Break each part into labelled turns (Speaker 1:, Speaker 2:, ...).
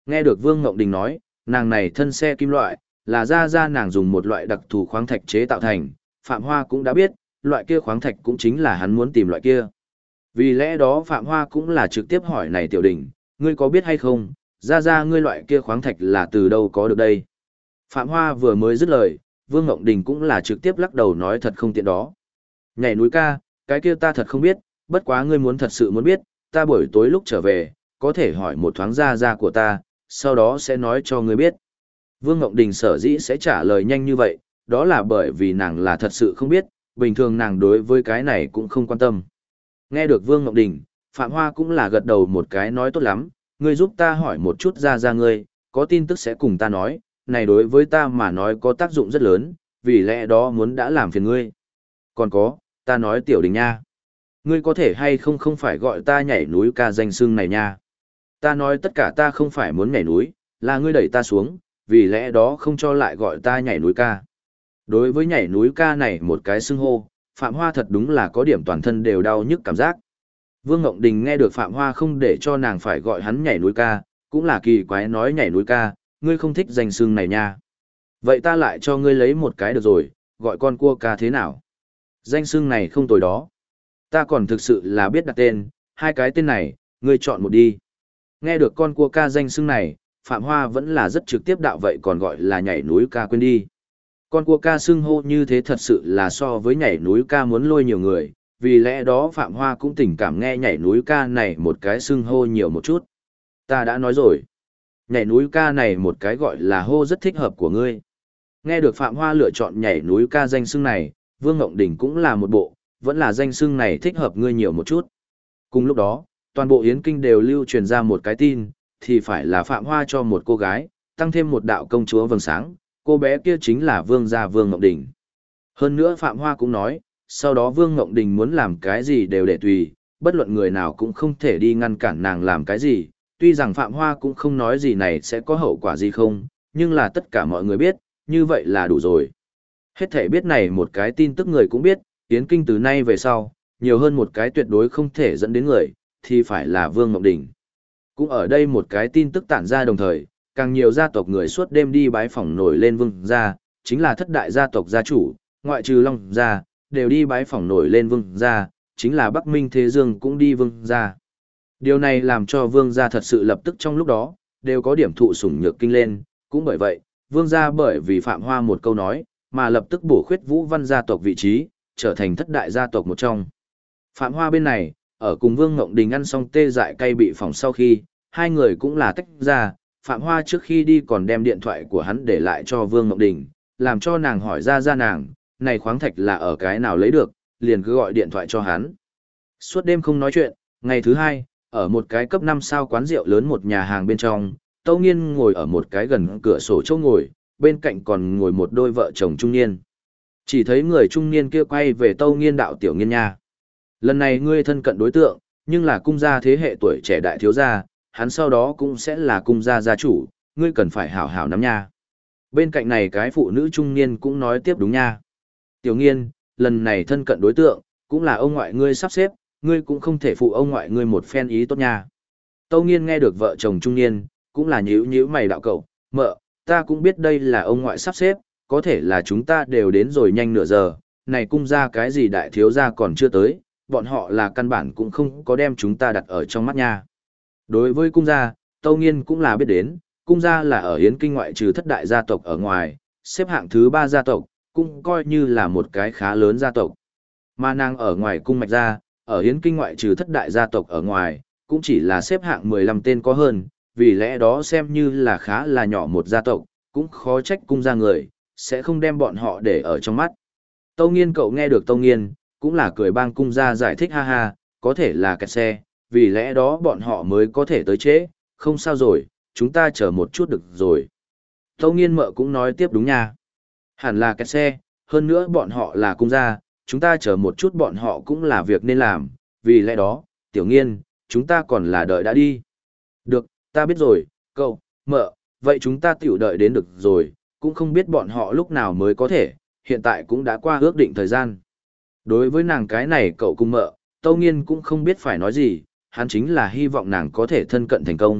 Speaker 1: Nghe được Vương Ngộng Đình nói, nàng này thân xe kim loại, là ra nàng dùng một loại đặc thù khoáng thạch chế tạo thành, Phạm Hoa cũng đã biết, loại kia khoáng thạch cũng chính là hắn muốn tìm loại kia. Vì lẽ đó Phạm Hoa cũng là trực tiếp hỏi này Tiểu Đình, ngươi có biết hay không, ra ngươi loại kia khoáng thạch là từ đâu có được đây? Phạm Hoa vừa mới dứt lời, Vương Ngộng Đình cũng là trực tiếp lắc đầu nói thật không tiện đó. Nhảy núi ca, cái kia ta thật không biết, bất quá ngươi muốn thật sự muốn biết, ta buổi tối lúc trở về, có thể hỏi một thoáng ra của ta, sau đó sẽ nói cho ngươi biết. Vương Ngộng Đình sở dĩ sẽ trả lời nhanh như vậy, đó là bởi vì nàng là thật sự không biết, bình thường nàng đối với cái này cũng không quan tâm. Nghe được Vương Ngộng Đình, Phạm Hoa cũng là gật đầu một cái nói tốt lắm, ngươi giúp ta hỏi một chút ra ngươi, có tin tức sẽ cùng ta nói, này đối với ta mà nói có tác dụng rất lớn, vì lẽ đó muốn đã làm phiền ngươi. Còn có, ta nói Tiểu Đình nha. Ngươi có thể hay không phải gọi ta nhảy núi ca danh xưng này nha. Ta nói tất cả ta không phải muốn nhảy núi, là ngươi đẩy ta xuống, vì lẽ đó không cho lại gọi ta nhảy núi ca. Đối với nhảy núi ca này một cái xưng hô, Phạm Hoa thật đúng là có điểm toàn thân đều đau nhức cảm giác. Vương Ngộng Đình nghe được Phạm Hoa không để cho nàng phải gọi hắn nhảy núi ca, cũng là kỳ quái nói nhảy núi ca, ngươi không thích danh xưng này nha. Vậy ta lại cho ngươi lấy một cái được rồi, gọi con cua ca thế nào? Danh xưng này không tồi đó. Ta còn thực sự là biết đặt tên, hai cái tên này, ngươi chọn một đi. Nghe được con cua ca danh xưng này, Phạm Hoa vẫn là rất trực tiếp đạo vậy còn gọi là nhảy núi ca quên đi. Con cua ca xưng hô như thế thật sự là so với nhảy núi ca muốn lôi nhiều người, vì lẽ đó Phạm Hoa cũng tình cảm nghe nhảy núi ca này một cái xưng hô nhiều một chút. Ta đã nói rồi, nhảy núi ca này một cái gọi là hô rất thích hợp của ngươi. Nghe được Phạm Hoa lựa chọn nhảy núi ca danh xưng này, Vương Ngộng Đình cũng là một bộ, vẫn là danh xưng này thích hợp ngươi nhiều một chút. Cùng lúc đó, toàn bộ Yến Kinh đều lưu truyền ra một cái tin, thì phải là Phạm Hoa cho một cô gái, tăng thêm một đạo công chúa vầng sáng, cô bé kia chính là Vương gia Vương Ngộng Đình. Hơn nữa Phạm Hoa cũng nói, sau đó Vương Ngộng Đình muốn làm cái gì đều để tùy, bất luận người nào cũng không thể đi ngăn cản nàng làm cái gì, tuy rằng Phạm Hoa cũng không nói gì này sẽ có hậu quả gì không, nhưng là tất cả mọi người biết, như vậy là đủ rồi. Hết thể biết này một cái tin tức người cũng biết, Yến Kinh từ nay về sau, nhiều hơn một cái tuyệt đối không thể dẫn đến người, thì phải là Vương Ngộng Đình. Cũng ở đây một cái tin tức tản ra đồng thời, càng nhiều gia tộc người suốt đêm đi bái phỏng nổi lên Vương gia, chính là thất đại gia tộc gia chủ, ngoại trừ Long gia, đều đi bái phỏng nổi lên Vương gia, chính là Bắc Minh Thế Dương cũng đi Vương gia. Điều này làm cho Vương gia thật sự lập tức trong lúc đó, đều có điểm thụ sủng nhược kinh lên, cũng bởi vậy, Vương gia bởi vì Phạm Hoa một câu nói, mà lập tức bổ khuyết Vũ Văn gia tộc vị trí, trở thành thất đại gia tộc một trong. Phạm Hoa bên này, ở cùng Vương Ngộng Đình ăn xong tê dại cay bị phỏng sau khi, hai người cũng là tách ra, Phạm Hoa trước khi đi còn đem điện thoại của hắn để lại cho Vương Ngộng Đình, làm cho nàng hỏi ra nàng, này khoáng thạch là ở cái nào lấy được, liền cứ gọi điện thoại cho hắn. Suốt đêm không nói chuyện, ngày thứ hai, ở một cái cấp 5 sao quán rượu lớn một nhà hàng bên trong, Tâu Nghiên ngồi ở một cái gần cửa sổ chỗ ngồi, bên cạnh còn ngồi một đôi vợ chồng trung niên. Chỉ thấy người trung niên kia quay về Tâu Nghiên đạo Tiểu Nghiên nha. Lần này ngươi thân cận đối tượng, nhưng là cung gia thế hệ tuổi trẻ đại thiếu gia, hắn sau đó cũng sẽ là cung gia gia chủ, ngươi cần phải hảo hảo nắm nha. Bên cạnh này cái phụ nữ trung niên cũng nói tiếp đúng nha. Tiểu Nghiên, lần này thân cận đối tượng, cũng là ông ngoại ngươi sắp xếp, ngươi cũng không thể phụ ông ngoại ngươi một phen ý tốt nha. Tâu Nghiên nghe được vợ chồng trung niên, cũng là nhíu mày đạo cậu, mợ, ta cũng biết đây là ông ngoại sắp xếp, có thể là chúng ta đều đến rồi nhanh nửa giờ, này cung gia cái gì đại thiếu gia còn chưa tới, bọn họ là căn bản cũng không có đem chúng ta đặt ở trong mắt nha. Đối với cung gia, Tâu Nghiên cũng là biết đến, cung gia là ở Yến Kinh ngoại trừ thất đại gia tộc ở ngoài, xếp hạng thứ 3 gia tộc, cũng coi như là một cái khá lớn gia tộc. Mà nàng ở ngoài cung mạch gia, ở Yến Kinh ngoại trừ thất đại gia tộc ở ngoài, cũng chỉ là xếp hạng 15 tên có hơn, vì lẽ đó xem như là khá là nhỏ một gia tộc, cũng khó trách cung gia người, sẽ không đem bọn họ để ở trong mắt. Tâu Nghiên cậu nghe được Tâu Nghiên, cũng là cười bang cung gia giải thích ha ha, có thể là kẹt xe, vì lẽ đó bọn họ mới có thể tới trễ, không sao rồi, chúng ta chờ một chút được rồi. Tâu Nghiên mợ cũng nói tiếp đúng nha. Hẳn là kẹt xe, hơn nữa bọn họ là cung gia, chúng ta chờ một chút bọn họ cũng là việc nên làm, vì lẽ đó, Tiểu Nghiên, chúng ta còn là đợi đã đi. Được, ta biết rồi, cậu, mợ, vậy chúng ta tiểu đợi đến được rồi, cũng không biết bọn họ lúc nào mới có thể, hiện tại cũng đã qua ước định thời gian. Đối với nàng cái này cậu cùng mợ, Tâu Nghiên cũng không biết phải nói gì, hắn chính là hy vọng nàng có thể thân cận thành công,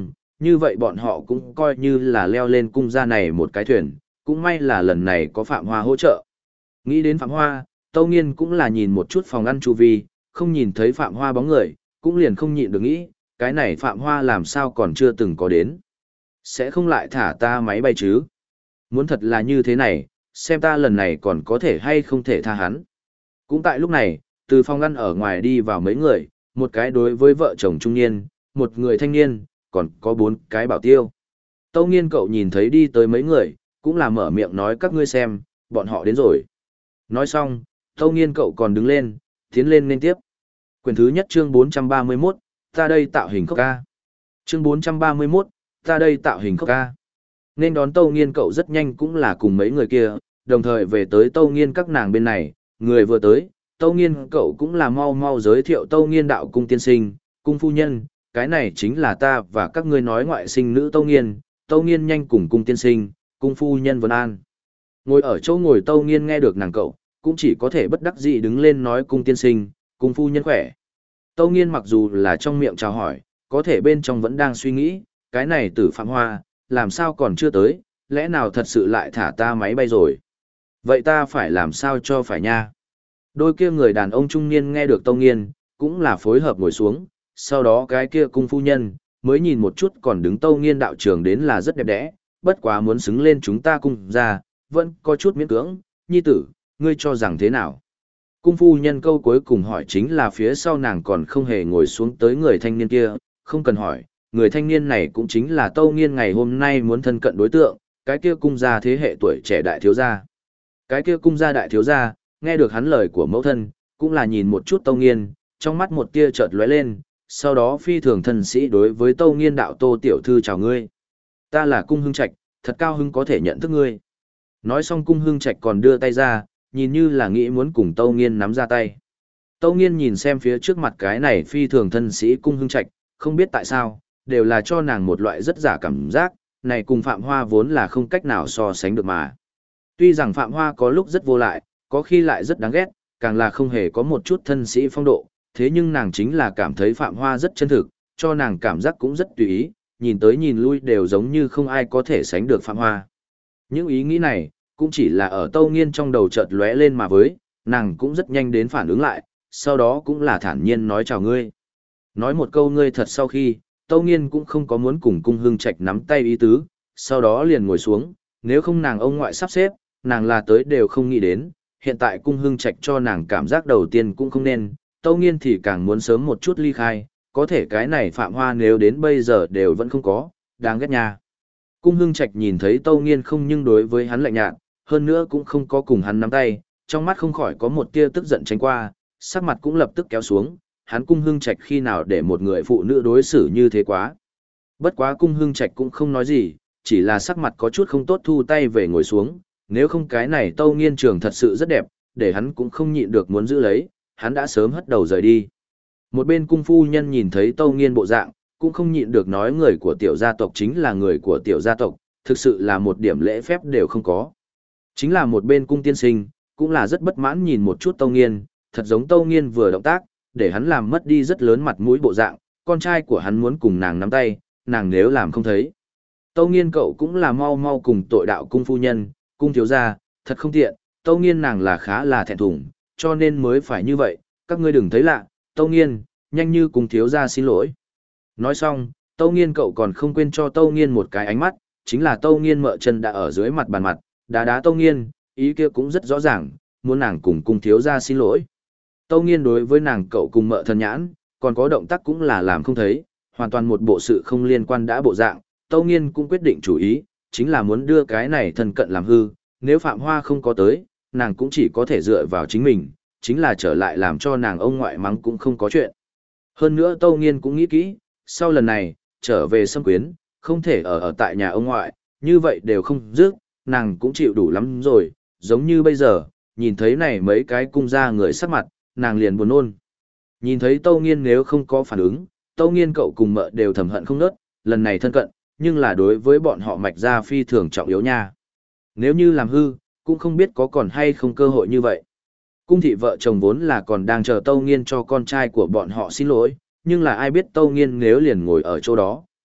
Speaker 1: như vậy bọn họ cũng coi như là leo lên cung gia này một cái thuyền, cũng may là lần này có Phạm Hoa hỗ trợ. Nghĩ đến Phạm Hoa, Tâu Nghiên cũng là nhìn một chút phòng ăn chu vi, không nhìn thấy Phạm Hoa bóng người, cũng liền không nhịn được nghĩ, cái này Phạm Hoa làm sao còn chưa từng có đến. Sẽ không lại thả ta máy bay chứ? Muốn thật là như thế này, xem ta lần này còn có thể hay không thể tha hắn. Cũng tại lúc này, từ phòng ăn ở ngoài đi vào mấy người, một cái đối với vợ chồng trung niên, một người thanh niên, còn có 4 cái bảo tiêu. Tâu Nghiên cậu nhìn thấy đi tới mấy người, cũng là mở miệng nói các ngươi xem, bọn họ đến rồi. Nói xong, Tâu Nghiên cậu còn đứng lên, tiến lên nên tiếp. Quyển thứ nhất chương 431, ta đây tạo hình khốc ca. Chương 431, ta đây tạo hình khốc ca. Nên đón Tâu Nghiên cậu rất nhanh cũng là cùng mấy người kia, đồng thời về tới Tâu Nghiên các nàng bên này, người vừa tới, Tâu Nghiên cậu cũng là mau mau giới thiệu Tâu Nghiên đạo cung tiên sinh, cung phu nhân, cái này chính là ta và các ngươi nói ngoại sinh nữ Tâu Nghiên nhanh cùng cung tiên sinh, cung phu nhân vấn an. Ngồi ở chỗ ngồi Tâu Nghiên nghe được nàng cậu, cũng chỉ có thể bất đắc dĩ đứng lên nói cung tiên sinh, cung phu nhân khỏe. Tâu Nghiên mặc dù là trong miệng chào hỏi, có thể bên trong vẫn đang suy nghĩ, cái này Tử Phạm Hoa, làm sao còn chưa tới, lẽ nào thật sự lại thả ta máy bay rồi. Vậy ta phải làm sao cho phải nha. Đôi kia người đàn ông trung niên nghe được Tâu Nghiên, cũng là phối hợp ngồi xuống, sau đó cái kia cung phu nhân, mới nhìn một chút còn đứng Tâu Nghiên đạo trường đến là rất đẹp đẽ, bất quá muốn xứng lên chúng ta cung ra, vẫn có chút miễn cưỡng, nhi tử, ngươi cho rằng thế nào? Cung phu nhân câu cuối cùng hỏi chính là phía sau nàng còn không hề ngồi xuống tới người thanh niên kia, không cần hỏi, người thanh niên này cũng chính là Tâu Nghiên ngày hôm nay muốn thân cận đối tượng, cái kia cung gia thế hệ tuổi trẻ đại thiếu gia. Cái kia cung gia đại thiếu gia, nghe được hắn lời của mẫu thân, cũng là nhìn một chút Tâu Nghiên, trong mắt một tia chợt lóe lên, sau đó phi thường thân sĩ đối với Tâu Nghiên đạo Tô tiểu thư chào ngươi. Ta là Cung Hưng Trạch, thật cao hứng có thể nhận thức ngươi. Nói xong Cung Hưng Trạch còn đưa tay ra, nhìn như là nghĩ muốn cùng Tâu Nghiên nắm ra tay. Tâu Nghiên nhìn xem phía trước mặt cái này phi thường thân sĩ Cung Hưng Trạch, không biết tại sao, đều là cho nàng một loại rất giả cảm giác, này cùng Phạm Hoa vốn là không cách nào so sánh được mà. Tuy rằng Phạm Hoa có lúc rất vô lại, có khi lại rất đáng ghét, càng là không hề có một chút thân sĩ phong độ, thế nhưng nàng chính là cảm thấy Phạm Hoa rất chân thực, cho nàng cảm giác cũng rất tùy ý, nhìn tới nhìn lui đều giống như không ai có thể sánh được Phạm Hoa. Những ý nghĩ này, cũng chỉ là ở Tâu Nghiên trong đầu chợt lóe lên mà với, nàng cũng rất nhanh đến phản ứng lại, sau đó cũng là thản nhiên nói chào ngươi. Nói một câu ngươi thật sau khi, Tâu Nghiên cũng không có muốn cùng Cung Hưng Trạch nắm tay ý tứ, sau đó liền ngồi xuống, nếu không nàng ông ngoại sắp xếp, nàng là tới đều không nghĩ đến, hiện tại Cung Hưng Trạch cho nàng cảm giác đầu tiên cũng không nên, Tâu Nghiên thì càng muốn sớm một chút ly khai, có thể cái này Phạm Hoa nếu đến bây giờ đều vẫn không có, đáng ghét nha. Cung Hưng Trạch nhìn thấy Tâu Nghiên không nhưng đối với hắn lạnh nhạt, hơn nữa cũng không có cùng hắn nắm tay, trong mắt không khỏi có một tia tức giận tránh qua, sắc mặt cũng lập tức kéo xuống, hắn Cung Hưng Trạch khi nào để một người phụ nữ đối xử như thế quá. Bất quá Cung Hưng Trạch cũng không nói gì, chỉ là sắc mặt có chút không tốt thu tay về ngồi xuống, nếu không cái này Tâu Nghiên trường thật sự rất đẹp, để hắn cũng không nhịn được muốn giữ lấy, hắn đã sớm hất đầu rời đi. Một bên cung phu nhân nhìn thấy Tâu Nghiên bộ dạng, cũng không nhịn được nói người của tiểu gia tộc chính là người của tiểu gia tộc, thực sự là một điểm lễ phép đều không có. Chính là một bên cung tiên sinh, cũng là rất bất mãn nhìn một chút Tâu Nghiên, thật giống Tâu Nghiên vừa động tác, để hắn làm mất đi rất lớn mặt mũi bộ dạng, con trai của hắn muốn cùng nàng nắm tay, nàng nếu làm không thấy. Tâu Nghiên cậu cũng là mau mau cùng tội đạo cung phu nhân, cung thiếu gia, thật không tiện, Tâu Nghiên nàng là khá là thẹn thùng, cho nên mới phải như vậy, các ngươi đừng thấy lạ, Tâu Nghiên, nhanh như cung thiếu gia xin lỗi. Nói xong, Tâu Nghiên cậu còn không quên cho Tâu Nghiên một cái ánh mắt, chính là Tâu Nghiên mợ chân đã ở dưới mặt bàn mặt, đá Tâu Nghiên, ý kia cũng rất rõ ràng, muốn nàng cùng cung thiếu gia xin lỗi. Tâu Nghiên đối với nàng cậu cùng mợ thân nhãn, còn có động tác cũng là làm không thấy, hoàn toàn một bộ sự không liên quan đã bộ dạng, Tâu Nghiên cũng quyết định chủ ý, chính là muốn đưa cái này thân cận làm hư, nếu Phạm Hoa không có tới, nàng cũng chỉ có thể dựa vào chính mình, chính là trở lại làm cho nàng ông ngoại mắng cũng không có chuyện. Hơn nữa Tâu Nghiên cũng nghĩ kỹ, sau lần này, trở về Sâm Quyến, không thể ở tại nhà ông ngoại, như vậy đều không dứt, nàng cũng chịu đủ lắm rồi, giống như bây giờ, nhìn thấy này mấy cái cung gia người sắc mặt, nàng liền buồn nôn. Nhìn thấy Tâu Nghiên nếu không có phản ứng, Tâu Nghiên cậu cùng mợ đều thầm hận không nớt, lần này thân cận, nhưng là đối với bọn họ mạch gia phi thường trọng yếu nha. Nếu như làm hư, cũng không biết có còn hay không cơ hội như vậy. Cung thị vợ chồng vốn là còn đang chờ Tâu Nghiên cho con trai của bọn họ xin lỗi, nhưng là ai biết Tâu Nghiên nếu liền ngồi ở chỗ đó,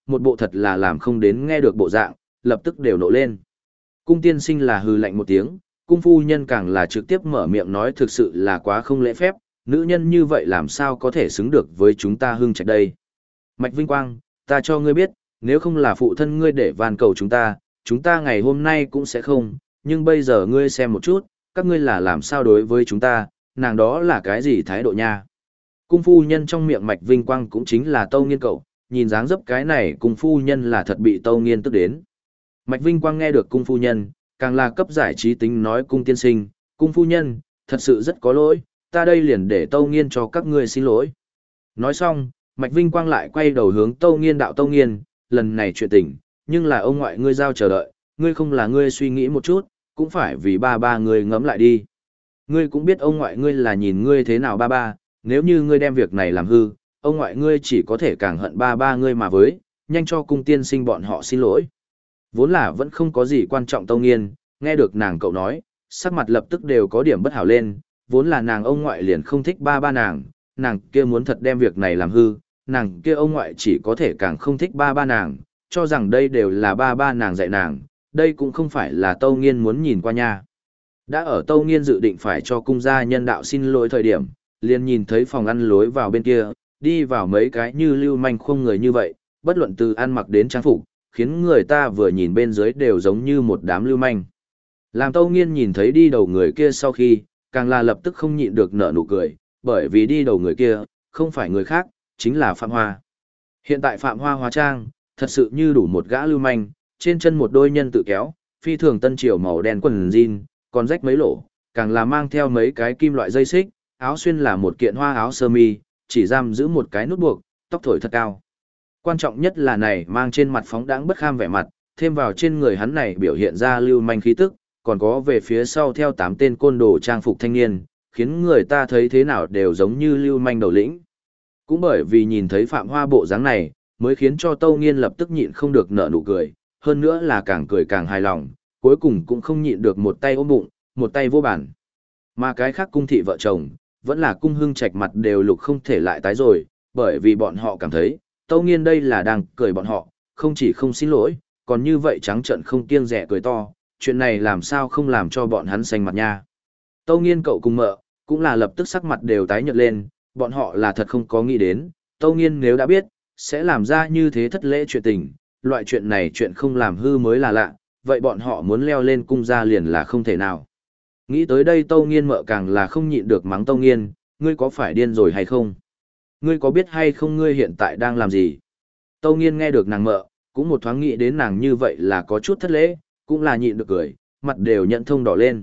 Speaker 1: một bộ thật là làm không đến nghe được bộ dạng, lập tức đều nộ lên. Cung tiên sinh là hừ lạnh một tiếng, cung phu nhân càng là trực tiếp mở miệng nói thực sự là quá không lễ phép, nữ nhân như vậy làm sao có thể xứng được với chúng ta Hưng Trạch đây. Mạch Vinh Quang, ta cho ngươi biết, nếu không là phụ thân ngươi để van cầu chúng ta ngày hôm nay cũng sẽ không, nhưng bây giờ ngươi xem một chút, các ngươi là làm sao đối với chúng ta, nàng đó là cái gì thái độ nha. Cung phu nhân trong miệng Mạch Vinh Quang cũng chính là Tâu Nghiên cậu, nhìn dáng dấp cái này cung phu nhân là thật bị Tâu Nghiên tức đến. Mạch Vinh Quang nghe được cung phu nhân, càng là cấp giải trí tính nói cung tiên sinh, cung phu nhân, thật sự rất có lỗi, ta đây liền để Tâu Nghiên cho các ngươi xin lỗi. Nói xong, Mạch Vinh Quang lại quay đầu hướng Tâu Nghiên đạo Tâu Nghiên, lần này chuyện tình, nhưng là ông ngoại ngươi giao chờ đợi, ngươi không là ngươi suy nghĩ một chút, cũng phải vì ba ba ngươi ngẫm lại đi. Ngươi cũng biết ông ngoại ngươi là nhìn ngươi thế nào ba ba, nếu như ngươi đem việc này làm hư, ông ngoại ngươi chỉ có thể càng hận ba ba ngươi mà với, nhanh cho cung tiên sinh bọn họ xin lỗi. Vốn là vẫn không có gì quan trọng Tâu Nghiên, nghe được nàng cậu nói, sắc mặt lập tức đều có điểm bất hảo lên, vốn là nàng ông ngoại liền không thích ba ba nàng kia muốn thật đem việc này làm hư, nàng kia ông ngoại chỉ có thể càng không thích ba ba nàng, cho rằng đây đều là ba ba nàng dạy nàng, đây cũng không phải là Tâu Nghiên muốn nhìn qua nha. Đã ở Tâu Nghiên dự định phải cho cung gia nhân đạo xin lỗi thời điểm, liền nhìn thấy phòng ăn lối vào bên kia, đi vào mấy cái như lưu manh khung người như vậy, bất luận từ ăn mặc đến trang phục, khiến người ta vừa nhìn bên dưới đều giống như một đám lưu manh. Làm Tâu Nghiên nhìn thấy đi đầu người kia sau khi, càng là lập tức không nhịn được nở nụ cười, bởi vì đi đầu người kia, không phải người khác, chính là Phạm Hoa. Hiện tại Phạm Hoa hóa trang, thật sự như đủ một gã lưu manh, trên chân một đôi nhân tự kéo, phi thường tân triều màu đen quần jean, còn rách mấy lỗ, càng là mang theo mấy cái kim loại dây xích, áo xuyên là một kiện hoa áo sơ mi, chỉ giam giữ một cái nút buộc, tóc thổi thật cao. Quan trọng nhất là này mang trên mặt phóng đãng bất kham vẻ mặt, thêm vào trên người hắn này biểu hiện ra lưu manh khí tức, còn có về phía sau theo 8 tên côn đồ trang phục thanh niên, khiến người ta thấy thế nào đều giống như lưu manh đầu lĩnh. Cũng bởi vì nhìn thấy Phạm Hoa bộ dáng này, mới khiến cho Tâu Nghiên lập tức nhịn không được nở nụ cười, hơn nữa là càng cười càng hài lòng, cuối cùng cũng không nhịn được một tay ôm bụng, một tay vô bản. Mà cái khác cung thị vợ chồng, vẫn là cung Hưng Trạch mặt đều lục không thể lại tái rồi, bởi vì bọn họ cảm thấy, Tâu Nghiên đây là đang cười bọn họ, không chỉ không xin lỗi, còn như vậy trắng trợn không kiêng dè cười to, chuyện này làm sao không làm cho bọn hắn xanh mặt nha. Tâu Nghiên cậu cùng mợ, cũng là lập tức sắc mặt đều tái nhợt lên, bọn họ là thật không có nghĩ đến, Tâu Nghiên nếu đã biết, sẽ làm ra như thế thất lễ chuyện tình, loại chuyện này chuyện không làm hư mới là lạ, vậy bọn họ muốn leo lên cung gia liền là không thể nào. Nghĩ tới đây Tâu Nghiên mợ càng là không nhịn được mắng Tâu Nghiên, ngươi có phải điên rồi hay không? Ngươi có biết hay không ngươi hiện tại đang làm gì? Tâu Nghiên nghe được nàng mợ, cũng một thoáng nghĩ đến nàng như vậy là có chút thất lễ, cũng là nhịn được cười, mặt đều nhận thông đỏ lên.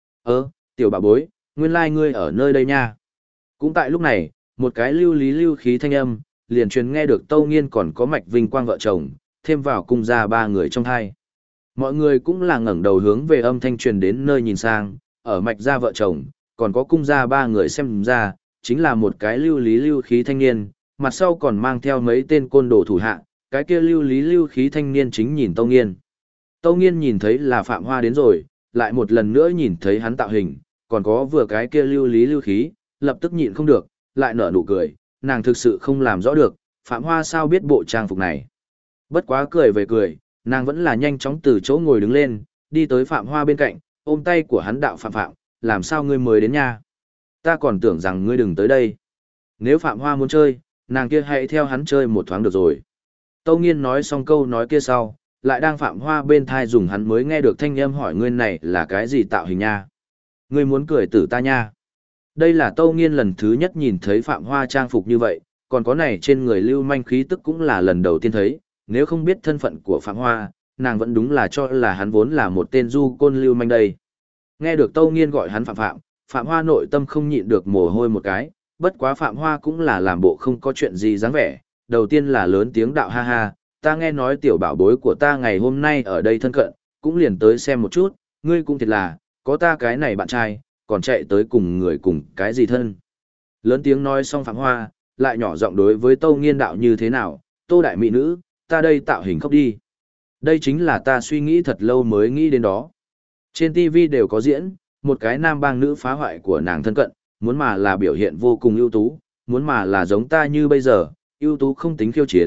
Speaker 1: Tiểu bà bối, nguyên lai ngươi ở nơi đây nha. Cũng tại lúc này, một cái lưu lý lưu khí thanh âm, liền truyền nghe được Tâu Nghiên còn có Mạch Vinh Quang vợ chồng, thêm vào cung gia 3 người trong hai. Mọi người cũng là ngẩng đầu hướng về âm thanh truyền đến nơi nhìn sang, ở Mạch gia vợ chồng, còn có cung gia 3 người xem ra, chính là một cái lưu lý lưu khí thanh niên, mặt sau còn mang theo mấy tên côn đồ thủ hạ, cái kia lưu lý lưu khí thanh niên chính nhìn Tâu Nghiên. Tâu Nghiên nhìn thấy là Phạm Hoa đến rồi, lại một lần nữa nhìn thấy hắn tạo hình, còn có vừa cái kia lưu lý lưu khí, lập tức nhịn không được, lại nở nụ cười, nàng thực sự không làm rõ được, Phạm Hoa sao biết bộ trang phục này. Bất quá cười về cười, nàng vẫn là nhanh chóng từ chỗ ngồi đứng lên, đi tới Phạm Hoa bên cạnh, ôm tay của hắn đạo Phạm, làm sao ngươi mới đến nha? Ta còn tưởng rằng ngươi đừng tới đây. Nếu Phạm Hoa muốn chơi, nàng kia hãy theo hắn chơi một thoáng được rồi. Tâu Nghiên nói xong câu nói kia sau, lại đang Phạm Hoa bên thai dùng hắn mới nghe được thanh âm hỏi ngươi này là cái gì tạo hình nha? Ngươi muốn cười tử ta nha? Đây là Tâu Nghiên lần thứ nhất nhìn thấy Phạm Hoa trang phục như vậy, còn có này trên người lưu manh khí tức cũng là lần đầu tiên thấy, nếu không biết thân phận của Phạm Hoa, nàng vẫn đúng là cho là hắn vốn là một tên du côn lưu manh đây. Nghe được Tâu Nghiên gọi hắn Phạm Hoa nội tâm không nhịn được mồ hôi một cái, bất quá Phạm Hoa cũng là làm bộ không có chuyện gì dáng vẻ, đầu tiên là lớn tiếng đạo ha ha, ta nghe nói tiểu bảo bối của ta ngày hôm nay ở đây thân cận, cũng liền tới xem một chút, ngươi cũng thiệt là, có ta cái này bạn trai, còn chạy tới cùng người cùng cái gì thân. Lớn tiếng nói xong Phạm Hoa, lại nhỏ giọng đối với Tâu Nghiên đạo như thế nào, Tô đại mỹ nữ, ta đây tạo hình khóc đi. Đây chính là ta suy nghĩ thật lâu mới nghĩ đến đó. Trên TV đều có diễn, một cái nam bang nữ phá hoại của nàng thân cận, muốn mà là biểu hiện vô cùng ưu tú, muốn mà là giống ta như bây giờ, ưu tú không tính khiêu chiến,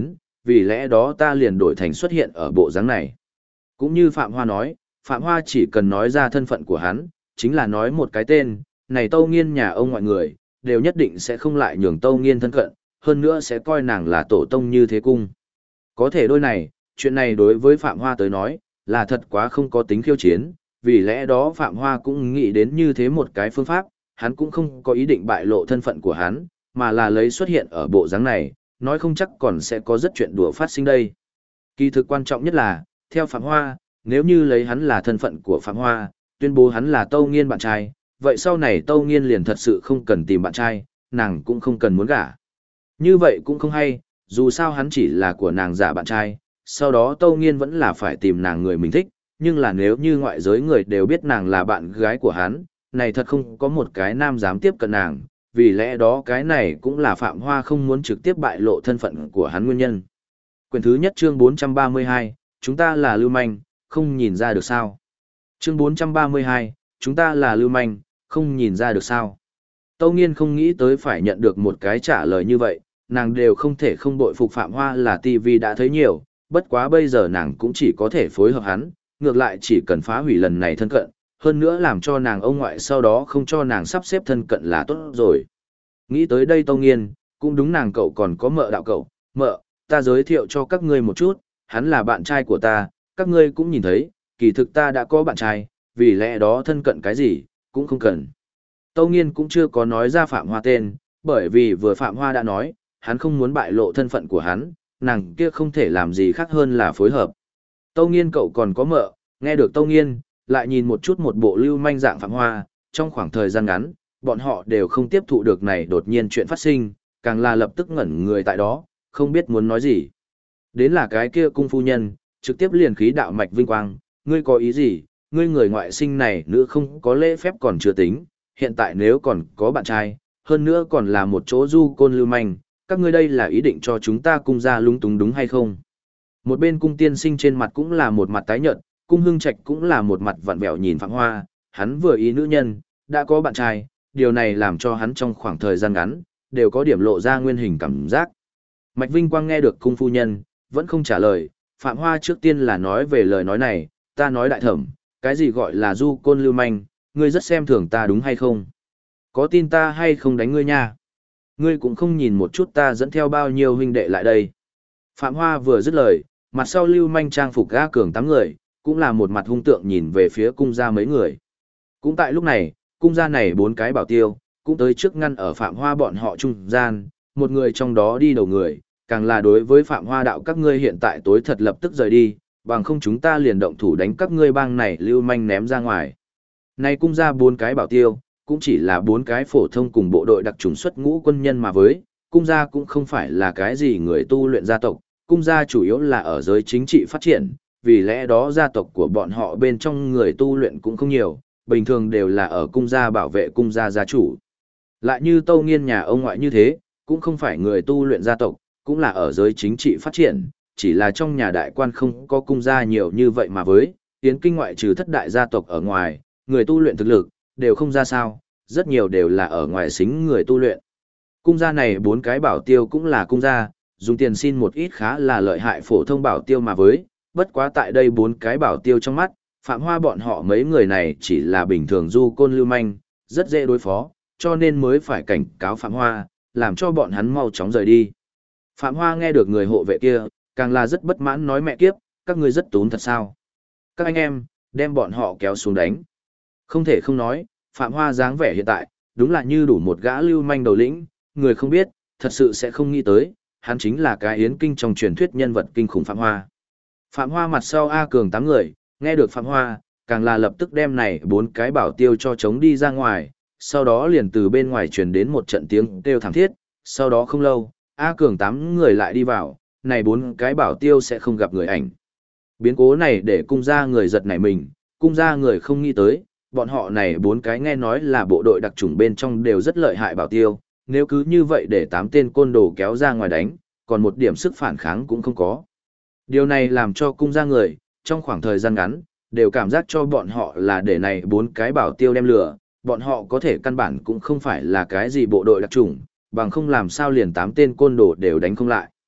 Speaker 1: vì lẽ đó ta liền đổi thành xuất hiện ở bộ dáng này. Cũng như Phạm Hoa nói, Phạm Hoa chỉ cần nói ra thân phận của hắn, chính là nói một cái tên, này Tâu Nghiên nhà ông ngoại người, đều nhất định sẽ không lại nhường Tâu Nghiên thân cận, hơn nữa sẽ coi nàng là tổ tông như thế cung. Có thể đôi này, chuyện này đối với Phạm Hoa tới nói, là thật quá không có tính khiêu chiến, vì lẽ đó Phạm Hoa cũng nghĩ đến như thế một cái phương pháp, hắn cũng không có ý định bại lộ thân phận của hắn, mà là lấy xuất hiện ở bộ dáng này, nói không chắc còn sẽ có rất chuyện đùa phát sinh đây. Kỳ thực quan trọng nhất là, theo Phạm Hoa, nếu như lấy hắn là thân phận của Phạm Hoa, tuyên bố hắn là Tâu Nghiên bạn trai, vậy sau này Tâu Nghiên liền thật sự không cần tìm bạn trai, nàng cũng không cần muốn gả. Như vậy cũng không hay, dù sao hắn chỉ là của nàng giả bạn trai, sau đó Tâu Nghiên vẫn là phải tìm nàng người mình thích, nhưng là nếu như ngoại giới người đều biết nàng là bạn gái của hắn, này thật không có một cái nam dám tiếp cận nàng, vì lẽ đó cái này cũng là Phạm Hoa không muốn trực tiếp bại lộ thân phận của hắn nguyên nhân. Quyển thứ nhất chương 432, chúng ta là lưu manh, không nhìn ra được sao. Chương 432, chúng ta là lưu manh, không nhìn ra được sao. Tâu Nghiên không nghĩ tới phải nhận được một cái trả lời như vậy, nàng đều không thể không bội phục Phạm Hoa là TV đã thấy nhiều, bất quá bây giờ nàng cũng chỉ có thể phối hợp hắn, ngược lại chỉ cần phá hủy lần này thân cận, hơn nữa làm cho nàng ông ngoại sau đó không cho nàng sắp xếp thân cận là tốt rồi. Nghĩ tới đây Tâu Nghiên, cũng đúng nàng cậu còn có mợ đạo cậu, mợ, ta giới thiệu cho các ngươi một chút, hắn là bạn trai của ta, các ngươi cũng nhìn thấy, kỳ thực ta đã có bạn trai, vì lẽ đó thân cận cái gì, cũng không cần. Tâu Nghiên cũng chưa có nói ra Phạm Hoa tên, bởi vì vừa Phạm Hoa đã nói, hắn không muốn bại lộ thân phận của hắn, nàng kia không thể làm gì khác hơn là phối hợp. Tâu Nghiên cậu còn có mợ, nghe được Tâu Nghiên, lại nhìn một chút một bộ lưu manh dạng Phạm Hoa, trong khoảng thời gian ngắn, bọn họ đều không tiếp thụ được này đột nhiên chuyện phát sinh, càng là lập tức ngẩn người tại đó, không biết muốn nói gì. Đến là cái kia cung phu nhân, trực tiếp liền khí đạo mạch vinh quang, ngươi có ý gì, ngươi người ngoại sinh này nữ không có lễ phép còn chưa tính, hiện tại nếu còn có bạn trai, hơn nữa còn là một chỗ du côn lưu manh, các ngươi đây là ý định cho chúng ta cung ra lung túng đúng hay không? Một bên cung tiên sinh trên mặt cũng là một mặt tái nhợt, cung hưng trạch cũng là một mặt vặn vẹo nhìn Phạm Hoa, hắn vừa ý nữ nhân, đã có bạn trai, điều này làm cho hắn trong khoảng thời gian ngắn, đều có điểm lộ ra nguyên hình cảm giác. Mạch Vinh Quang nghe được cung phu nhân, vẫn không trả lời, Phạm Hoa trước tiên là nói về lời nói này, ta nói đại thẩm, cái gì gọi là du côn lưu manh, ngươi rất xem thường ta đúng hay không? Có tin ta hay không đánh ngươi nha? Ngươi cũng không nhìn một chút ta dẫn theo bao nhiêu huynh đệ lại đây. Phạm Hoa vừa dứt lời, mặt sau lưu manh trang phục ga cường 8 người, cũng là một mặt hung tượng nhìn về phía cung gia mấy người. Cũng tại lúc này, cung gia này 4 cái bảo tiêu, cũng tới trước ngăn ở Phạm Hoa bọn họ trung gian, một người trong đó đi đầu người, càng là đối với Phạm Hoa đạo các ngươi hiện tại tối thật lập tức rời đi, bằng không chúng ta liền động thủ đánh các ngươi bang này lưu manh ném ra ngoài. Này cung gia 4 cái bảo tiêu, cũng chỉ là 4 cái phổ thông cùng bộ đội đặc trùng xuất ngũ quân nhân mà với, cung gia cũng không phải là cái gì người tu luyện gia tộc, cung gia chủ yếu là ở giới chính trị phát triển, vì lẽ đó gia tộc của bọn họ bên trong người tu luyện cũng không nhiều, bình thường đều là ở cung gia bảo vệ cung gia gia chủ. Lại như Tâu Nghiên nhà ông ngoại như thế, cũng không phải người tu luyện gia tộc, cũng là ở giới chính trị phát triển, chỉ là trong nhà đại quan không có cung gia nhiều như vậy mà với, Yến Kinh ngoại trừ thất đại gia tộc ở ngoài, người tu luyện thực lực, đều không ra sao, rất nhiều đều là ở ngoài xính người tu luyện. Cung gia này 4 cái bảo tiêu cũng là cung gia, dùng tiền xin một ít khá là lợi hại phổ thông bảo tiêu mà với, bất quá tại đây 4 cái bảo tiêu trong mắt, Phạm Hoa bọn họ mấy người này chỉ là bình thường du côn lưu manh, rất dễ đối phó, cho nên mới phải cảnh cáo Phạm Hoa, làm cho bọn hắn mau chóng rời đi. Phạm Hoa nghe được người hộ vệ kia, càng là rất bất mãn nói mẹ kiếp, các ngươi rất tốn thật sao. Các anh em, đem bọn họ kéo xuống đánh. Không thể không nói, Phạm Hoa dáng vẻ hiện tại, đúng là như đủ một gã lưu manh đầu lĩnh, người không biết, thật sự sẽ không nghĩ tới, hắn chính là cái Yến Kinh trong truyền thuyết nhân vật kinh khủng Phạm Hoa. Phạm Hoa mặt sau A Cường 8 người, nghe được Phạm Hoa, càng là lập tức đem này 4 cái bảo tiêu cho chống đi ra ngoài, sau đó liền từ bên ngoài truyền đến một trận tiếng kêu thảm thiết, sau đó không lâu, A Cường 8 người lại đi vào, này 4 cái bảo tiêu sẽ không gặp người ảnh. Biến cố này để cung gia người giật nảy mình, cung gia người không nghĩ tới, bọn họ này 4 cái nghe nói là bộ đội đặc chủng bên trong đều rất lợi hại bảo tiêu, nếu cứ như vậy để 8 tên côn đồ kéo ra ngoài đánh, còn một điểm sức phản kháng cũng không có. Điều này làm cho cung gia người, trong khoảng thời gian ngắn, đều cảm giác cho bọn họ là để này 4 cái bảo tiêu đem lửa, bọn họ có thể căn bản cũng không phải là cái gì bộ đội đặc chủng, bằng không làm sao liền 8 tên côn đồ đều đánh không lại.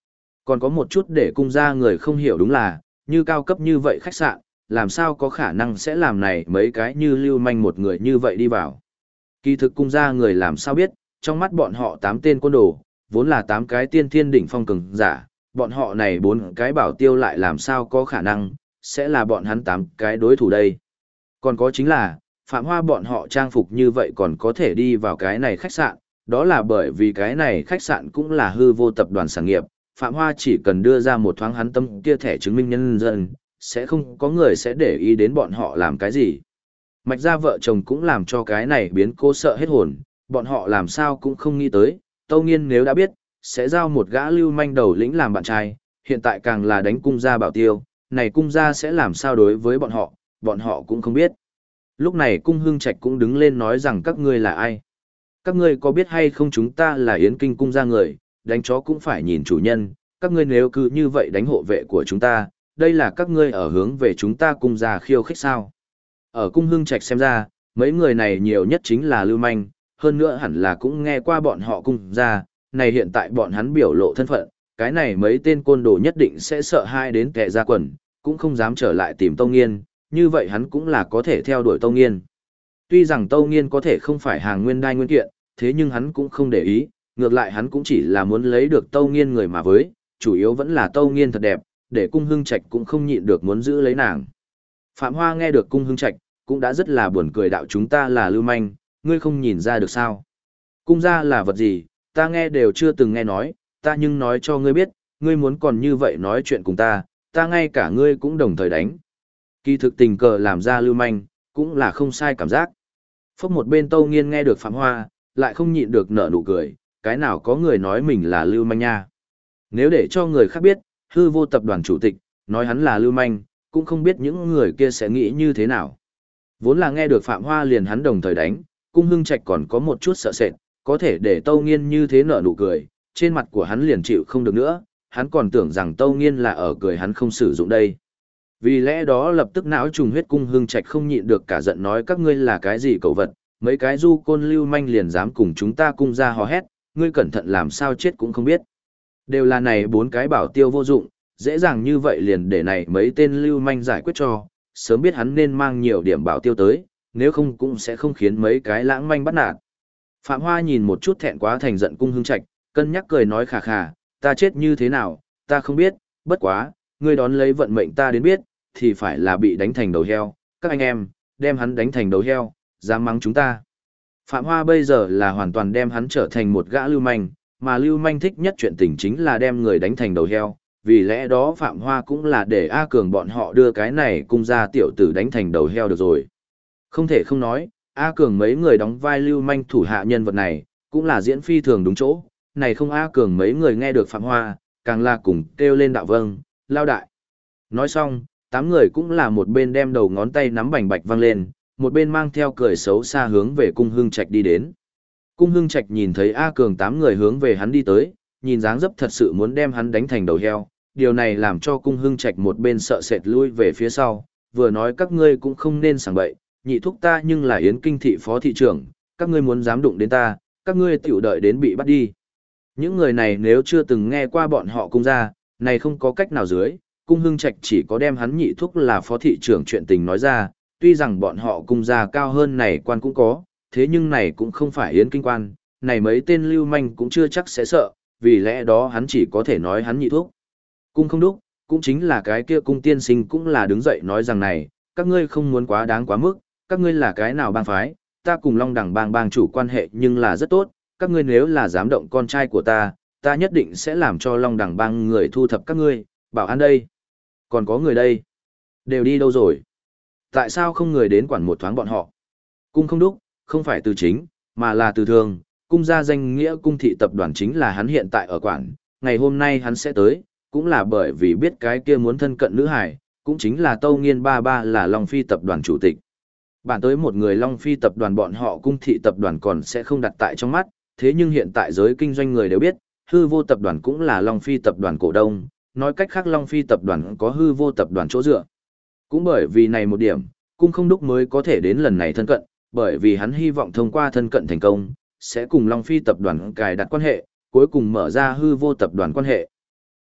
Speaker 1: Còn có một chút để cung gia người không hiểu đúng là, như cao cấp như vậy khách sạn, làm sao có khả năng sẽ làm này mấy cái như lưu manh một người như vậy đi vào. Kỳ thực cung gia người làm sao biết, trong mắt bọn họ 8 tên côn đồ, vốn là 8 cái tiên thiên đỉnh phong cường giả, bọn họ này 4 cái bảo tiêu lại làm sao có khả năng, sẽ là bọn hắn 8 cái đối thủ đây. Còn có chính là, Phạm Hoa bọn họ trang phục như vậy còn có thể đi vào cái này khách sạn, đó là bởi vì cái này khách sạn cũng là hư vô tập đoàn sản nghiệp, Phạm Hoa chỉ cần đưa ra một thoáng hắn tâm kia thẻ chứng minh nhân dân, sẽ không có người sẽ để ý đến bọn họ làm cái gì. Mạch gia vợ chồng cũng làm cho cái này biến cô sợ hết hồn, bọn họ làm sao cũng không nghĩ tới, Tâu Nghiên nếu đã biết, sẽ giao một gã lưu manh đầu lĩnh làm bạn trai, hiện tại càng là đánh cung gia bảo tiêu, này cung gia sẽ làm sao đối với bọn họ cũng không biết. Lúc này cung Hưng Trạch cũng đứng lên nói rằng các ngươi là ai? Các ngươi có biết hay không chúng ta là Yến Kinh cung gia người, đánh chó cũng phải nhìn chủ nhân, các ngươi nếu cứ như vậy đánh hộ vệ của chúng ta, đây là các ngươi ở hướng về chúng ta cung gia khiêu khích sao? Ở cung Hưng Trạch xem ra, mấy người này nhiều nhất chính là lưu manh, hơn nữa hẳn là cũng nghe qua bọn họ cung gia, này hiện tại bọn hắn biểu lộ thân phận, cái này mấy tên côn đồ nhất định sẽ sợ hai đến kẻ ra quần, cũng không dám trở lại tìm Tâu Nghiên, như vậy hắn cũng là có thể theo đuổi Tâu Nghiên. Tuy rằng Tâu Nghiên có thể không phải hàng nguyên đai nguyên kiện, thế nhưng hắn cũng không để ý, ngược lại hắn cũng chỉ là muốn lấy được Tâu Nghiên người mà với, chủ yếu vẫn là Tâu Nghiên thật đẹp, để cung Hưng Trạch cũng không nhịn được muốn giữ lấy nàng. Phạm Hoa nghe được cung Hưng Trạch, cũng đã rất là buồn cười đạo chúng ta là lưu manh, ngươi không nhìn ra được sao. Cung gia là vật gì, ta nghe đều chưa từng nghe nói, ta nhưng nói cho ngươi biết, ngươi muốn còn như vậy nói chuyện cùng ta ngay cả ngươi cũng đồng thời đánh. Kỳ thực tình cờ làm ra lưu manh, cũng là không sai cảm giác. Phốc một bên Tâu Nghiên nghe được Phạm Hoa, lại không nhịn được nở nụ cười, cái nào có người nói mình là lưu manh nha. Nếu để cho người khác biết, hư vô tập đoàn chủ tịch, nói hắn là lưu manh, cũng không biết những người kia sẽ nghĩ như thế nào. Vốn là nghe được Phạm Hoa liền hắn đồng thời đánh, cung Hưng Trạch còn có một chút sợ sệt, có thể để Tâu Nghiên như thế nở nụ cười, trên mặt của hắn liền chịu không được nữa, hắn còn tưởng rằng Tâu Nghiên là ở cười hắn không sử dụng đây. Vì lẽ đó lập tức não trùng huyết cung Hưng Trạch không nhịn được cả giận nói các ngươi là cái gì cẩu vật, mấy cái du côn lưu manh liền dám cùng chúng ta cung ra hò hét, ngươi cẩn thận làm sao chết cũng không biết. Đều là này 4 cái bảo tiêu vô dụng, dễ dàng như vậy liền để này mấy tên lưu manh giải quyết cho, sớm biết hắn nên mang nhiều điểm bảo tiêu tới, nếu không cũng sẽ không khiến mấy cái lãng manh bắt nạt. Phạm Hoa nhìn một chút thẹn quá thành giận cung Hưng Trạch, cân nhắc cười nói khà khà, ta chết như thế nào, ta không biết, bất quá, ngươi đón lấy vận mệnh ta đến biết, thì phải là bị đánh thành đầu heo, các anh em, đem hắn đánh thành đầu heo, dám mắng chúng ta. Phạm Hoa bây giờ là hoàn toàn đem hắn trở thành một gã lưu manh, mà lưu manh thích nhất chuyện tình chính là đem người đánh thành đầu heo, vì lẽ đó Phạm Hoa cũng là để A Cường bọn họ đưa cái này cung ra tiểu tử đánh thành đầu heo được rồi. Không thể không nói, A Cường mấy người đóng vai lưu manh thủ hạ nhân vật này, cũng là diễn phi thường đúng chỗ, này không A Cường mấy người nghe được Phạm Hoa, càng là cùng kêu lên đạo vâng, lao đại. Nói xong, 8 người cũng là một bên đem đầu ngón tay nắm bành bạch văng lên, một bên mang theo cười xấu xa hướng về cung Hưng Trạch đi đến. Cung Hưng Trạch nhìn thấy A Cường 8 người hướng về hắn đi tới, nhìn dáng dấp thật sự muốn đem hắn đánh thành đầu heo, điều này làm cho cung Hưng Trạch một bên sợ sệt lui về phía sau, vừa nói các ngươi cũng không nên sảng bậy, nhị thúc ta nhưng là Yến Kinh thị phó thị trưởng, các ngươi muốn dám đụng đến ta, các ngươi tiểu đợi đến bị bắt đi. Những người này nếu chưa từng nghe qua bọn họ cung ra, này không có cách nào dưới, cung Hưng Trạch chỉ có đem hắn nhị thúc là phó thị trưởng chuyện tình nói ra, tuy rằng bọn họ cung ra cao hơn này quan cũng có, thế nhưng này cũng không phải Yến Kinh quan, này mấy tên lưu manh cũng chưa chắc sẽ sợ, vì lẽ đó hắn chỉ có thể nói hắn nhị thúc. Cung không đúc, cũng chính là cái kia cung tiên sinh cũng là đứng dậy nói rằng này, các ngươi không muốn quá đáng quá mức, các ngươi là cái nào bang phái, ta cùng Long Đẳng bang chủ quan hệ nhưng là rất tốt, các ngươi nếu là dám động con trai của ta nhất định sẽ làm cho Long Đẳng bang người thu thập các ngươi, bảo an đây. Còn có người đây. Đều đi đâu rồi? Tại sao không người đến quản một thoáng bọn họ? Cung không đúc, không phải từ chính, mà là từ thường, cung gia danh nghĩa cung thị tập đoàn chính là hắn hiện tại ở quản, ngày hôm nay hắn sẽ tới, cũng là bởi vì biết cái kia muốn thân cận nữ hải, cũng chính là Tâu Nghiên ba ba là Long Phi tập đoàn chủ tịch. Bản tới một người Long Phi tập đoàn bọn họ cung thị tập đoàn còn sẽ không đặt tại trong mắt, thế nhưng hiện tại giới kinh doanh người đều biết, hư vô tập đoàn cũng là Long Phi tập đoàn cổ đông, nói cách khác Long Phi tập đoàn có hư vô tập đoàn chỗ dựa. Cũng bởi vì này một điểm, cung không đúc mới có thể đến lần này thân cận, bởi vì hắn hy vọng thông qua thân cận thành công, sẽ cùng Long Phi tập đoàn cài đặt quan hệ, cuối cùng mở ra hư vô tập đoàn quan hệ.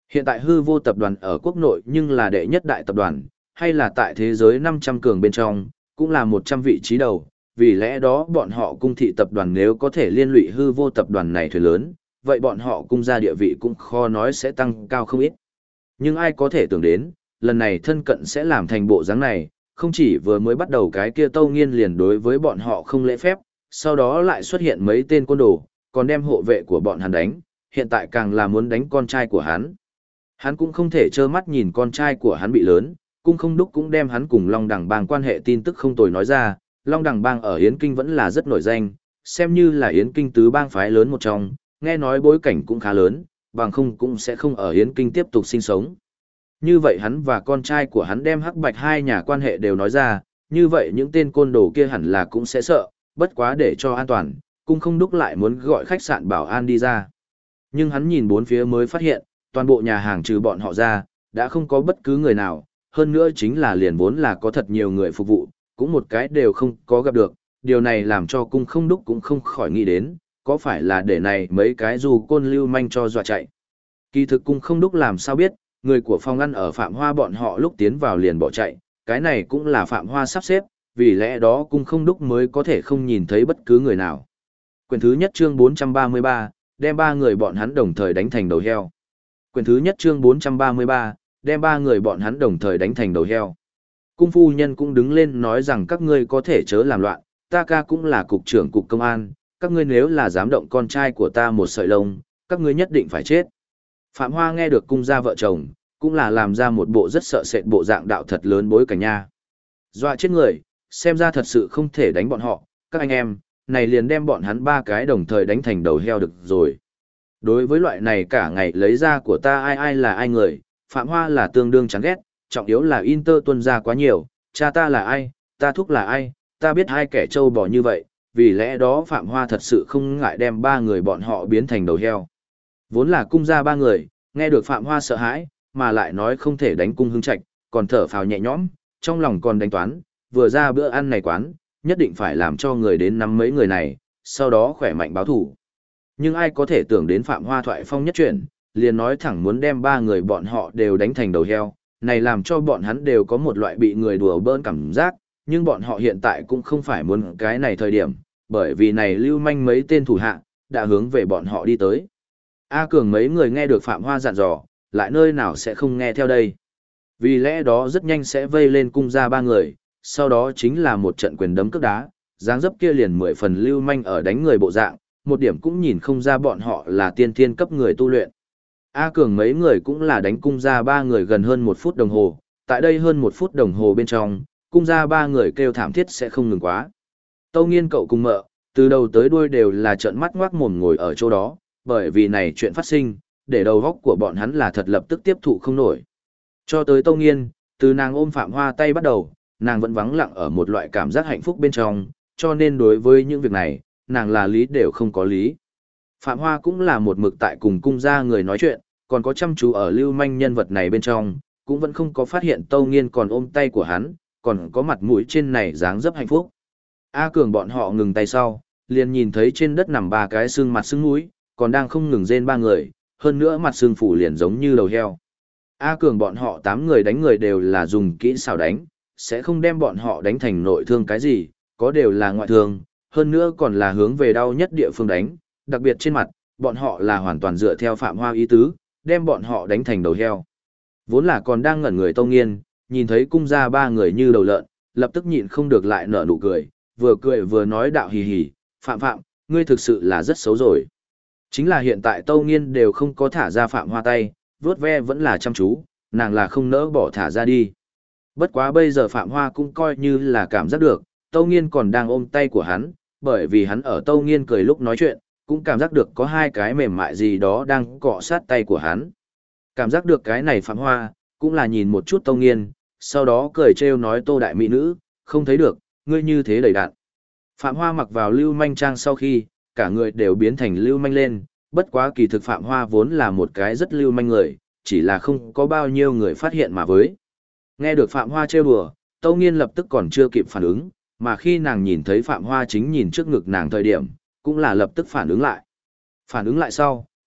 Speaker 1: Hiện tại hư vô tập đoàn ở quốc nội nhưng là đệ nhất đại tập đoàn, hay là tại thế giới 500 cường bên trong, cũng là 100 vị trí đầu, vì lẽ đó bọn họ cung thị tập đoàn nếu có thể liên lụy hư vô tập đoàn này thuyền lớn, vậy bọn họ cung ra địa vị cũng khó nói sẽ tăng cao không ít. Nhưng ai có thể tưởng đến, lần này thân cận sẽ làm thành bộ dáng này, không chỉ vừa mới bắt đầu cái kia Tâu Nghiên liền đối với bọn họ không lễ phép, sau đó lại xuất hiện mấy tên côn đồ, còn đem hộ vệ của bọn hắn đánh, hiện tại càng là muốn đánh con trai của hắn. Hắn cũng không thể trơ mắt nhìn con trai của hắn bị lớn, cung không đúc cũng đem hắn cùng Long Đằng Bang quan hệ tin tức không tồi nói ra, Long Đằng Bang ở Yến Kinh vẫn là rất nổi danh, xem như là Yến Kinh tứ bang phái lớn một trong, nghe nói bối cảnh cũng khá lớn, bằng không cũng sẽ không ở Yến Kinh tiếp tục sinh sống. Như vậy hắn và con trai của hắn đem hắc bạch hai nhà quan hệ đều nói ra, như vậy những tên côn đồ kia hẳn là cũng sẽ sợ, bất quá để cho an toàn, cung không đúc lại muốn gọi khách sạn bảo an đi ra. Nhưng hắn nhìn bốn phía mới phát hiện, toàn bộ nhà hàng trừ bọn họ ra, đã không có bất cứ người nào, hơn nữa chính là liền vốn là có thật nhiều người phục vụ, cũng một cái đều không có gặp được, điều này làm cho cung không đúc cũng không khỏi nghĩ đến, có phải là để này mấy cái dù côn lưu manh cho dọa chạy. Kỳ thực cung không đúc làm sao biết, người của phòng ăn ở Phạm Hoa bọn họ lúc tiến vào liền bỏ chạy, cái này cũng là Phạm Hoa sắp xếp, vì lẽ đó cung không đúc mới có thể không nhìn thấy bất cứ người nào. Quyển thứ nhất chương 433, đem ba người bọn hắn đồng thời đánh thành đầu heo. Quyển thứ nhất chương 433, đem ba người bọn hắn đồng thời đánh thành đầu heo. Cung phu nhân cũng đứng lên nói rằng các ngươi có thể chớ làm loạn, ta ca cũng là cục trưởng cục công an, các ngươi nếu là dám động con trai của ta một sợi lông, các ngươi nhất định phải chết. Phạm Hoa nghe được cung gia vợ chồng, cũng là làm ra một bộ rất sợ sệt bộ dạng đạo thật lớn bối cảnh nha. Dọa chết người, xem ra thật sự không thể đánh bọn họ, các anh em, này liền đem bọn hắn ba cái đồng thời đánh thành đầu heo được rồi. Đối với loại này cả ngày lấy ra của ta ai ai là ai người, Phạm Hoa là tương đương chán ghét, trọng yếu là Inter tuân ra quá nhiều, cha ta là ai, ta thúc là ai, ta biết hai kẻ trâu bò như vậy, vì lẽ đó Phạm Hoa thật sự không ngại đem ba người bọn họ biến thành đầu heo. Vốn là cung ra ba người, nghe được Phạm Hoa sợ hãi, mà lại nói không thể đánh cung hưng trạch, còn thở phào nhẹ nhõm, trong lòng còn đánh toán, vừa ra bữa ăn này quán, nhất định phải làm cho người đến nắm mấy người này, sau đó khỏe mạnh báo thủ. Nhưng ai có thể tưởng đến Phạm Hoa thoại phong nhất chuyển, liền nói thẳng muốn đem ba người bọn họ đều đánh thành đầu heo, này làm cho bọn hắn đều có một loại bị người đùa bỡn cảm giác, nhưng bọn họ hiện tại cũng không phải muốn cái này thời điểm, bởi vì này lưu manh mấy tên thủ hạ, đã hướng về bọn họ đi tới. A Cường mấy người nghe được Phạm Hoa dặn dò, lại nơi nào sẽ không nghe theo đây. Vì lẽ đó rất nhanh sẽ vây lên cung ra ba người, sau đó chính là một trận quyền đấm cước đá, dáng dấp kia liền 10 phần lưu manh ở đánh người bộ dạng, một điểm cũng nhìn không ra bọn họ là tiên thiên cấp người tu luyện. A Cường mấy người cũng là đánh cung ra ba người gần hơn 1 phút đồng hồ, tại đây hơn 1 phút đồng hồ bên trong, cung ra ba người kêu thảm thiết sẽ không ngừng quá. Tâu Nghiên cậu cùng mợ, từ đầu tới đuôi đều là trợn mắt ngoác mồm ngồi ở chỗ đó, bởi vì này chuyện phát sinh, để đầu góc của bọn hắn là thật lập tức tiếp thụ không nổi. Cho tới Tâu Nghiên, từ nàng ôm Phạm Hoa tay bắt đầu, nàng vẫn vắng lặng ở một loại cảm giác hạnh phúc bên trong, cho nên đối với những việc này, nàng là lý đều không có lý. Phạm Hoa cũng là một mực tại cùng cung gia người nói chuyện, còn có chăm chú ở lưu manh nhân vật này bên trong, cũng vẫn không có phát hiện Tâu Nghiên còn ôm tay của hắn, còn có mặt mũi trên này dáng dấp hạnh phúc. A Cường bọn họ ngừng tay sau, liền nhìn thấy trên đất nằm ba cái xương mặt xương mũi, còn đang không ngừng rên ba người, hơn nữa mặt xương phủ liền giống như đầu heo. A Cường bọn họ 8 người đánh người đều là dùng kỹ xảo đánh, sẽ không đem bọn họ đánh thành nội thương cái gì, có đều là ngoại thương, hơn nữa còn là hướng về đau nhất địa phương đánh, đặc biệt trên mặt, bọn họ là hoàn toàn dựa theo Phạm Hoa ý tứ, đem bọn họ đánh thành đầu heo. Vốn là còn đang ngẩn người Tâu Nghiên, nhìn thấy cung ra ba người như đầu lợn, lập tức nhịn không được lại nở nụ cười vừa nói đạo hì hì, Phạm, ngươi thực sự là rất xấu rồi. Chính là hiện tại Tâu Nghiên đều không có thả ra Phạm Hoa tay, vuốt ve vẫn là chăm chú, nàng là không nỡ bỏ thả ra đi. Bất quá bây giờ Phạm Hoa cũng coi như là cảm giác được, Tâu Nghiên còn đang ôm tay của hắn, bởi vì hắn ở Tâu Nghiên cười lúc nói chuyện, cũng cảm giác được có hai cái mềm mại gì đó đang cọ sát tay của hắn. Cảm giác được cái này Phạm Hoa, cũng là nhìn một chút Tâu Nghiên, sau đó cười trêu nói Tô đại mỹ nữ, không thấy được, ngươi như thế đầy đặn. Phạm Hoa mặc vào lưu manh trang sau khi, cả người đều biến thành lưu manh lên, bất quá kỳ thực Phạm Hoa vốn là một cái rất lưu manh người, chỉ là không có bao nhiêu người phát hiện mà với. Nghe được Phạm Hoa trêu đùa, Tâu Nghiên lập tức còn chưa kịp phản ứng, mà khi nàng nhìn thấy Phạm Hoa chính nhìn trước ngực nàng thời điểm, cũng là lập tức phản ứng lại. Phản ứng lại sau,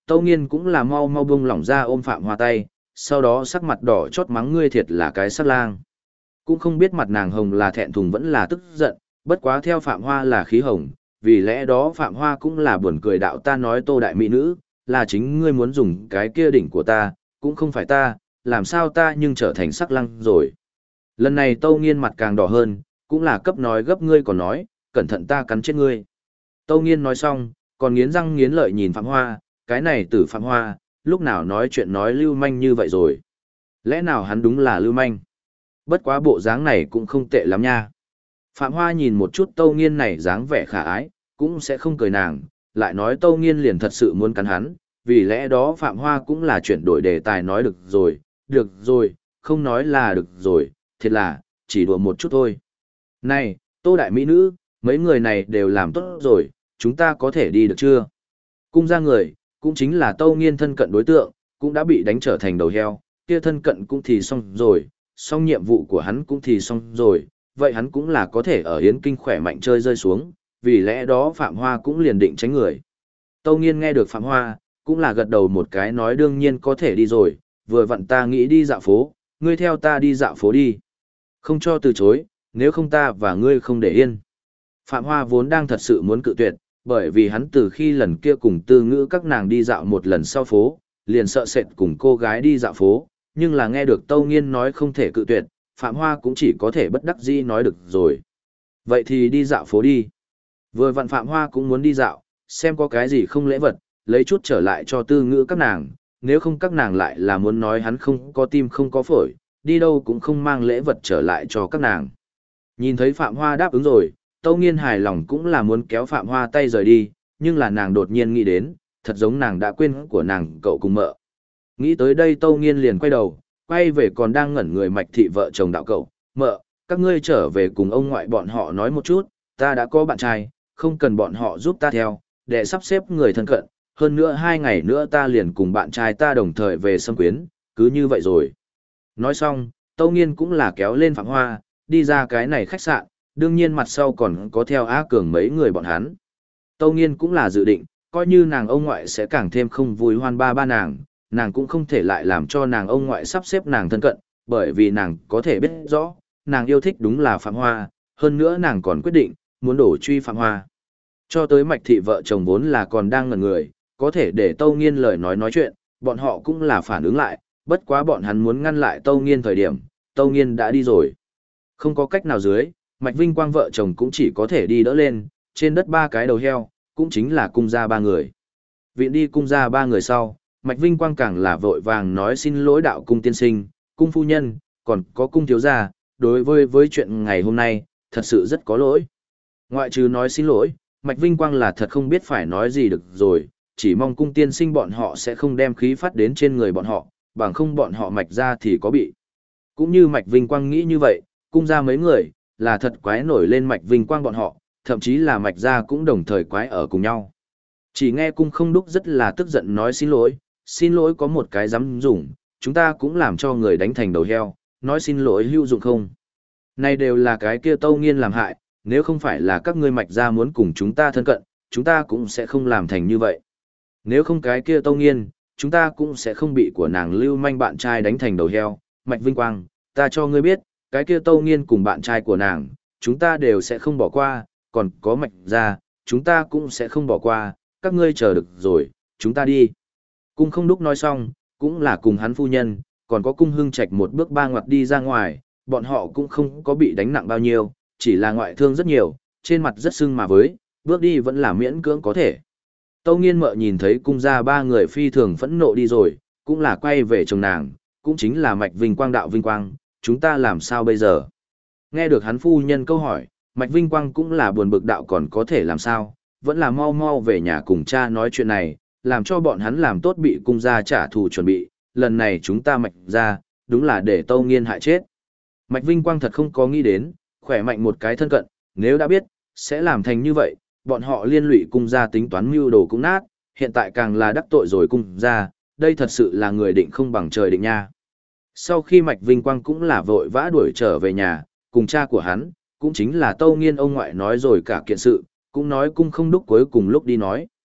Speaker 1: Tâu Nghiên cũng là mau mau buông lỏng ra ôm Phạm Hoa tay, sau đó sắc mặt đỏ chót mắng ngươi thiệt là cái sắc lang. Cũng không biết mặt nàng hồng là thẹn thùng vẫn là tức giận, bất quá theo Phạm Hoa là khí hồng, vì lẽ đó Phạm Hoa cũng là buồn cười đạo ta nói Tô đại mỹ nữ, là chính ngươi muốn dùng cái kia đỉnh của ta, cũng không phải ta, làm sao ta nhưng trở thành sắc lăng rồi. Lần này Tâu Nghiên mặt càng đỏ hơn, cũng là cấp nói gấp ngươi còn nói, cẩn thận ta cắn chết ngươi. Tâu Nghiên nói xong, còn nghiến răng nghiến lợi nhìn Phạm Hoa, cái này tử Phạm Hoa, lúc nào nói chuyện nói lưu manh như vậy rồi. Lẽ nào hắn đúng là lưu manh? Bất quá bộ dáng này cũng không tệ lắm nha. Phạm Hoa nhìn một chút Tâu Nghiên này dáng vẻ khả ái, cũng sẽ không cười nàng, lại nói Tâu Nghiên liền thật sự muốn cắn hắn, vì lẽ đó Phạm Hoa cũng là chuyển đổi đề tài nói được rồi, không nói là được rồi, thiệt là, chỉ đùa một chút thôi. Này, Tô đại mỹ nữ, mấy người này đều làm tốt rồi, chúng ta có thể đi được chưa? Cung ra người, cũng chính là Tâu Nghiên thân cận đối tượng, cũng đã bị đánh trở thành đầu heo, kia thân cận cũng thì xong rồi, xong nhiệm vụ của hắn cũng thì xong rồi, vậy hắn cũng là có thể ở Yến Kinh khỏe mạnh chơi rơi xuống, vì lẽ đó Phạm Hoa cũng liền định tránh người. Tâu Nghiên nghe được Phạm Hoa, cũng là gật đầu một cái nói đương nhiên có thể đi rồi, vừa vặn ta nghĩ đi dạo phố, ngươi theo ta đi dạo phố đi. Không cho từ chối, nếu không ta và ngươi không để yên. Phạm Hoa vốn đang thật sự muốn cự tuyệt, bởi vì hắn từ khi lần kia cùng Tư Ngữ các nàng đi dạo một lần sau phố, liền sợ sệt cùng cô gái đi dạo phố, nhưng là nghe được Tâu Nghiên nói không thể cự tuyệt, Phạm Hoa cũng chỉ có thể bất đắc dĩ nói được rồi. Vậy thì đi dạo phố đi. Vừa vặn Phạm Hoa cũng muốn đi dạo, xem có cái gì không lễ vật, lấy chút trở lại cho Tư Ngữ các nàng, nếu không các nàng lại là muốn nói hắn không có tim không có phổi, đi đâu cũng không mang lễ vật trở lại cho các nàng. Nhìn thấy Phạm Hoa đáp ứng rồi, Tâu Nghiên hài lòng cũng là muốn kéo Phạm Hoa tay rời đi, nhưng là nàng đột nhiên nghĩ đến, thật giống nàng đã quên của nàng cậu cùng mợ. Nghĩ tới đây Tâu Nghiên liền quay đầu, quay về còn đang ngẩn người Mạch Thị vợ chồng đạo cậu, mợ, các ngươi trở về cùng ông ngoại bọn họ nói một chút, ta đã có bạn trai, không cần bọn họ giúp ta theo, để sắp xếp người thân cận, hơn nữa 2 ngày nữa ta liền cùng bạn trai ta đồng thời về xâm quyến, cứ như vậy rồi. Nói xong, Tâu Nghiên cũng là kéo lên Phạm Hoa, đi ra cái này khách sạn, đương nhiên mặt sau còn có theo Á Cường mấy người bọn hắn. Tâu Nghiên cũng là dự định, coi như nàng ông ngoại sẽ càng thêm không vui hoan ba nàng cũng không thể lại làm cho nàng ông ngoại sắp xếp nàng thân cận, bởi vì nàng có thể biết rõ, nàng yêu thích đúng là Phạm Hoa, hơn nữa nàng còn quyết định, muốn đổ truy Phạm Hoa. Cho tới Mạch Thị vợ chồng vốn là còn đang ngẩn người, có thể để Tâu Nghiên lời nói chuyện, bọn họ cũng là phản ứng lại, bất quá bọn hắn muốn ngăn lại Tâu Nghiên thời điểm, Tâu Nghiên đã đi rồi. Không có cách nào dưới, Mạch Vinh Quang vợ chồng cũng chỉ có thể đi đỡ lên, trên đất 3 cái đầu heo, cũng chính là cung ra 3 người. Viện đi cung ra 3 người sau, Mạch Vinh Quang càng là vội vàng nói xin lỗi đạo cung tiên sinh, cung phu nhân, còn có cung thiếu gia, đối với chuyện ngày hôm nay, thật sự rất có lỗi. Ngoại trừ nói xin lỗi, Mạch Vinh Quang là thật không biết phải nói gì được rồi, chỉ mong cung tiên sinh bọn họ sẽ không đem khí phát đến trên người bọn họ, bằng không bọn họ Mạch ra thì có bị. Cũng như Mạch Vinh Quang nghĩ như vậy, cung ra mấy người, là thật quái nổi lên Mạch Vinh Quang bọn họ, thậm chí là Mạch ra cũng đồng thời quái ở cùng nhau. Chỉ nghe cung không đúc rất là tức giận nói xin lỗi có một cái dám dùng, chúng ta cũng làm cho người đánh thành đầu heo, nói xin lỗi hữu dụng không. Này đều là cái kia Tâu Nghiên làm hại, nếu không phải là các ngươi Mạch ra muốn cùng chúng ta thân cận, chúng ta cũng sẽ không làm thành như vậy. Nếu không cái kia Tâu Nghiên, chúng ta cũng sẽ không bị của nàng lưu manh bạn trai đánh thành đầu heo. Mạch Vinh Quang, ta cho ngươi biết, cái kia Tâu Nghiên cùng bạn trai của nàng, chúng ta đều sẽ không bỏ qua, còn có Mạch ra, chúng ta cũng sẽ không bỏ qua, các ngươi chờ được rồi, chúng ta đi. Cung không đúc nói xong, cũng là cùng hắn phu nhân, còn có cung hưng trạch một bước 3 ngoặt đi ra ngoài, bọn họ cũng không có bị đánh nặng bao nhiêu, chỉ là ngoại thương rất nhiều, trên mặt rất sưng mà với, bước đi vẫn là miễn cưỡng có thể. Tâu Nghiên mợ nhìn thấy cung ra 3 người phi thường phẫn nộ đi rồi, cũng là quay về chồng nàng, cũng chính là Mạch Vinh Quang đạo Vinh Quang, chúng ta làm sao bây giờ? Nghe được hắn phu nhân câu hỏi, Mạch Vinh Quang cũng là buồn bực đạo còn có thể làm sao, vẫn là mau mau về nhà cùng cha nói chuyện này, làm cho bọn hắn làm tốt bị cung gia trả thù chuẩn bị, lần này chúng ta Mạch ra, đúng là để Tâu Nghiên hại chết. Mạch Vinh Quang thật không có nghĩ đến, khỏe mạnh một cái thân cận, nếu đã biết, sẽ làm thành như vậy, bọn họ liên lụy cung gia tính toán mưu đồ cũng nát, hiện tại càng là đắc tội rồi cung gia, đây thật sự là người định không bằng trời định nha. Sau khi Mạch Vinh Quang cũng là vội vã đuổi trở về nhà, cùng cha của hắn, cũng chính là Tâu Nghiên ông ngoại nói rồi cả kiện sự, cũng nói cung không đúc cuối cùng lúc đi nói.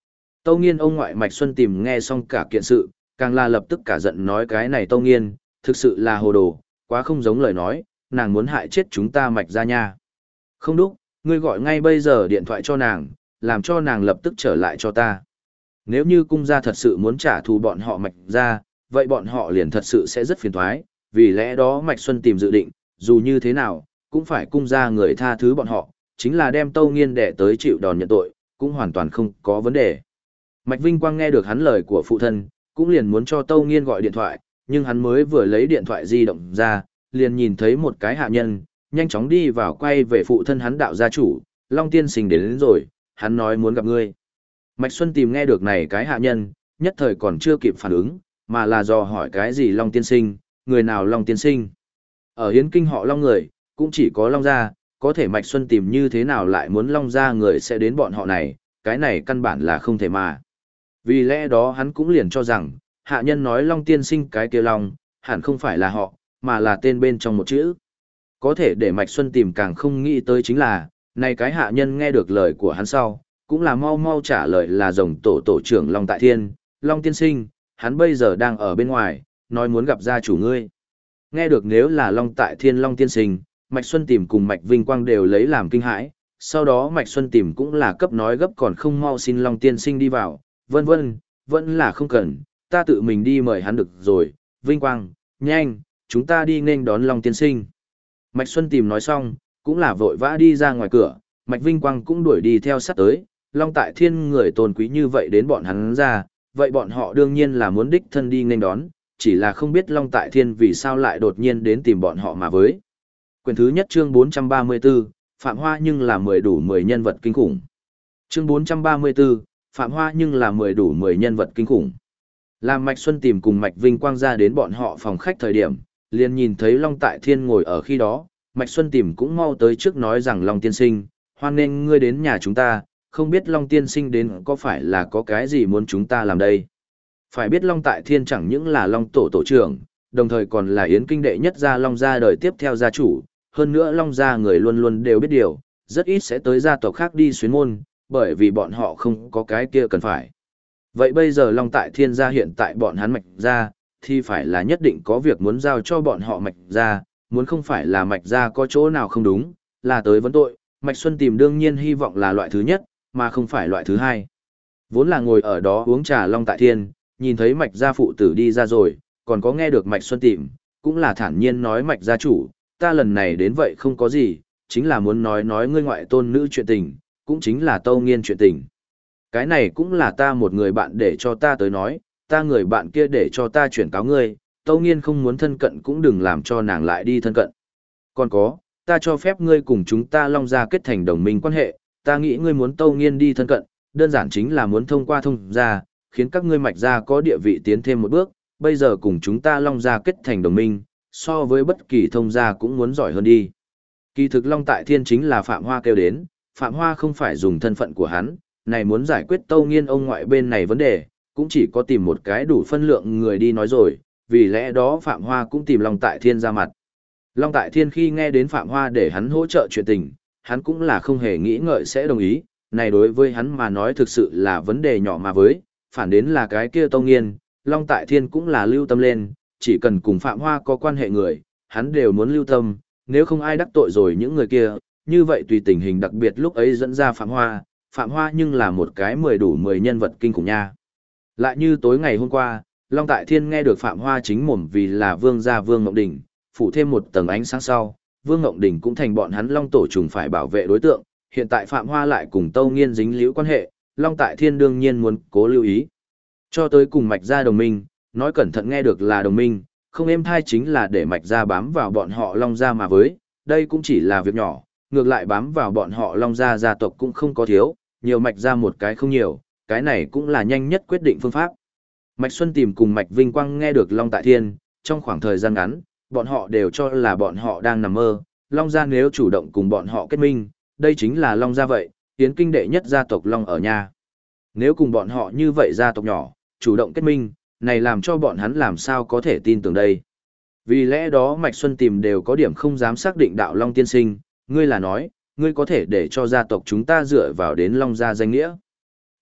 Speaker 1: Tâu Nghiên ông ngoại Mạch Xuân Tìm nghe xong cả kiện sự, càng là lập tức cả giận nói cái này Tâu Nghiên, thực sự là hồ đồ, quá không giống lời nói, nàng muốn hại chết chúng ta Mạch gia nha. Không đúc, ngươi gọi ngay bây giờ điện thoại cho nàng, làm cho nàng lập tức trở lại cho ta. Nếu như cung gia thật sự muốn trả thù bọn họ Mạch gia, vậy bọn họ liền thật sự sẽ rất phiền toái, vì lẽ đó Mạch Xuân Tìm dự định, dù như thế nào, cũng phải cung gia người tha thứ bọn họ, chính là đem Tâu Nghiên đẻ tới chịu đòn nhận tội, cũng hoàn toàn không có vấn đề. Mạch Vinh Quang nghe được hắn lời của phụ thân, cũng liền muốn cho Tâu Nghiên gọi điện thoại, nhưng hắn mới vừa lấy điện thoại di động ra, liền nhìn thấy một cái hạ nhân, nhanh chóng đi vào quay về phụ thân hắn đạo gia chủ, Long Tiên Sinh đến rồi, hắn nói muốn gặp ngươi. Mạch Xuân Tìm nghe được này cái hạ nhân, nhất thời còn chưa kịp phản ứng, mà là dò hỏi cái gì Long Tiên Sinh, người nào Long Tiên Sinh. Ở hiến kinh họ Long người, cũng chỉ có Long gia, có thể Mạch Xuân Tìm như thế nào lại muốn Long gia người sẽ đến bọn họ này, cái này căn bản là không thể mà. Vì lẽ đó hắn cũng liền cho rằng, hạ nhân nói Long Tiên Sinh cái kia Long, hẳn không phải là họ, mà là tên bên trong một chữ. Có thể để Mạch Xuân Tìm càng không nghĩ tới chính là, này cái hạ nhân nghe được lời của hắn sau, cũng là mau mau trả lời là rồng tổ trưởng Long Tại Thiên, Long Tiên Sinh, hắn bây giờ đang ở bên ngoài, nói muốn gặp gia chủ ngươi. Nghe được nếu là Long Tại Thiên Long Tiên Sinh, Mạch Xuân Tìm cùng Mạch Vinh Quang đều lấy làm kinh hãi, sau đó Mạch Xuân Tìm cũng là cấp nói gấp còn không mau xin Long Tiên Sinh đi vào, vân vân, vẫn là không cần, ta tự mình đi mời hắn được rồi, Vinh Quang, nhanh, chúng ta đi nên đón Long Tiên Sinh. Mạch Xuân Tìm nói xong, cũng là vội vã đi ra ngoài cửa, Mạch Vinh Quang cũng đuổi đi theo sát tới, Long Tại Thiên người tôn quý như vậy đến bọn hắn ra, vậy bọn họ đương nhiên là muốn đích thân đi nên đón, chỉ là không biết Long Tại Thiên vì sao lại đột nhiên đến tìm bọn họ mà với. Quyển thứ nhất chương 434, Phạm Hoa nhưng là 10 đủ 10 nhân vật kinh khủng. Chương 434, Phạm Hoa nhưng là 10 đủ 10 nhân vật kinh khủng. Làm Mạch Xuân Tìm cùng Mạch Vinh Quang ra đến bọn họ phòng khách thời điểm, liền nhìn thấy Long Tại Thiên ngồi ở khi đó, Mạch Xuân Tìm cũng mau tới trước nói rằng Long Tiên Sinh, hoan nghênh ngươi đến nhà chúng ta, không biết Long Tiên Sinh đến có phải là có cái gì muốn chúng ta làm đây. Phải biết Long Tại Thiên chẳng những là Long tổ trưởng, đồng thời còn là yến kinh đệ nhất gia Long gia đời tiếp theo gia chủ, hơn nữa Long gia người luôn luôn đều biết điều, rất ít sẽ tới gia tộc khác đi xuyến môn, bởi vì bọn họ không có cái kia cần phải. Vậy bây giờ Long Tại Thiên gia hiện tại bọn hắn Mạch gia, thì phải là nhất định có việc muốn giao cho bọn họ Mạch gia, muốn không phải là Mạch gia có chỗ nào không đúng, là tới vấn tội, Mạch Xuân Tìm đương nhiên hy vọng là loại thứ nhất, mà không phải loại thứ hai. Vốn là ngồi ở đó uống trà Long Tại Thiên, nhìn thấy Mạch gia phụ tử đi ra rồi, còn có nghe được Mạch Xuân Tìm, cũng là thản nhiên nói Mạch gia chủ, ta lần này đến vậy không có gì, chính là muốn nói ngươi ngoại tôn nữ chuyện tình, cũng chính là Tâu Nghiên chuyện tình. Cái này cũng là ta một người bạn để cho ta tới nói, ta người bạn kia để cho ta chuyển cáo ngươi, Tâu Nghiên không muốn thân cận cũng đừng làm cho nàng lại đi thân cận. Còn có, ta cho phép ngươi cùng chúng ta Long gia kết thành đồng minh quan hệ, ta nghĩ ngươi muốn Tâu Nghiên đi thân cận, đơn giản chính là muốn thông qua thông gia, khiến các ngươi Mạch gia có địa vị tiến thêm một bước, bây giờ cùng chúng ta Long gia kết thành đồng minh, so với bất kỳ thông gia cũng muốn giỏi hơn đi. Kỳ thực Long Tại Thiên chính là Phạm Hoa kêu đến, Phạm Hoa không phải dùng thân phận của hắn, này muốn giải quyết Tâu Nghiên ông ngoại bên này vấn đề, cũng chỉ có tìm một cái đủ phân lượng người đi nói rồi, vì lẽ đó Phạm Hoa cũng tìm Long Tại Thiên ra mặt. Long Tại Thiên khi nghe đến Phạm Hoa để hắn hỗ trợ chuyện tình, hắn cũng là không hề nghĩ ngợi sẽ đồng ý, này đối với hắn mà nói thực sự là vấn đề nhỏ mà với, phản đến là cái kia Tâu Nghiên, Long Tại Thiên cũng là lưu tâm lên, chỉ cần cùng Phạm Hoa có quan hệ người, hắn đều muốn lưu tâm, nếu không ai đắc tội rồi những người kia, như vậy tùy tình hình đặc biệt lúc ấy dẫn ra Phạm Hoa nhưng là một cái 10 đủ 10 nhân vật kinh khủng nha. Lại như tối ngày hôm qua, Long Tại Thiên nghe được Phạm Hoa chính mồm vì là vương gia Vương Ngộng Đình, phủ thêm một tầng ánh sáng sau, Vương Ngộng Đình cũng thành bọn hắn Long tổ trùng phải bảo vệ đối tượng, hiện tại Phạm Hoa lại cùng Tâu Nghiên dính liễu quan hệ, Long Tại Thiên đương nhiên muốn cố lưu ý. Cho tới cùng Mạch gia đồng minh, nói cẩn thận nghe được là đồng minh, không êm thai chính là để Mạch gia bám vào bọn họ Long gia mà với, đây cũng chỉ là việc nhỏ, ngược lại bám vào bọn họ Long gia gia tộc cũng không có thiếu, nhiều Mạch gia một cái không nhiều, cái này cũng là nhanh nhất quyết định phương pháp. Mạch Xuân Tìm cùng Mạch Vinh Quang nghe được Long Tại Thiên, trong khoảng thời gian ngắn, bọn họ đều cho là bọn họ đang nằm mơ, Long gia nếu chủ động cùng bọn họ kết minh, đây chính là Long gia vậy, tiến kinh đệ nhất gia tộc Long ở nhà. Nếu cùng bọn họ như vậy gia tộc nhỏ, chủ động kết minh, này làm cho bọn hắn làm sao có thể tin tưởng đây. Vì lẽ đó Mạch Xuân Tìm đều có điểm không dám xác định đạo Long tiên sinh, ngươi là nói, ngươi có thể để cho gia tộc chúng ta dựa vào đến Long gia danh nghĩa.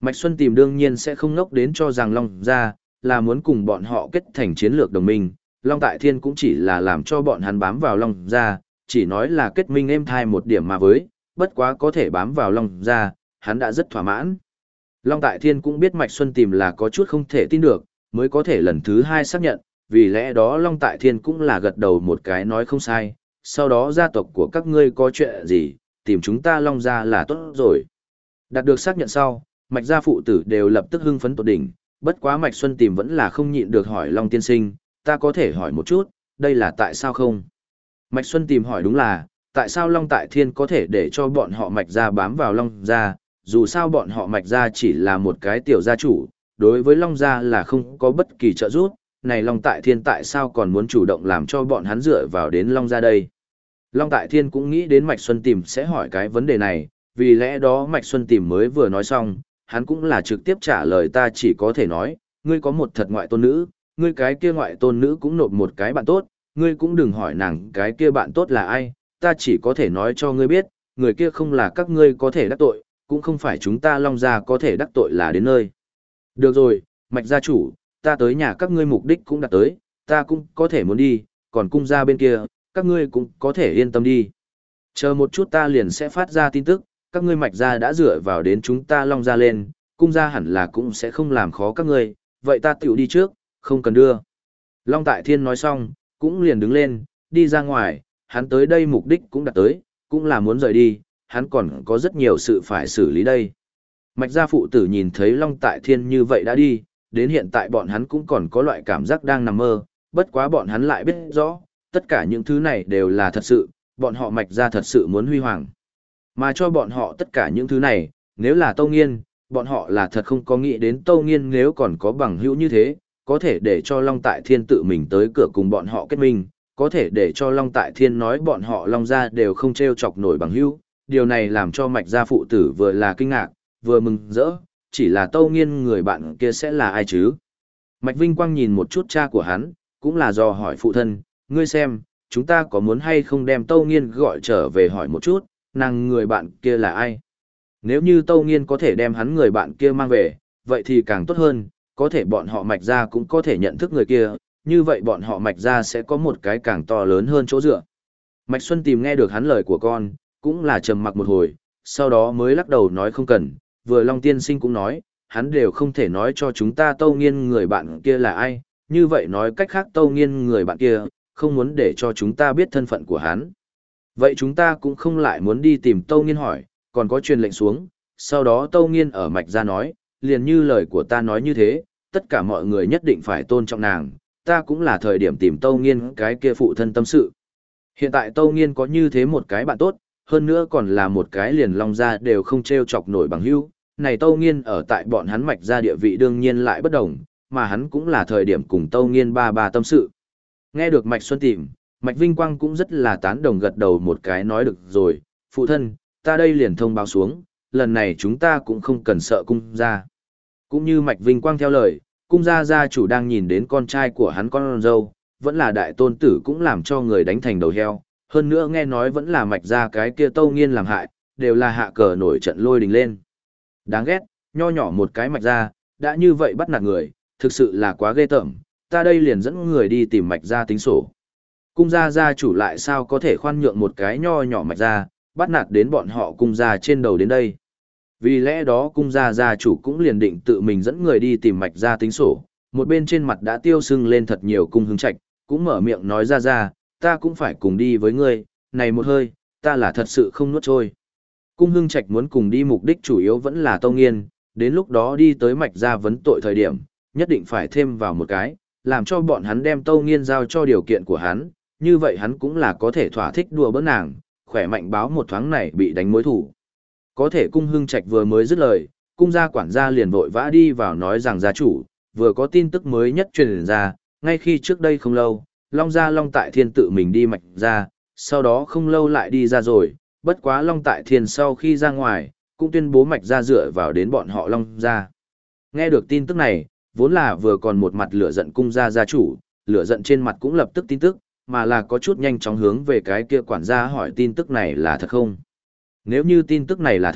Speaker 1: Mạch Xuân Tìm đương nhiên sẽ không ngốc đến cho rằng Long gia là muốn cùng bọn họ kết thành chiến lược đồng minh, Long Tại Thiên cũng chỉ là làm cho bọn hắn bám vào Long gia, chỉ nói là kết minh êm thai một điểm mà với, bất quá có thể bám vào Long gia, hắn đã rất thỏa mãn. Long Tại Thiên cũng biết Mạch Xuân Tìm là có chút không thể tin được, mới có thể lần thứ hai xác nhận, vì lẽ đó Long Tại Thiên cũng là gật đầu một cái nói không sai, sau đó gia tộc của các ngươi có chuyện gì, tìm chúng ta Long gia là tốt rồi. Đạt được xác nhận sau, Mạch gia phụ tử đều lập tức hưng phấn tột đỉnh, bất quá Mạch Xuân Tìm vẫn là không nhịn được hỏi Long tiên sinh, ta có thể hỏi một chút, đây là tại sao không? Mạch Xuân Tìm hỏi đúng là, tại sao Long Tại Thiên có thể để cho bọn họ Mạch gia bám vào Long gia, dù sao bọn họ Mạch gia chỉ là một cái tiểu gia chủ, đối với Long gia là không có bất kỳ trợ giúp, này Long Tại Thiên tại sao còn muốn chủ động làm cho bọn hắn dựa vào đến Long gia đây? Long Tại Thiên cũng nghĩ đến Mạch Xuân Tìm sẽ hỏi cái vấn đề này, vì lẽ đó Mạch Xuân Tìm mới vừa nói xong, hắn cũng là trực tiếp trả lời ta chỉ có thể nói, ngươi có một thật ngoại tôn nữ, ngươi cái kia ngoại tôn nữ cũng nộp một cái bạn tốt, ngươi cũng đừng hỏi nàng cái kia bạn tốt là ai, ta chỉ có thể nói cho ngươi biết, người kia không là các ngươi có thể đắc tội, cũng không phải chúng ta Long gia có thể đắc tội là đến nơi. Được rồi, Mạch gia chủ, ta tới nhà các ngươi mục đích cũng đã tới, ta cũng có thể muốn đi, còn cung gia bên kia, các ngươi cũng có thể yên tâm đi. Chờ một chút ta liền sẽ phát ra tin tức, các ngươi Mạch gia đã dựa vào đến chúng ta Long gia lên, cung gia hẳn là cũng sẽ không làm khó các ngươi, vậy ta tiểu đi trước, không cần đưa. Long Tại Thiên nói xong, cũng liền đứng lên, đi ra ngoài, hắn tới đây mục đích cũng đã tới, cũng là muốn rời đi, hắn còn có rất nhiều sự phải xử lý đây. Mạch gia phụ tử nhìn thấy Long Tại Thiên như vậy đã đi, đến hiện tại bọn hắn cũng còn có loại cảm giác đang nằm mơ, bất quá bọn hắn lại biết rõ, tất cả những thứ này đều là thật sự, bọn họ Mạch gia thật sự muốn huy hoàng. Mà cho bọn họ tất cả những thứ này, nếu là Tâu Nghiên, bọn họ là thật không có nghĩ đến Tâu Nghiên nếu còn có bằng hữu như thế, có thể để cho Long Tại Thiên tự mình tới cửa cùng bọn họ kết minh, có thể để cho Long Tại Thiên nói bọn họ Long gia đều không trêu chọc nổi bằng hữu. Điều này làm cho Mạch gia phụ tử vừa là kinh ngạc, vừa mừng rỡ, chỉ là Tâu Nghiên người bạn kia sẽ là ai chứ? Mạch Vinh Quang nhìn một chút cha của hắn, cũng là dò hỏi phụ thân, ngươi xem, chúng ta có muốn hay không đem Tâu Nghiên gọi trở về hỏi một chút, nàng người bạn kia là ai? Nếu như Tâu Nghiên có thể đem hắn người bạn kia mang về, vậy thì càng tốt hơn, có thể bọn họ Mạch gia cũng có thể nhận thức người kia, như vậy bọn họ Mạch gia sẽ có một cái càng to lớn hơn chỗ dựa. Mạch Xuân Tìm nghe được hắn lời của con, cũng là trầm mặc một hồi, sau đó mới lắc đầu nói không cần, vừa Long tiên sinh cũng nói, hắn đều không thể nói cho chúng ta Tâu Nghiên người bạn kia là ai, như vậy nói cách khác Tâu Nghiên người bạn kia, không muốn để cho chúng ta biết thân phận của hắn. Vậy chúng ta cũng không lại muốn đi tìm Tâu Nghiên hỏi, còn có truyền lệnh xuống, sau đó Tâu Nghiên ở Mạch gia nói, liền như lời của ta nói như thế, tất cả mọi người nhất định phải tôn trọng nàng, ta cũng là thời điểm tìm Tâu Nghiên cái kia phụ thân tâm sự. Hiện tại Tâu Nghiên có như thế một cái bạn tốt, hơn nữa còn là một cái liền Long gia đều không trêu chọc nổi bằng hữu, này Tâu Nghiên ở tại bọn hắn Mạch gia địa vị đương nhiên lại bất đồng, mà hắn cũng là thời điểm cùng Tâu Nghiên ba tâm sự. Nghe được Mạch Xuân Tìm, Mạch Vinh Quang cũng rất là tán đồng gật đầu một cái nói được rồi, phụ thân, ta đây liền thông báo xuống, lần này chúng ta cũng không cần sợ cung gia. Cũng như Mạch Vinh Quang theo lời, cung gia gia chủ đang nhìn đến con trai của hắn con dâu, vẫn là đại tôn tử cũng làm cho người đánh thành đầu heo, hơn nữa nghe nói vẫn là Mạch gia cái kia Tâu Nghiên làm hại, đều là hạ cờ nổi trận lôi đình lên. Đáng ghét, nho nhỏ một cái Mạch gia, đã như vậy bắt nạt người, thực sự là quá ghê tởm, ta đây liền dẫn người đi tìm Mạch gia tính sổ. Cung gia gia chủ lại sao có thể khoan nhượng một cái nho nhỏ Mạch gia, bắt nạt đến bọn họ cung gia trên đầu đến đây. Vì lẽ đó cung gia gia chủ cũng liền định tự mình dẫn người đi tìm Mạch gia tính sổ, một bên trên mặt đã tiêu sưng lên thật nhiều cung hứng trạch, cũng mở miệng nói ra, ta cũng phải cùng đi với ngươi, này một hơi, ta là thật sự không nuốt trôi. Cung Hưng Trạch muốn cùng đi mục đích chủ yếu vẫn là Tâu Nghiên, đến lúc đó đi tới Mạch gia vấn tội thời điểm, nhất định phải thêm vào một cái, làm cho bọn hắn đem Tâu Nghiên giao cho điều kiện của hắn, như vậy hắn cũng là có thể thỏa thích đùa bỡn nàng, khỏe mạnh báo một thoáng này bị đánh mối thủ. Có thể Cung Hưng Trạch vừa mới dứt lời, cung gia quản gia liền vội vã đi vào nói rằng gia chủ, vừa có tin tức mới nhất truyền ra, ngay khi trước đây không lâu, Long gia Long Tại Thiên tự mình đi Mạch gia, sau đó không lâu lại đi ra rồi, bất quá Long Tại Thiên sau khi ra ngoài, cũng tuyên bố Mạch gia dựa vào đến bọn họ Long gia. Nghe được tin tức này, vốn là vừa còn một mặt lửa giận cung gia gia chủ, lửa giận trên mặt cũng lập tức tin tức, mà là có chút nhanh chóng hướng về cái kia quản gia hỏi tin tức này là thật không. Nếu như tin tức này là thật,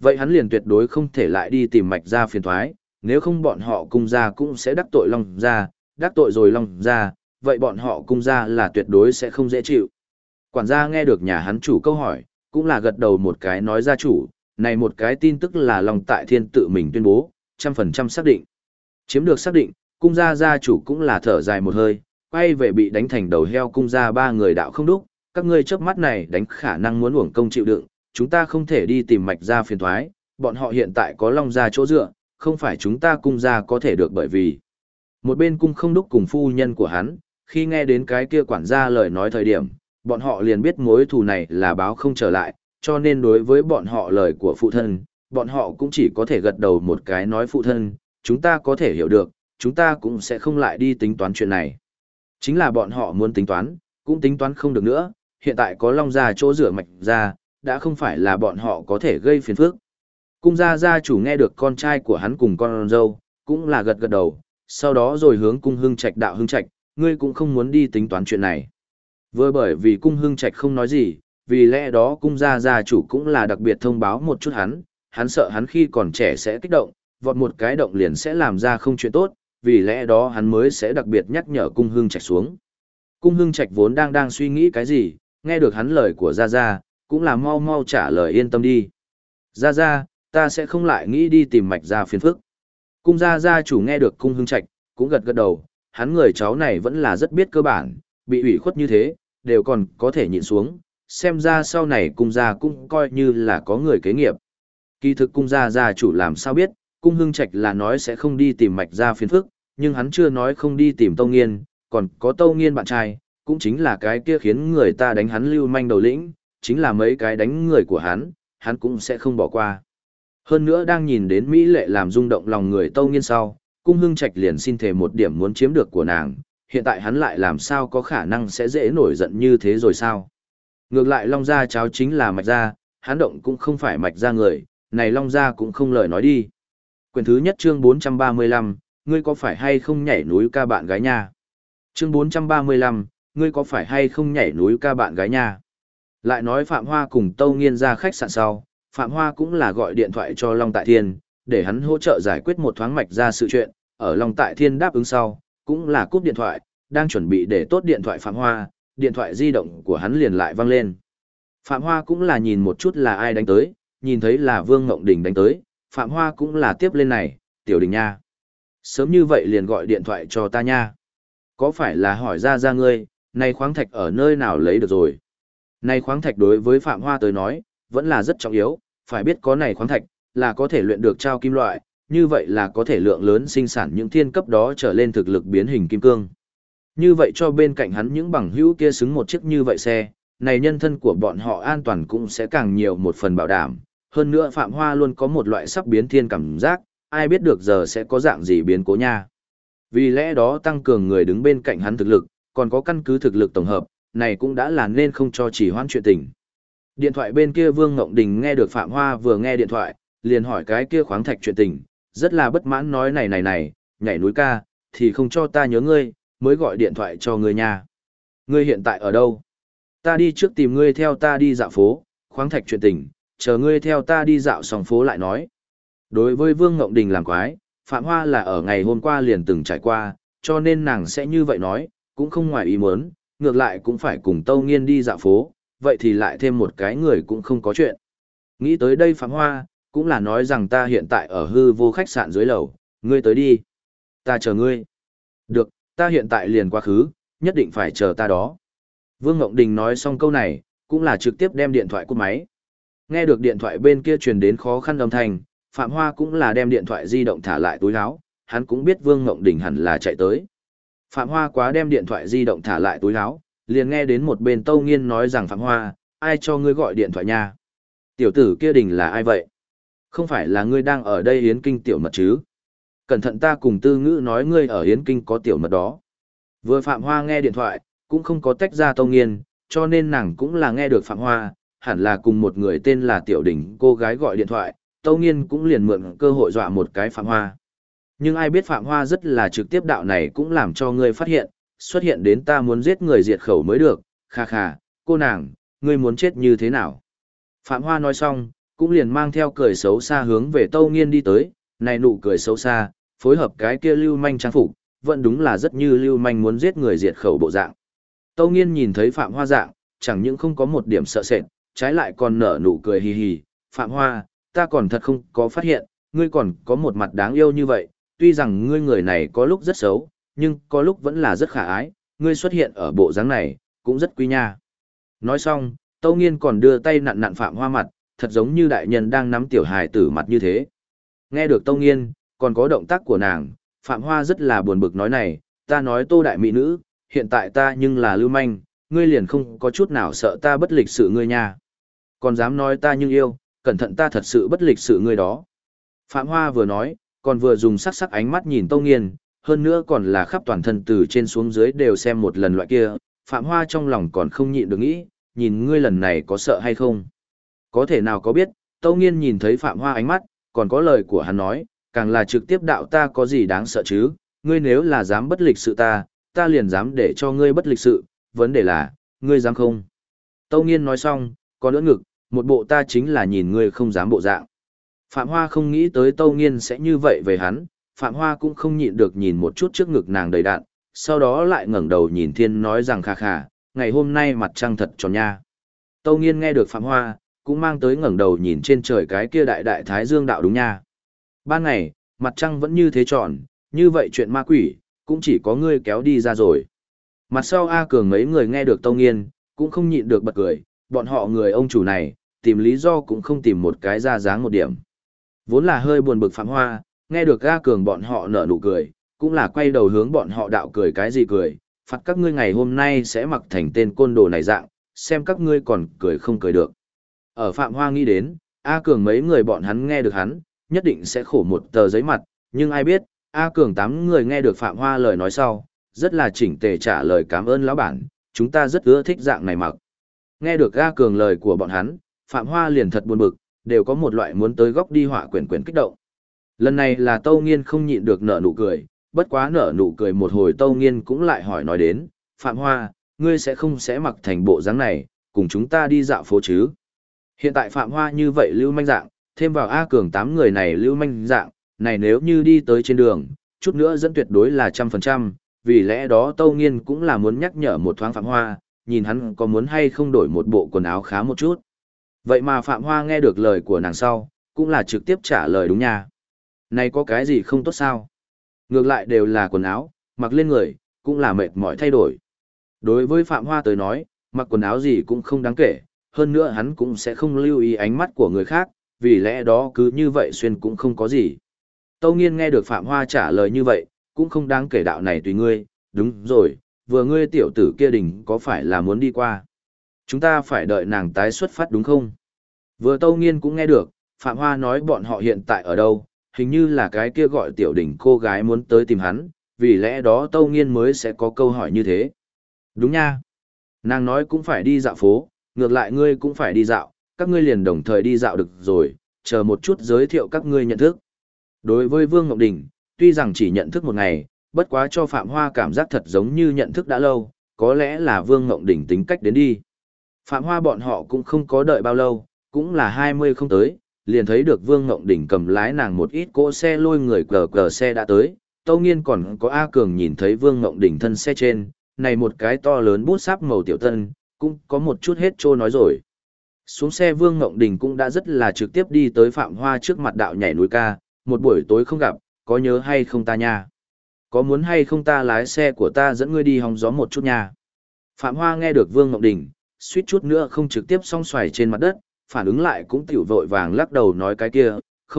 Speaker 1: vậy hắn liền tuyệt đối không thể lại đi tìm Mạch gia phiền toái, nếu không bọn họ cung gia cũng sẽ đắc tội Long gia, đắc tội rồi Long gia, vậy bọn họ cung gia là tuyệt đối sẽ không dễ chịu. Quản gia nghe được nhà hắn chủ câu hỏi, cũng là gật đầu một cái nói gia chủ, này một cái tin tức là Long Tại Thiên tự mình tuyên bố, 100% xác định. Chiếm được xác định, cung gia gia chủ cũng là thở dài một hơi, quay về bị đánh thành đầu heo cung gia ba người đạo không đúc, các ngươi chớp mắt này đánh khả năng muốn uổng công chịu đựng, chúng ta không thể đi tìm Mạch gia phiền toái, bọn họ hiện tại có Long gia chỗ dựa, không phải chúng ta cung gia có thể được bởi vì. Một bên cung không đúc cùng phu nhân của hắn, khi nghe đến cái kia quản gia lời nói thời điểm, bọn họ liền biết mối thù này là báo không trở lại, cho nên đối với bọn họ lời của phụ thân, bọn họ cũng chỉ có thể gật đầu một cái nói phụ thân, chúng ta có thể hiểu được, chúng ta cũng sẽ không lại đi tính toán chuyện này. Chính là bọn họ muốn tính toán, cũng tính toán không được nữa, hiện tại có Long gia chỗ rửa Mạch gia, đã không phải là bọn họ có thể gây phiền phức. Cung gia gia chủ nghe được con trai của hắn cùng con dâu, cũng là gật gật đầu, sau đó rồi hướng cung Hưng Trạch đạo Hưng Trạch, ngươi cũng không muốn đi tính toán chuyện này. Vừa bởi vì cung Hưng Trạch không nói gì, vì lẽ đó cung gia gia chủ cũng là đặc biệt thông báo một chút hắn sợ hắn khi còn trẻ sẽ kích động, vọt một cái động liền sẽ làm ra không chuyện tốt, vì lẽ đó hắn mới sẽ đặc biệt nhắc nhở cung Hưng Trạch xuống. Cung Hưng Trạch vốn đang suy nghĩ cái gì, nghe được hắn lời của Gia Gia, cũng là mau mau trả lời yên tâm đi. Gia Gia, ta sẽ không lại nghĩ đi tìm Mạch gia phiền phức. Cung gia gia chủ nghe được cung Hưng Trạch, cũng gật gật đầu, hắn người cháu này vẫn là rất biết cơ bản, bị ủy khuất như thế, đều còn có thể nhịn xuống, xem ra sau này cung gia cũng coi như là có người kế nghiệp. Kỳ thực cung gia gia chủ làm sao biết, cung Hưng Trạch là nói sẽ không đi tìm Mạch gia phiền phức, nhưng hắn chưa nói không đi tìm Tâu Nghiên, còn có Tâu Nghiên bạn trai, cũng chính là cái kia khiến người ta đánh hắn lưu manh đầu lĩnh, chính là mấy cái đánh người của hắn cũng sẽ không bỏ qua. Hơn nữa đang nhìn đến Mỹ Lệ làm rung động lòng người Tâu Nghiên sau, cung Hưng Trạch liền xin thề một điểm muốn chiếm được của nàng, hiện tại hắn lại làm sao có khả năng sẽ dễ nổi giận như thế rồi sao? Ngược lại Long gia cháu chính là Mạch gia, hắn động cũng không phải Mạch gia người, này Long gia cũng không lời nói đi. Quyển thứ nhất chương 435, ngươi có phải hay không nhảy núi ca bạn gái nha? Chương 435, ngươi có phải hay không nhảy núi ca bạn gái nha? Lại nói Phạm Hoa cùng Tâu Nghiên ra khách sạn sau, Phạm Hoa cũng là gọi điện thoại cho Long Tại Thiên, để hắn hỗ trợ giải quyết một thoáng Mạch gia sự chuyện, ở Long Tại Thiên đáp ứng sau, cũng là cúp điện thoại, đang chuẩn bị để tốt điện thoại Phạm Hoa, điện thoại di động của hắn liền lại vang lên. Phạm Hoa cũng là nhìn một chút là ai đánh tới, nhìn thấy là Vương Ngộng Đình đánh tới, Phạm Hoa cũng là tiếp lên này, Tiểu Đình nha. Sớm như vậy liền gọi điện thoại cho ta nha. Có phải là hỏi ra ngươi, này khoáng thạch ở nơi nào lấy được rồi? Này khoáng thạch đối với Phạm Hoa tới nói, vẫn là rất trọng yếu, phải biết có này khoáng thạch, là có thể luyện được trao kim loại, như vậy là có thể lượng lớn sinh sản những thiên cấp đó trở lên thực lực biến hình kim cương. Như vậy cho bên cạnh hắn những bằng hữu kia xứng một chiếc như vậy xe, này nhân thân của bọn họ an toàn cũng sẽ càng nhiều một phần bảo đảm. Hơn nữa Phạm Hoa luôn có một loại sắp biến thiên cảm giác, ai biết được giờ sẽ có dạng gì biến cố nha. Vì lẽ đó tăng cường người đứng bên cạnh hắn thực lực, còn có căn cứ thực lực tổng hợp, này cũng đã là nên không cho chỉ hoãn chuyện tình. Điện thoại bên kia Vương Ngộng Đình nghe được Phạm Hoa vừa nghe điện thoại, liền hỏi cái kia khoáng thạch chuyện tình, rất là bất mãn nói này, nhảy núi ca, thì không cho ta nhớ ngươi, mới gọi điện thoại cho ngươi nha. Ngươi hiện tại ở đâu? Ta đi trước tìm ngươi theo ta đi dạo phố, khoáng thạch chuyện tình, chờ ngươi theo ta đi dạo xong phố lại nói. Đối với Vương Ngộng Đình làm quái, Phạm Hoa là ở ngày hôm qua liền từng trải qua, cho nên nàng sẽ như vậy nói, cũng không ngoài ý muốn, ngược lại cũng phải cùng Tâu Nghiên đi dạo phố, vậy thì lại thêm một cái người cũng không có chuyện. Nghĩ tới đây Phạm Hoa, cũng là nói rằng ta hiện tại ở hư vô khách sạn dưới lầu, ngươi tới đi. Ta chờ ngươi. Được, ta hiện tại liền quá khứ, nhất định phải chờ ta đó. Vương Ngộng Đình nói xong câu này, cũng là trực tiếp đem điện thoại cúp máy. Nghe được điện thoại bên kia truyền đến khó khăn âm thanh, Phạm Hoa cũng là đem điện thoại di động thả lại túi áo, hắn cũng biết Vương Ngộng Đình hẳn là chạy tới. Phạm Hoa quá đem điện thoại di động thả lại túi áo, liền nghe đến một bên Tâu Nghiên nói rằng Phạm Hoa, ai cho ngươi gọi điện thoại nha? Tiểu tử kia Đình là ai vậy? Không phải là ngươi đang ở đây Yến Kinh tiểu mật chứ? Cẩn thận ta cùng Tư Ngữ nói ngươi ở Yến Kinh có tiểu mật đó. Vừa Phạm Hoa nghe điện thoại, cũng không có tách ra Tâu Nghiên, cho nên nàng cũng là nghe được Phạm Hoa, hẳn là cùng một người tên là Tiểu Đình cô gái gọi điện thoại, Tâu Nghiên cũng liền mượn cơ hội dọa một cái Phạm Hoa. Nhưng ai biết Phạm Hoa rất là trực tiếp đạo này cũng làm cho ngươi phát hiện, xuất hiện đến ta muốn giết người diệt khẩu mới được, kha kha, cô nàng, ngươi muốn chết như thế nào? Phạm Hoa nói xong, cũng liền mang theo cười xấu xa hướng về Tâu Nghiên đi tới, này nụ cười xấu xa, phối hợp cái kia lưu manh trang phục, vẫn đúng là rất như lưu manh muốn giết người diệt khẩu bộ dạng. Tâu Nghiên nhìn thấy Phạm Hoa dạng, chẳng những không có một điểm sợ sệt, trái lại còn nở nụ cười hì hì, Phạm Hoa, ta còn thật không có phát hiện, ngươi còn có một mặt đáng yêu như vậy, tuy rằng ngươi người này có lúc rất xấu, nhưng có lúc vẫn là rất khả ái, ngươi xuất hiện ở bộ dáng này, cũng rất quý nha. Nói xong, Tâu Nghiên còn đưa tay nặn nặn Phạm Hoa mặt, thật giống như đại nhân đang nắm tiểu hài tử mặt như thế. Nghe được Tâu Nghiên, còn có động tác của nàng, Phạm Hoa rất là buồn bực nói này, ta nói Tô đại mỹ nữ, hiện tại ta nhưng là lưu manh, ngươi liền không có chút nào sợ ta bất lịch sự ngươi nha. Còn dám nói ta nhưng yêu, cẩn thận ta thật sự bất lịch sự ngươi đó. Phạm Hoa vừa nói, còn vừa dùng sắc sắc ánh mắt nhìn Tâu Nghiên, hơn nữa còn là khắp toàn thân từ trên xuống dưới đều xem một lần loại kia, Phạm Hoa trong lòng còn không nhịn được nghĩ, nhìn ngươi lần này có sợ hay không. Có thể nào có biết, Tâu Nghiên nhìn thấy Phạm Hoa ánh mắt, còn có lời của hắn nói, càng là trực tiếp đạo ta có gì đáng sợ chứ, ngươi nếu là dám bất lịch sự ta liền dám để cho ngươi bất lịch sự, vấn đề là, ngươi dám không? Tâu Nghiên nói xong, còn ưỡn ngực, một bộ ta chính là nhìn ngươi không dám bộ dạng. Phạm Hoa không nghĩ tới Tâu Nghiên sẽ như vậy về hắn, Phạm Hoa cũng không nhịn được nhìn một chút trước ngực nàng đầy đạn, sau đó lại ngẩng đầu nhìn thiên nói rằng khà khà, ngày hôm nay mặt trăng thật tròn nha. Tâu Nghiên nghe được Phạm Hoa, cũng mang tới ngẩng đầu nhìn trên trời cái kia đại đại thái dương đạo đúng nha. Ban ngày, mặt trăng vẫn như thế tròn, như vậy chuyện ma quỷ, cũng chỉ có ngươi kéo đi ra rồi. Mặt sau A Cường mấy người nghe được Tâu Nghiên, cũng không nhịn được bật cười, bọn họ người ông chủ này, tìm lý do cũng không tìm một cái ra dáng một điểm. Vốn là hơi buồn bực Phạm Hoa, nghe được A Cường bọn họ nở nụ cười, cũng là quay đầu hướng bọn họ đạo cười cái gì cười, phạt các ngươi ngày hôm nay sẽ mặc thành tên côn đồ này dạng, xem các ngươi còn cười không cười được. Ở Phạm Hoa nghĩ đến, A Cường mấy người bọn hắn nghe được hắn, nhất định sẽ khổ một tờ giấy mặt, nhưng ai biết, A Cường 8 người nghe được Phạm Hoa lời nói sau, rất là chỉnh tề trả lời cảm ơn lão bản, chúng ta rất ưa thích dạng này mặc. Nghe được A Cường lời của bọn hắn, Phạm Hoa liền thật buồn bực, đều có một loại muốn tới góc đi họa quyển quyển kích động. Lần này là Tâu Nghiên không nhịn được nở nụ cười, bất quá nở nụ cười một hồi Tâu Nghiên cũng lại hỏi nói đến, Phạm Hoa, ngươi sẽ không sẽ mặc thành bộ dáng này, cùng chúng ta đi dạo phố chứ? Hiện tại Phạm Hoa như vậy lưu manh dạng, thêm vào A Cường 8 người này lưu manh dạng, này nếu như đi tới trên đường, chút nữa dẫn tuyệt đối là 100%, vì lẽ đó Tâu Nghiên cũng là muốn nhắc nhở một thoáng Phạm Hoa, nhìn hắn có muốn hay không đổi một bộ quần áo khá một chút. Vậy mà Phạm Hoa nghe được lời của nàng sau, cũng là trực tiếp trả lời đúng nha. Này có cái gì không tốt sao? Ngược lại đều là quần áo, mặc lên người, cũng là mệt mỏi thay đổi. Đối với Phạm Hoa tới nói, mặc quần áo gì cũng không đáng kể, hơn nữa hắn cũng sẽ không lưu ý ánh mắt của người khác, vì lẽ đó cứ như vậy xuyên cũng không có gì. Tâu Nghiên nghe được Phạm Hoa trả lời như vậy, cũng không đáng kể đạo này tùy ngươi, đúng rồi, vừa ngươi tiểu tử kia đỉnh có phải là muốn đi qua. Chúng ta phải đợi nàng tái xuất phát đúng không? Vừa Tâu Nghiên cũng nghe được, Phạm Hoa nói bọn họ hiện tại ở đâu, hình như là cái kia gọi tiểu đỉnh cô gái muốn tới tìm hắn, vì lẽ đó Tâu Nghiên mới sẽ có câu hỏi như thế. Đúng nha. Nàng nói cũng phải đi dạo phố, ngược lại ngươi cũng phải đi dạo, các ngươi liền đồng thời đi dạo được rồi, chờ một chút giới thiệu các ngươi nhận thức. Đối với Vương Ngọc Đình, tuy rằng chỉ nhận thức một ngày, bất quá cho Phạm Hoa cảm giác thật giống như nhận thức đã lâu, có lẽ là Vương Ngọc Đình tính cách đến đi. Phạm Hoa bọn họ cũng không có đợi bao lâu, cũng là 20 không tới, liền thấy được Vương Ngọc Đình cầm lái nàng một ít cỗ xe lôi người cờ xe đã tới. Tâu Nghiên còn có A Cường nhìn thấy Vương Ngọc Đình thân xe trên, này một cái to lớn bút sáp màu tiểu tân, cũng có một chút hết trô nói rồi. Xuống xe Vương Ngọc Đình cũng đã rất là trực tiếp đi tới Phạm Hoa trước mặt đạo nhảy núi ca, một buổi tối không gặp, có nhớ hay không ta nha? Có muốn hay không ta lái xe của ta dẫn ngươi đi hóng gió một chút nha? Phạm Hoa nghe được Vương Ngọc Đình, suýt chút nữa không trực tiếp song xoài trên mặt đất, phản ứng lại cũng tiểu vội vàng lắc đầu nói cái kia,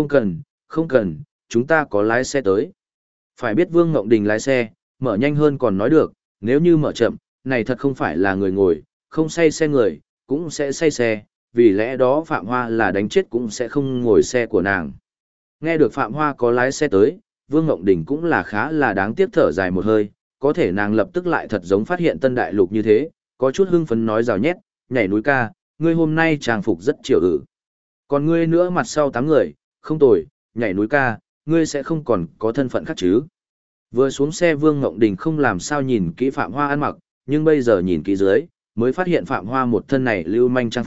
Speaker 1: không cần, chúng ta có lái xe tới. Phải biết Vương Ngọc Đình lái xe, mở nhanh hơn còn nói được, nếu như mở chậm, này thật không phải là người ngồi, không say xe người, cũng sẽ say xe, vì lẽ đó Phạm Hoa là đánh chết cũng sẽ không ngồi xe của nàng. Nghe được Phạm Hoa có lái xe tới, Vương Ngọc Đình cũng là khá là đáng tiếc thở dài một hơi, có thể nàng lập tức lại thật giống phát hiện tân đại lục như thế, có chút hưng phấn nói rào nhét, nhảy núi ca, ngươi hôm nay trang phục rất chiều Còn ngươi nữa mặt sau 8 người, không tồi, nhảy núi ca, ngươi sẽ không còn có thân phận khác chứ. Vừa xuống xe Vương Ngọc Đình không làm sao nhìn kỹ Phạm Hoa ăn mặc, nhưng bây giờ nhìn kỹ dưới, mới phát hiện Phạm Hoa một thân này lưu manh trang phục,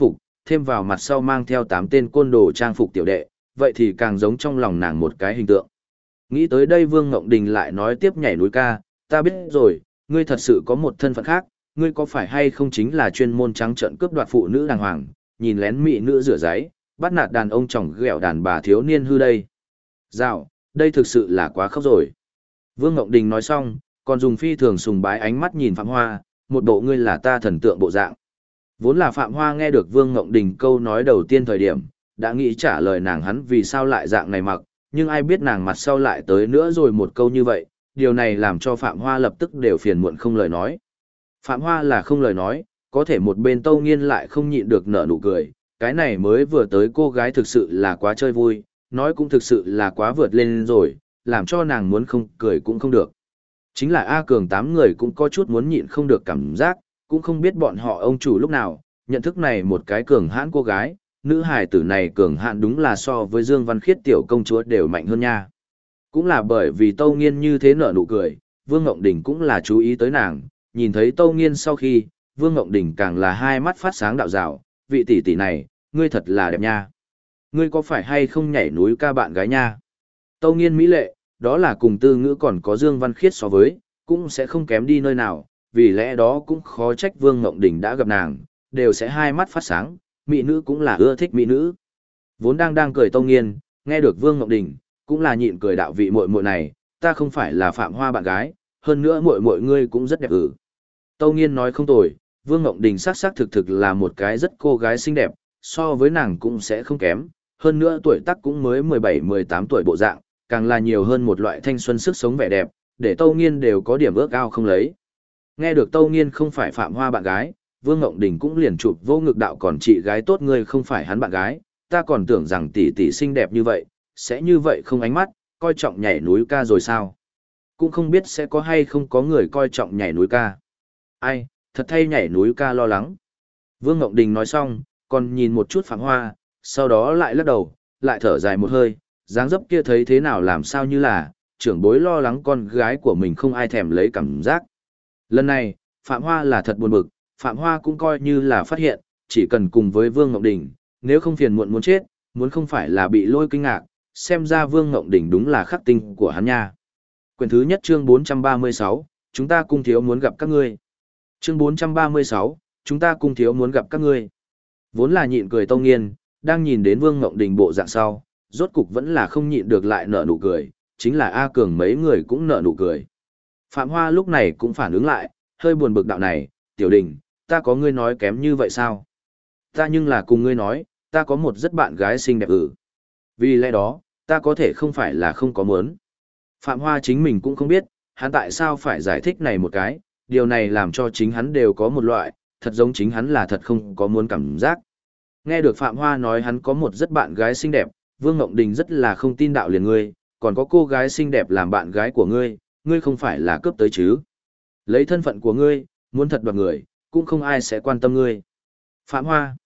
Speaker 1: thêm vào mặt sau mang theo 8 tên côn đồ trang phục tiểu đệ, vậy thì càng giống trong lòng nàng một cái hình tượng. Nghĩ tới đây Vương Ngộng Đình lại nói tiếp nhảy núi ca, ta biết rồi, ngươi thật sự có một thân phận khác, ngươi có phải hay không chính là chuyên môn trắng trợn cướp đoạt phụ nữ đàng hoàng, nhìn lén mỹ nữ rửa giấy, bắt nạt đàn ông chồng ghẹo đàn bà thiếu niên hư đây. Dạo, đây thực sự là quá khóc rồi. Vương Ngộng Đình nói xong, còn dùng phi thường sùng bái ánh mắt nhìn Phạm Hoa, một bộ ngươi là ta thần tượng bộ dạng. Vốn là Phạm Hoa nghe được Vương Ngộng Đình câu nói đầu tiên thời điểm, đã nghĩ trả lời nàng hắn vì sao lại dạng này mặc, nhưng ai biết nàng mặt sau lại tới nữa rồi một câu như vậy, điều này làm cho Phạm Hoa lập tức đều phiền muộn không lời nói. Phạm Hoa là không lời nói, có thể một bên Tâu Nghiên lại không nhịn được nở nụ cười, cái này mới vừa tới cô gái thực sự là quá chơi vui, nói cũng thực sự là quá vượt lên rồi, làm cho nàng muốn không cười cũng không được. Chính là A Cường 8 người cũng có chút muốn nhịn không được cảm giác, cũng không biết bọn họ ông chủ lúc nào, nhận thức này một cái cường hãn cô gái, nữ hài tử này cường hãn đúng là so với Dương Văn Khiết tiểu công chúa đều mạnh hơn nha. Cũng là bởi vì Tâu Nghiên như thế nở nụ cười, Vương Ngộng Đình cũng là chú ý tới nàng, nhìn thấy Tâu Nghiên sau khi, Vương Ngộng Đình càng là hai mắt phát sáng đạo rào, vị tỷ tỷ này, ngươi thật là đẹp nha. Ngươi có phải hay không nhảy núi ca bạn gái nha? Tâu Nghiên mỹ lệ, đó là cùng Tư Ngữ còn có Dương Văn Khiết so với, cũng sẽ không kém đi nơi nào, vì lẽ đó cũng khó trách Vương Ngộng Đình đã gặp nàng, đều sẽ hai mắt phát sáng, mỹ nữ cũng là ưa thích mỹ nữ. Vốn đang cười Tâu Nghiên, nghe được Vương Ngộng Đình, cũng là nhịn cười đạo vị muội muội này, ta không phải là Phạm Hoa bạn gái, hơn nữa muội muội ngươi cũng rất đẹp Tâu Nghiên nói không tồi, Vương Ngộng Đình xác xác thực là một cái rất cô gái xinh đẹp, so với nàng cũng sẽ không kém, hơn nữa tuổi tác cũng mới 17-18 tuổi bộ dạng, càng là nhiều hơn một loại thanh xuân sức sống vẻ đẹp, để Tâu Nghiên đều có điểm ước ao không lấy. Nghe được Tâu Nghiên không phải Phạm Hoa bạn gái, Vương Ngộng Đình cũng liền chụp vô ngực đạo còn chị gái tốt ngươi không phải hắn bạn gái, ta còn tưởng rằng tỷ tỷ xinh đẹp như vậy, sẽ như vậy không ánh mắt, coi trọng nhảy núi ca rồi sao? Cũng không biết sẽ có hay không có người coi trọng nhảy núi ca. Ai, thật thay nhảy núi ca lo lắng. Vương Ngộng Đình nói xong, còn nhìn một chút Phạm Hoa, sau đó lại lắc đầu, lại thở dài một hơi, dáng dấp kia thấy thế nào làm sao như là, trưởng bối lo lắng con gái của mình không ai thèm lấy cảm giác. Lần này, Phạm Hoa là thật buồn bực, Phạm Hoa cũng coi như là phát hiện, chỉ cần cùng với Vương Ngộng Đình, nếu không phiền muộn muốn chết, muốn không phải là bị lôi kinh ngạc, xem ra Vương Ngộng Đình đúng là khắc tinh của hắn nha. Quyển thứ nhất chương 436, chúng ta cung thiếu muốn gặp các ngươi. Chương 436, chúng ta cung thiếu muốn gặp các ngươi. Vốn là nhịn cười Tâu Nghiên, đang nhìn đến Vương Ngộng Đình bộ dạng sau, rốt cục vẫn là không nhịn được lại nở nụ cười, chính là A Cường mấy người cũng nở nụ cười. Phạm Hoa lúc này cũng phản ứng lại, hơi buồn bực đạo này, Tiểu Đình, ta có ngươi nói kém như vậy sao? Ta nhưng là cùng ngươi nói, ta có một rất bạn gái xinh đẹp Vì lẽ đó, ta có thể không phải là không có muốn. Phạm Hoa chính mình cũng không biết, hắn tại sao phải giải thích này một cái, điều này làm cho chính hắn đều có một loại, thật giống chính hắn là thật không có muốn cảm giác. Nghe được Phạm Hoa nói hắn có một rất bạn gái xinh đẹp, Vương Ngộng Đình rất là không tin đạo liền ngươi, còn có cô gái xinh đẹp làm bạn gái của ngươi, ngươi không phải là cướp tới chứ. Lấy thân phận của ngươi, muốn thật đoạt người, cũng không ai sẽ quan tâm ngươi. Phạm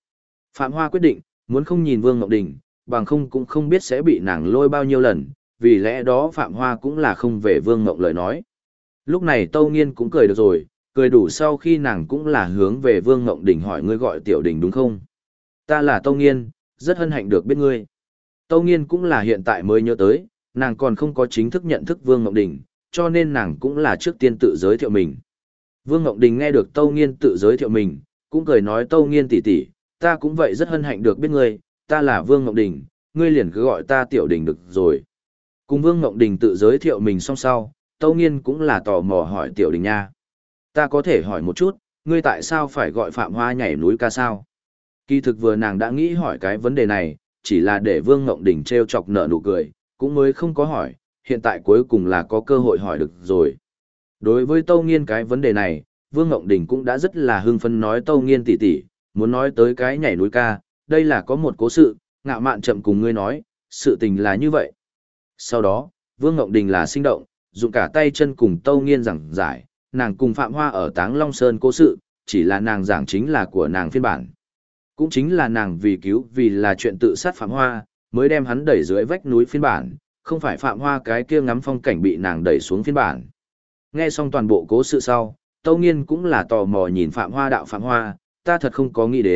Speaker 1: Hoa quyết định, muốn không nhìn Vương Ngộng Đình, bằng không cũng không biết sẽ bị nàng lôi bao nhiêu lần, vì lẽ đó Phạm Hoa cũng là không về Vương Ngộng lời nói. Lúc này Tâu Nghiên cũng cười được rồi, cười đủ sau khi nàng cũng là hướng về Vương Ngộng Đình hỏi ngươi gọi Tiểu Đình đúng không? Ta là Tâu Nghiên, rất hân hạnh được biết ngươi. Tâu Nghiên cũng là hiện tại mới nhớ tới, nàng còn không có chính thức nhận thức Vương Ngộng Đình, cho nên nàng cũng là trước tiên tự giới thiệu mình. Vương Ngộng Đình nghe được Tâu Nghiên tự giới thiệu mình, cũng cười nói Tâu Nghiên tỷ tỷ, ta cũng vậy rất hân hạnh được biết ngươi, ta là Vương Ngộng Đình, ngươi liền cứ gọi ta Tiểu Đình được rồi. Cùng Vương Ngộng Đình tự giới thiệu mình xong sau, Tâu Nghiên cũng là tò mò hỏi Tiểu Đình nha. Ta có thể hỏi một chút, ngươi tại sao phải gọi Phạm Hoa nhảy núi ca sao? Kỳ thực vừa nàng đã nghĩ hỏi cái vấn đề này, chỉ là để Vương Ngộng Đình trêu chọc nở nụ cười, cũng mới không có hỏi, hiện tại cuối cùng là có cơ hội hỏi được rồi. Đối với Tâu Nghiên cái vấn đề này, Vương Ngộng Đình cũng đã rất là hưng phấn nói Tâu Nghiên tỷ tỷ, muốn nói tới cái nhảy núi ca, đây là có một cố sự, ngạo mạn chậm cùng ngươi nói, sự tình là như vậy. Sau đó, Vương Ngộng Đình là sinh động, dùng cả tay chân cùng Tâu Nghiên giảng giải, nàng cùng Phạm Hoa ở Táng Long Sơn cố sự, chỉ là nàng giảng chính là của nàng phiên bản. Cũng chính là nàng vì là chuyện tự sát Phạm Hoa, mới đem hắn đẩy dưới vách núi phiên bản, không phải Phạm Hoa cái kia ngắm phong cảnh bị nàng đẩy xuống phiên bản. Nghe xong toàn bộ cố sự sau, Tâu Nghiên cũng là tò mò nhìn Phạm Hoa đạo Phạm Hoa, ta thật không có nghĩ đến,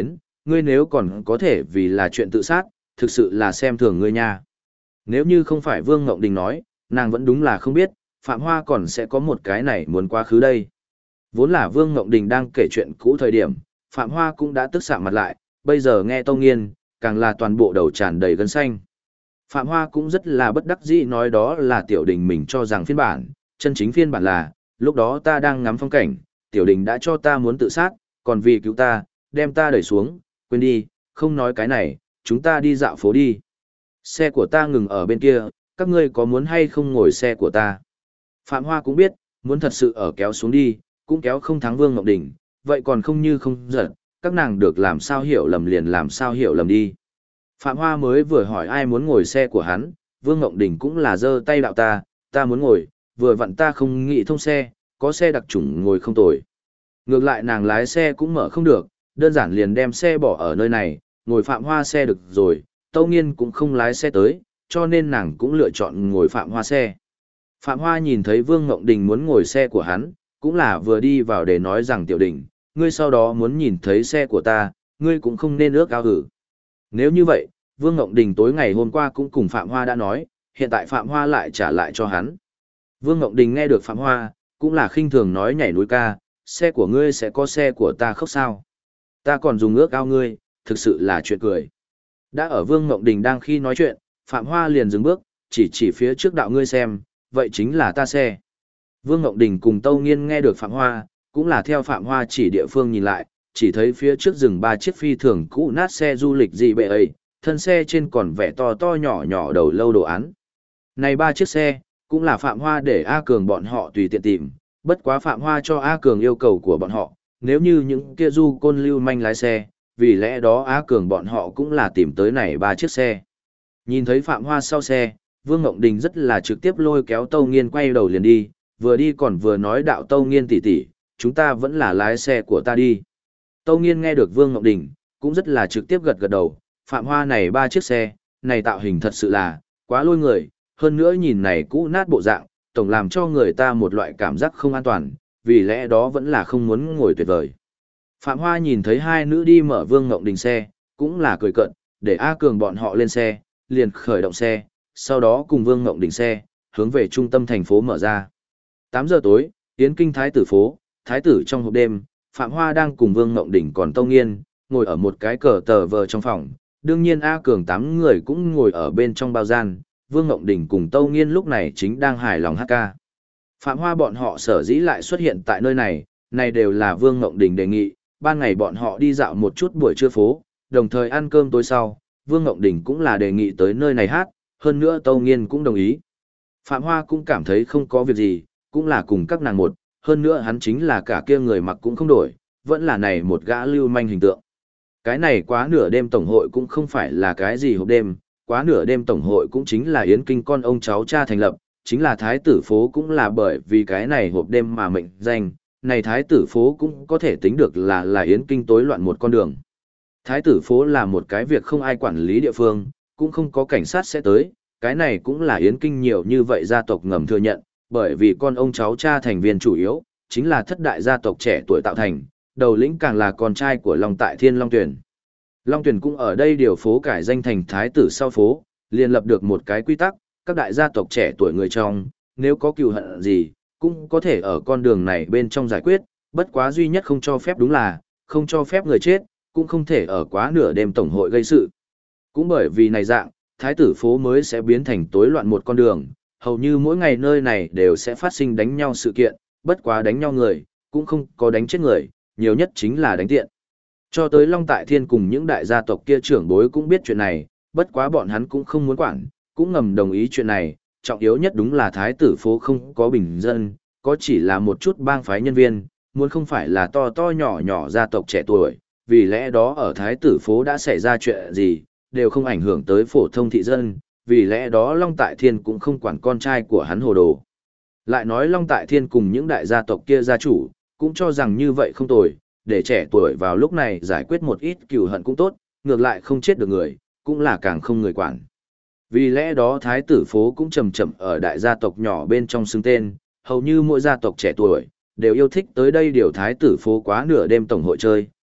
Speaker 1: ngươi nếu còn có thể vì là chuyện tự sát, thực sự là xem thường ngươi nha. Nếu như không phải Vương Ngộng Đình nói, nàng vẫn đúng là không biết, Phạm Hoa còn sẽ có một cái này muốn quá khứ đây. Vốn là Vương Ngộng Đình đang kể chuyện cũ thời điểm, Phạm Hoa cũng đã tức sạm mặt lại, bây giờ nghe Tâu Nghiên, càng là toàn bộ đầu tràn đầy gân xanh. Phạm Hoa cũng rất là bất đắc dĩ nói đó là Tiểu Đình mình cho rằng phiên bản, chân chính phiên bản là, lúc đó ta đang ngắm phong cảnh, Tiểu Đình đã cho ta muốn tự sát, còn vì cứu ta, đem ta đẩy xuống, quên đi, không nói cái này, chúng ta đi dạo phố đi. Xe của ta ngừng ở bên kia, các ngươi có muốn hay không ngồi xe của ta? Phạm Hoa cũng biết, muốn thật sự ở kéo xuống đi, cũng kéo không thắng Vương Ngọc Đình, vậy còn không như không giật, các nàng được làm sao hiểu lầm liền làm sao hiểu lầm đi. Phạm Hoa mới vừa hỏi ai muốn ngồi xe của hắn, Vương Ngọc Đình cũng là giơ tay đạo ta muốn ngồi, vừa vặn ta không nghĩ thông xe, có xe đặc chủng ngồi không tồi. Ngược lại nàng lái xe cũng mở không được, đơn giản liền đem xe bỏ ở nơi này, ngồi Phạm Hoa xe được rồi, Tâu Nghiên cũng không lái xe tới, cho nên nàng cũng lựa chọn ngồi Phạm Hoa xe. Phạm Hoa nhìn thấy Vương Ngộng Đình muốn ngồi xe của hắn, cũng là vừa đi vào để nói rằng Tiểu Đình, ngươi sau đó muốn nhìn thấy xe của ta, ngươi cũng không nên ước ao hử. Nếu như vậy, Vương Ngộng Đình tối ngày hôm qua cũng cùng Phạm Hoa đã nói, hiện tại Phạm Hoa lại trả lại cho hắn. Vương Ngộng Đình nghe được Phạm Hoa, cũng là khinh thường nói nhảy núi ca, xe của ngươi sẽ có xe của ta khóc sao. Ta còn dùng ước ao ngươi, thực sự là chuyện cười. Đã ở Vương Ngộng Đình đang khi nói chuyện, Phạm Hoa liền dừng bước, chỉ phía trước đạo ngươi xem, vậy chính là ta xe. Vương Ngộng Đình cùng Tâu Nghiên nghe được Phạm Hoa, cũng là theo Phạm Hoa chỉ địa phương nhìn lại, chỉ thấy phía trước rừng 3 chiếc phi thường cũ nát xe du lịch gì bệ ấy, thân xe trên còn vẽ to to nhỏ nhỏ đầu lâu đồ án. Này 3 chiếc xe, cũng là Phạm Hoa để A Cường bọn họ tùy tiện tìm, bất quá Phạm Hoa cho A Cường yêu cầu của bọn họ, nếu như những kia du côn lưu manh lái xe, vì lẽ đó A Cường bọn họ cũng là tìm tới này 3 chiếc xe. Nhìn thấy Phạm Hoa sau xe, Vương Ngộng Đình rất là trực tiếp lôi kéo Tâu Nghiên quay đầu liền đi còn vừa nói đạo Tâu Nghiên tỷ tỷ, chúng ta vẫn là lái xe của ta đi. Tâu Nghiên nghe được Vương Ngộng Đình, cũng rất là trực tiếp gật gật đầu, Phạm Hoa này 3 chiếc xe, này tạo hình thật sự là, quá lôi người, hơn nữa nhìn này cũ nát bộ dạng, tổng làm cho người ta một loại cảm giác không an toàn, vì lẽ đó vẫn là không muốn ngồi tuyệt vời. Phạm Hoa nhìn thấy hai nữ đi mở Vương Ngộng Đình xe, cũng là cười cợt, để A Cường bọn họ lên xe, liền khởi động xe, sau đó cùng Vương Ngộng Đình xe, hướng về trung tâm thành phố mở ra. 8 giờ tối, Yến Kinh Thái tử phố, Thái tử trong hộp đêm, Phạm Hoa đang cùng Vương Ngộng Đình còn Tâu Nghiên, ngồi ở một cái cờ tờ vờ trong phòng, đương nhiên A Cường 8 người cũng ngồi ở bên trong bao gian, Vương Ngộng Đình cùng Tâu Nghiên lúc này chính đang hài lòng hát ca. Phạm Hoa bọn họ sở dĩ lại xuất hiện tại nơi này, này đều là Vương Ngộng Đình đề nghị, ban ngày bọn họ đi dạo một chút buổi trưa phố, đồng thời ăn cơm tối sau, Vương Ngộng Đình cũng là đề nghị tới nơi này hát, hơn nữa Tâu Nghiên cũng đồng ý. Phạm Hoa cũng cảm thấy không có việc gì, cũng là cùng các nàng một, hơn nữa hắn chính là cả kia người mặc cũng không đổi, vẫn là này một gã lưu manh hình tượng. Cái này quá nửa đêm tổng hội cũng không phải là cái gì hộp đêm, quá nửa đêm tổng hội cũng chính là Yến Kinh con ông cháu cha thành lập, chính là Thái tử phố cũng là bởi vì cái này hộp đêm mà mệnh danh, này Thái tử phố cũng có thể tính được là Yến Kinh tối loạn một con đường. Thái tử phố là một cái việc không ai quản lý địa phương, cũng không có cảnh sát sẽ tới, cái này cũng là Yến Kinh nhiều như vậy gia tộc ngầm thừa nhận, bởi vì con ông cháu cha thành viên chủ yếu, chính là thất đại gia tộc trẻ tuổi tạo thành, đầu lĩnh càng là con trai của Long Tại Thiên Long Tuyển. Long Tuyển cũng ở đây điều phố cải danh thành Thái tử sau phố, liền lập được một cái quy tắc, các đại gia tộc trẻ tuổi người trong, nếu có cừu hận gì, cũng có thể ở con đường này bên trong giải quyết, bất quá duy nhất không cho phép đúng là, không cho phép người chết, cũng không thể ở quá nửa đêm tổng hội gây sự. Cũng bởi vì này dạng, Thái tử phố mới sẽ biến thành tối loạn một con đường, hầu như mỗi ngày nơi này đều sẽ phát sinh đánh nhau sự kiện, bất quá đánh nhau người, cũng không có đánh chết người, nhiều nhất chính là đánh tiện. Cho tới Long Tại Thiên cùng những đại gia tộc kia trưởng bối cũng biết chuyện này, bất quá bọn hắn cũng không muốn quản, cũng ngầm đồng ý chuyện này, trọng yếu nhất đúng là Thái tử phố không có bình dân, có chỉ là một chút bang phái nhân viên, muốn không phải là to to nhỏ nhỏ gia tộc trẻ tuổi, vì lẽ đó ở Thái tử phố đã xảy ra chuyện gì, đều không ảnh hưởng tới phổ thông thị dân, vì lẽ đó Long Tại Thiên cũng không quản con trai của hắn hồ đồ. Lại nói Long Tại Thiên cùng những đại gia tộc kia gia chủ, cũng cho rằng như vậy không tồi, để trẻ tuổi vào lúc này giải quyết một ít cừu hận cũng tốt, ngược lại không chết được người, cũng là càng không người quản. Vì lẽ đó Thái tử phố cũng chậm chậm ở đại gia tộc nhỏ bên trong xưng tên, hầu như mỗi gia tộc trẻ tuổi, đều yêu thích tới đây điều Thái tử phố quá nửa đêm tổng hội chơi,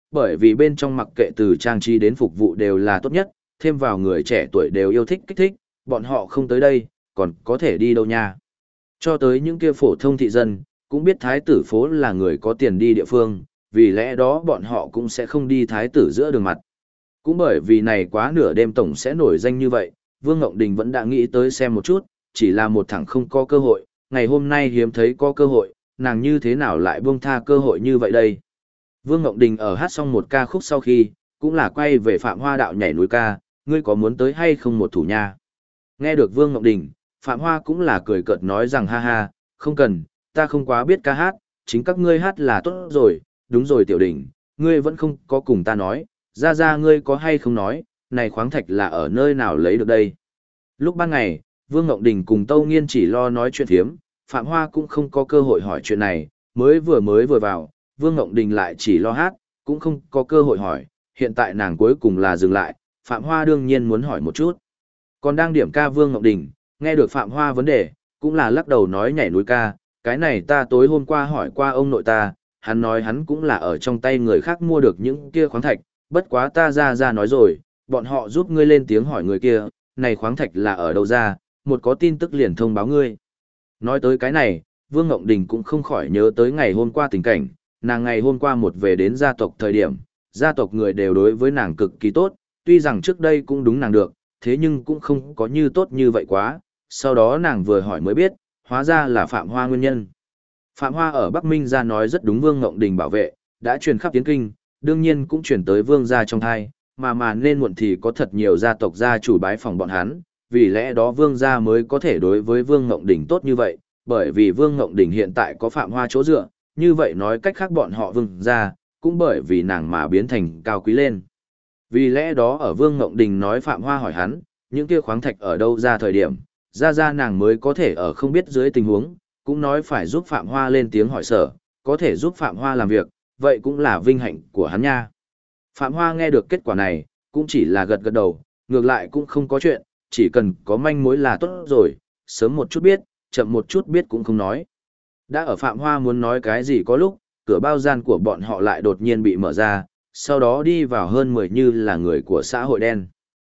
Speaker 1: bởi vì bên trong mặc kệ từ trang trí đến phục vụ đều là tốt nhất, thêm vào người trẻ tuổi đều yêu thích kích thích, bọn họ không tới đây, còn có thể đi đâu nha. Cho tới những kia phổ thông thị dân, cũng biết thái tử phố là người có tiền đi địa phương, vì lẽ đó bọn họ cũng sẽ không đi thái tử giữa đường mặt. Cũng bởi vì này quá nửa đêm tổng sẽ nổi danh như vậy, Vương Ngộng Đình vẫn đã nghĩ tới xem một chút, chỉ là một thằng không có cơ hội, ngày hôm nay hiếm thấy có cơ hội, nàng như thế nào lại buông tha cơ hội như vậy đây. Vương Ngộng Đình ở hát xong một ca khúc sau khi, cũng là quay về Phạm Hoa đạo nhảy núi ca, ngươi có muốn tới hay không một thủ nha. Nghe được Vương Ngộng Đình, Phạm Hoa cũng là cười cợt nói rằng ha ha, không cần, ta không quá biết ca hát, chính các ngươi hát là tốt rồi, đúng rồi Tiểu Đình, ngươi vẫn không có cùng ta nói, ra ngươi có hay không nói, này khoáng thạch là ở nơi nào lấy được đây. Lúc ban ngày, Vương Ngộng Đình cùng Tâu Nghiên chỉ lo nói chuyện thiếm, Phạm Hoa cũng không có cơ hội hỏi chuyện này, mới vừa vào, Vương Ngộng Đình lại chỉ lo hát, cũng không có cơ hội hỏi, hiện tại nàng cuối cùng là dừng lại, Phạm Hoa đương nhiên muốn hỏi một chút. Còn đang điểm ca Vương Ngộng Đình, nghe được Phạm Hoa vấn đề, cũng là lắc đầu nói nhảy núi ca, cái này ta tối hôm qua hỏi qua ông nội ta, hắn nói hắn cũng là ở trong tay người khác mua được những kia khoáng thạch, bất quá ta ra nói rồi, bọn họ giúp ngươi lên tiếng hỏi người kia, này khoáng thạch là ở đâu ra, một có tin tức liền thông báo ngươi. Nói tới cái này, Vương Ngộng Đình cũng không khỏi nhớ tới ngày hôm qua tình cảnh, nàng ngày hôm qua một về đến gia tộc thời điểm, gia tộc người đều đối với nàng cực kỳ tốt, tuy rằng trước đây cũng đúng nàng được, thế nhưng cũng không có như tốt như vậy quá, sau đó nàng vừa hỏi mới biết, hóa ra là Phạm Hoa nguyên nhân. Phạm Hoa ở Bắc Minh ra nói rất đúng Vương Ngộng Đình bảo vệ, đã truyền khắp tiến kinh, đương nhiên cũng truyền tới Vương gia trong thai, mà nên muộn thì có thật nhiều gia tộc gia chủ bái phòng bọn hắn, vì lẽ đó Vương gia mới có thể đối với Vương Ngộng Đình tốt như vậy, bởi vì Vương Ngộng Đình hiện tại có Phạm Hoa chỗ dựa, như vậy nói cách khác bọn họ Vương gia, cũng bởi vì nàng mà biến thành cao quý lên. Vì lẽ đó ở Vương Ngộng Đình nói Phạm Hoa hỏi hắn, những kia khoáng thạch ở đâu ra thời điểm, ra nàng mới có thể ở không biết dưới tình huống, cũng nói phải giúp Phạm Hoa lên tiếng hỏi sở, có thể giúp Phạm Hoa làm việc, vậy cũng là vinh hạnh của hắn nha. Phạm Hoa nghe được kết quả này, cũng chỉ là gật gật đầu, ngược lại cũng không có chuyện, chỉ cần có manh mối là tốt rồi, sớm một chút biết, chậm một chút biết cũng không nói. Đã ở Phạm Hoa muốn nói cái gì có lúc, cửa bao gian của bọn họ lại đột nhiên bị mở ra, sau đó đi vào hơn 10 như là người của xã hội đen.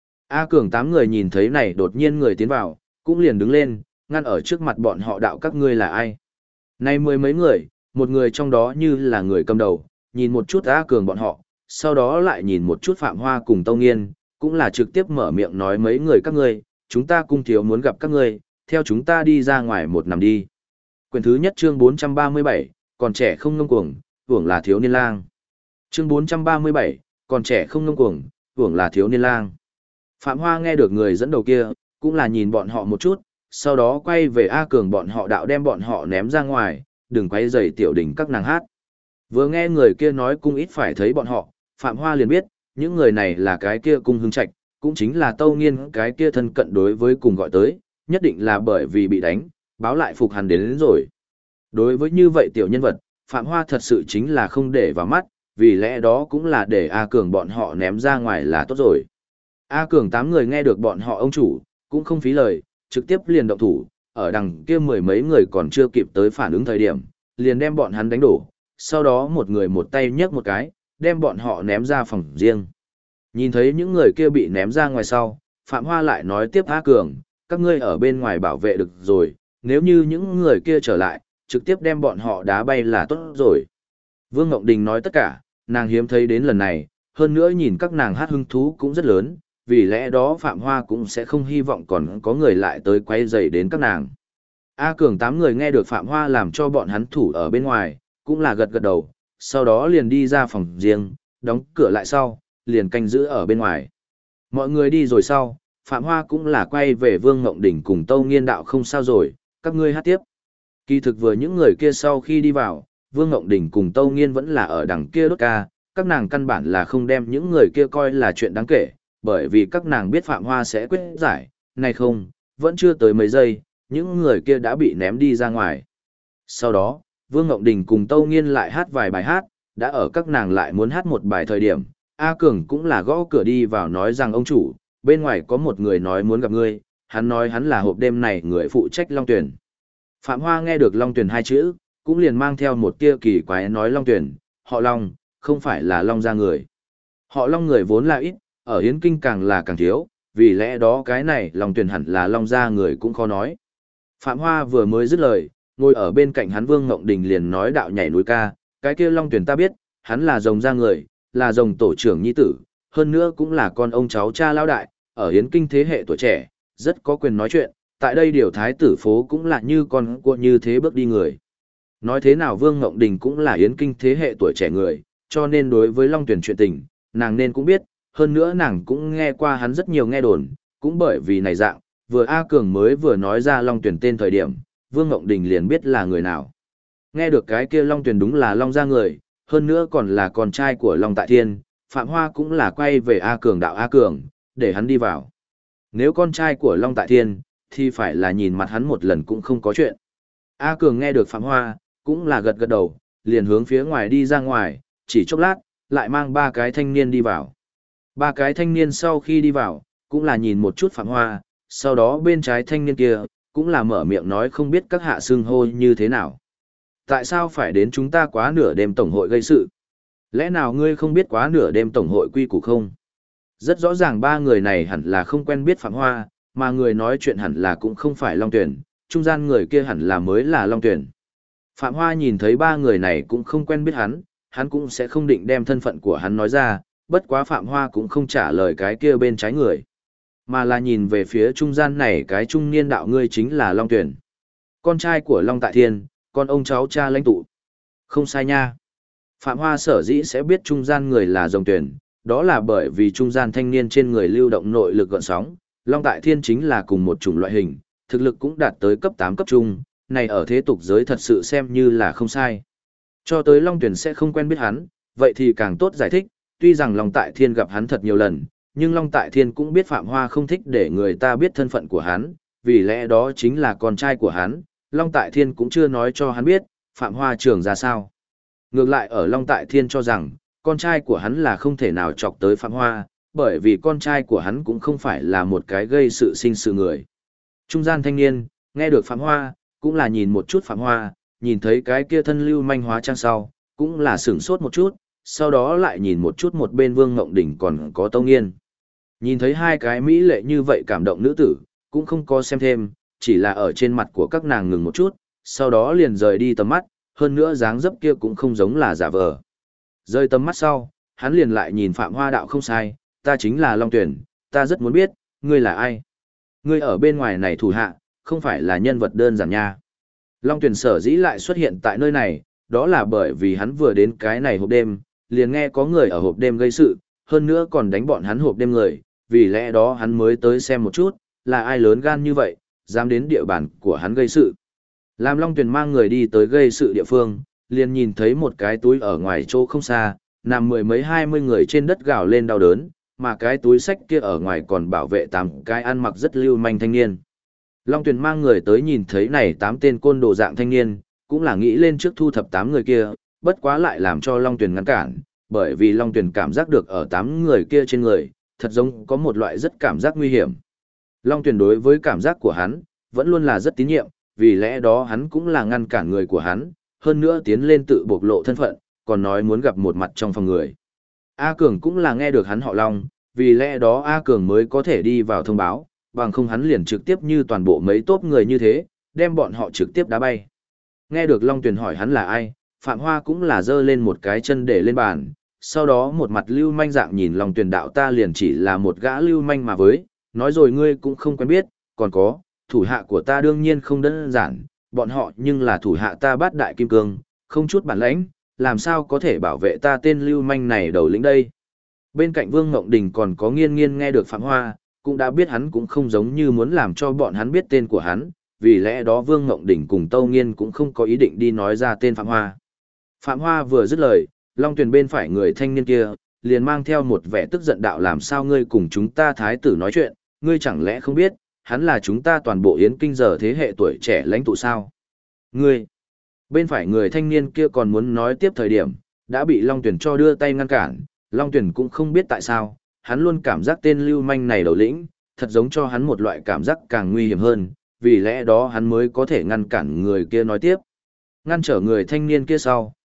Speaker 1: A Cường 8 người nhìn thấy này đột nhiên người tiến vào, cũng liền đứng lên, ngăn ở trước mặt bọn họ đạo các ngươi là ai. Này mười mấy người, một người trong đó như là người cầm đầu, nhìn một chút A Cường bọn họ, sau đó lại nhìn một chút Phạm Hoa cùng Tâu Nghiên, cũng là trực tiếp mở miệng nói mấy người các ngươi, chúng ta cung thiếu muốn gặp các ngươi, theo chúng ta đi ra ngoài một nằm đi. Quyển thứ nhất chương 437, còn trẻ không ngông cuồng, hưởng là thiếu niên lang. Chương 437, còn trẻ không ngông cuồng, hưởng là thiếu niên lang. Phạm Hoa nghe được người dẫn đầu kia, cũng là nhìn bọn họ một chút, sau đó quay về A Cường bọn họ đạo đem bọn họ ném ra ngoài, đừng quay rầy Tiểu Đình các nàng hát. Vừa nghe người kia nói cung ít phải thấy bọn họ, Phạm Hoa liền biết, những người này là cái kia cung hưng trạch, cũng chính là Tâu Nghiên cái kia thân cận đối với cùng gọi tới, nhất định là bởi vì bị đánh, báo lại phục hắn đến rồi. Đối với như vậy tiểu nhân vật, Phạm Hoa thật sự chính là không để vào mắt, vì lẽ đó cũng là để A Cường bọn họ ném ra ngoài là tốt rồi. A Cường 8 người nghe được bọn họ ông chủ, cũng không phí lời, trực tiếp liền động thủ, ở đằng kia mười mấy người còn chưa kịp tới phản ứng thời điểm, liền đem bọn hắn đánh đổ, sau đó một người một tay nhấc một cái, đem bọn họ ném ra phòng riêng. Nhìn thấy những người kia bị ném ra ngoài sau, Phạm Hoa lại nói tiếp A Cường, các ngươi ở bên ngoài bảo vệ được rồi, nếu như những người kia trở lại, trực tiếp đem bọn họ đá bay là tốt rồi. Vương Ngộng Đình nói tất cả, nàng hiếm thấy đến lần này, hơn nữa nhìn các nàng hát hứng thú cũng rất lớn, vì lẽ đó Phạm Hoa cũng sẽ không hy vọng còn có người lại tới quay rầy đến các nàng. A Cường 8 người nghe được Phạm Hoa làm cho bọn hắn thủ ở bên ngoài, cũng là gật gật đầu, sau đó liền đi ra phòng riêng, đóng cửa lại sau, liền canh giữ ở bên ngoài. Mọi người đi rồi sau, Phạm Hoa cũng là quay về Vương Ngộng Đình cùng Tâu Nghiên đạo không sao rồi, các ngươi hát tiếp. Kỳ thực vừa những người kia sau khi đi vào, Vương Ngộng Đình cùng Tâu Nghiên vẫn là ở đằng kia đốt ca, các nàng căn bản là không đem những người kia coi là chuyện đáng kể, bởi vì các nàng biết Phạm Hoa sẽ quyết giải, này không, vẫn chưa tới mấy giây, những người kia đã bị ném đi ra ngoài. Sau đó, Vương Ngộng Đình cùng Tâu Nghiên lại hát vài bài hát, đã ở các nàng lại muốn hát một bài thời điểm, A Cường cũng là gõ cửa đi vào nói rằng ông chủ, bên ngoài có một người nói muốn gặp ngươi, hắn nói hắn là hộp đêm này người phụ trách Long Tuyển. Phạm Hoa nghe được Long Tuyển hai chữ, cũng liền mang theo một tia kỳ quái nói Long Tuyển, họ Long, không phải là Long gia người. Họ Long người vốn là ít, ở Yến Kinh càng là càng thiếu, vì lẽ đó cái này Long Tuyền hẳn là Long gia người cũng khó nói. Phạm Hoa vừa mới dứt lời, ngồi ở bên cạnh hắn Vương Ngộng Đình liền nói đạo nhảy núi ca, cái kia Long Tuyền ta biết, hắn là rồng gia người, là rồng tổ trưởng nhi tử, hơn nữa cũng là con ông cháu cha lão đại, ở Yến Kinh thế hệ tuổi trẻ, rất có quyền nói chuyện, tại đây điều thái tử phố cũng là như con cua như thế bước đi người. Nói thế nào Vương Ngộng Đình cũng là Yến Kinh thế hệ tuổi trẻ người, cho nên đối với Long Tuyền chuyện tình, nàng nên cũng biết, hơn nữa nàng cũng nghe qua hắn rất nhiều nghe đồn, cũng bởi vì này dạng, vừa A Cường mới vừa nói ra Long Tuyền tên thời điểm, Vương Ngộng Đình liền biết là người nào. Nghe được cái kia Long Tuyền đúng là Long gia người, hơn nữa còn là con trai của Long Tại Thiên, Phạm Hoa cũng là quay về A Cường đạo A Cường, để hắn đi vào. Nếu con trai của Long Tại Thiên, thì phải là nhìn mặt hắn một lần cũng không có chuyện. A Cường nghe được Phạm Hoa, cũng là gật gật đầu, liền hướng phía ngoài đi ra ngoài, chỉ chốc lát, lại mang ba cái thanh niên đi vào. Ba cái thanh niên sau khi đi vào, cũng là nhìn một chút Phạm Hoa, sau đó bên trái thanh niên kia, cũng là mở miệng nói không biết các hạ xưng hô như thế nào. Tại sao phải đến chúng ta quá nửa đêm tổng hội gây sự? Lẽ nào ngươi không biết quá nửa đêm tổng hội quy củ không? Rất rõ ràng ba người này hẳn là không quen biết Phạm Hoa, mà người nói chuyện hẳn là cũng không phải Long Tuyển, trung gian người kia hẳn là mới là Long Tuyển. Phạm Hoa nhìn thấy ba người này cũng không quen biết hắn cũng sẽ không định đem thân phận của hắn nói ra, bất quá Phạm Hoa cũng không trả lời cái kia bên trái người, mà là nhìn về phía trung gian này cái trung niên đạo ngươi chính là Long Tuyển. Con trai của Long Tại Thiên, con ông cháu cha lãnh tụ. Không sai nha. Phạm Hoa sở dĩ sẽ biết trung gian người là Rồng Tuyển, đó là bởi vì trung gian thanh niên trên người lưu động nội lực gợn sóng, Long Tại Thiên chính là cùng một chủng loại hình, thực lực cũng đạt tới cấp 8 cấp trung, này ở thế tục giới thật sự xem như là không sai. Cho tới Long Tuyển sẽ không quen biết hắn, vậy thì càng tốt giải thích, tuy rằng Long Tại Thiên gặp hắn thật nhiều lần, nhưng Long Tại Thiên cũng biết Phạm Hoa không thích để người ta biết thân phận của hắn, vì lẽ đó chính là con trai của hắn, Long Tại Thiên cũng chưa nói cho hắn biết, Phạm Hoa trưởng ra sao. Ngược lại ở Long Tại Thiên cho rằng, con trai của hắn là không thể nào chọc tới Phạm Hoa, bởi vì con trai của hắn cũng không phải là một cái gây sự sinh sự người. Trung gian thanh niên, nghe được Phạm Hoa, cũng là nhìn một chút Phạm Hoa, nhìn thấy cái kia thân lưu manh hóa trang sau, cũng là sửng sốt một chút, sau đó lại nhìn một chút một bên Vương Ngộng Đỉnh còn có Tâu Nghiên. Nhìn thấy hai cái mỹ lệ như vậy cảm động nữ tử, cũng không có xem thêm, chỉ là ở trên mặt của các nàng ngừng một chút, sau đó liền rời đi tầm mắt, hơn nữa dáng dấp kia cũng không giống là giả vờ. Rơi tầm mắt sau, hắn liền lại nhìn Phạm Hoa đạo không sai, ta chính là Long Tuyển, ta rất muốn biết, ngươi là ai? Ngươi ở bên ngoài này thủ hạ, không phải là nhân vật đơn giản nha. Long Tuyển sở dĩ lại xuất hiện tại nơi này, đó là bởi vì hắn vừa đến cái này hộp đêm, liền nghe có người ở hộp đêm gây sự, hơn nữa còn đánh bọn hắn hộp đêm người, vì lẽ đó hắn mới tới xem một chút, là ai lớn gan như vậy, dám đến địa bàn của hắn gây sự. Làm Long Tuyền mang người đi tới gây sự địa phương, liền nhìn thấy một cái túi ở ngoài chỗ không xa, nằm mười mấy 20 người trên đất gào lên đau đớn, mà cái túi sách kia ở ngoài còn bảo vệ 8 cái ăn mặc rất lưu manh thanh niên. Long Tuyền mang người tới nhìn thấy này 8 tên côn đồ dạng thanh niên, cũng là nghĩ lên trước thu thập 8 người kia, bất quá lại làm cho Long Tuyền ngăn cản, bởi vì Long Tuyền cảm giác được ở 8 người kia trên người, thật giống có một loại rất cảm giác nguy hiểm. Long Tuyền đối với cảm giác của hắn, vẫn luôn là rất tín nhiệm, vì lẽ đó hắn cũng là ngăn cản người của hắn, hơn nữa tiến lên tự bộc lộ thân phận, còn nói muốn gặp một mặt trong phòng người. A Cường cũng là nghe được hắn họ Long, vì lẽ đó A Cường mới có thể đi vào thông báo, bằng không hắn liền trực tiếp như toàn bộ mấy tốp người như thế, đem bọn họ trực tiếp đá bay. Nghe được Long Tuyền hỏi hắn là ai, Phạm Hoa cũng là giơ lên một cái chân để lên bàn, sau đó một mặt lưu manh dạng nhìn Long Tuyền đạo ta liền chỉ là một gã lưu manh mà với, nói rồi ngươi cũng không quen biết, còn có, thủ hạ của ta đương nhiên không đơn giản, bọn họ nhưng là thủ hạ ta bát đại kim cương, không chút bản lãnh, làm sao có thể bảo vệ ta tên lưu manh này đầu lĩnh đây. Bên cạnh Vương Ngộng Đình còn có Nghiên Nghiên nghe được Phạm Hoa, cũng đã biết hắn cũng không giống như muốn làm cho bọn hắn biết tên của hắn, vì lẽ đó Vương Ngộng Đình cùng Tâu Nghiên cũng không có ý định đi nói ra tên Phạm Hoa. Phạm Hoa vừa dứt lời, Long Tuyền bên phải người thanh niên kia, liền mang theo một vẻ tức giận đạo làm sao ngươi cùng chúng ta thái tử nói chuyện, ngươi chẳng lẽ không biết, hắn là chúng ta toàn bộ Yến Kinh giờ thế hệ tuổi trẻ lãnh tụ sao? Ngươi, bên phải người thanh niên kia còn muốn nói tiếp thời điểm, đã bị Long Tuyền cho đưa tay ngăn cản, Long Tuyền cũng không biết tại sao, hắn luôn cảm giác tên lưu manh này đầu lĩnh, thật giống cho hắn một loại cảm giác càng nguy hiểm hơn, vì lẽ đó hắn mới có thể ngăn cản người kia nói tiếp. Ngăn trở người thanh niên kia sau,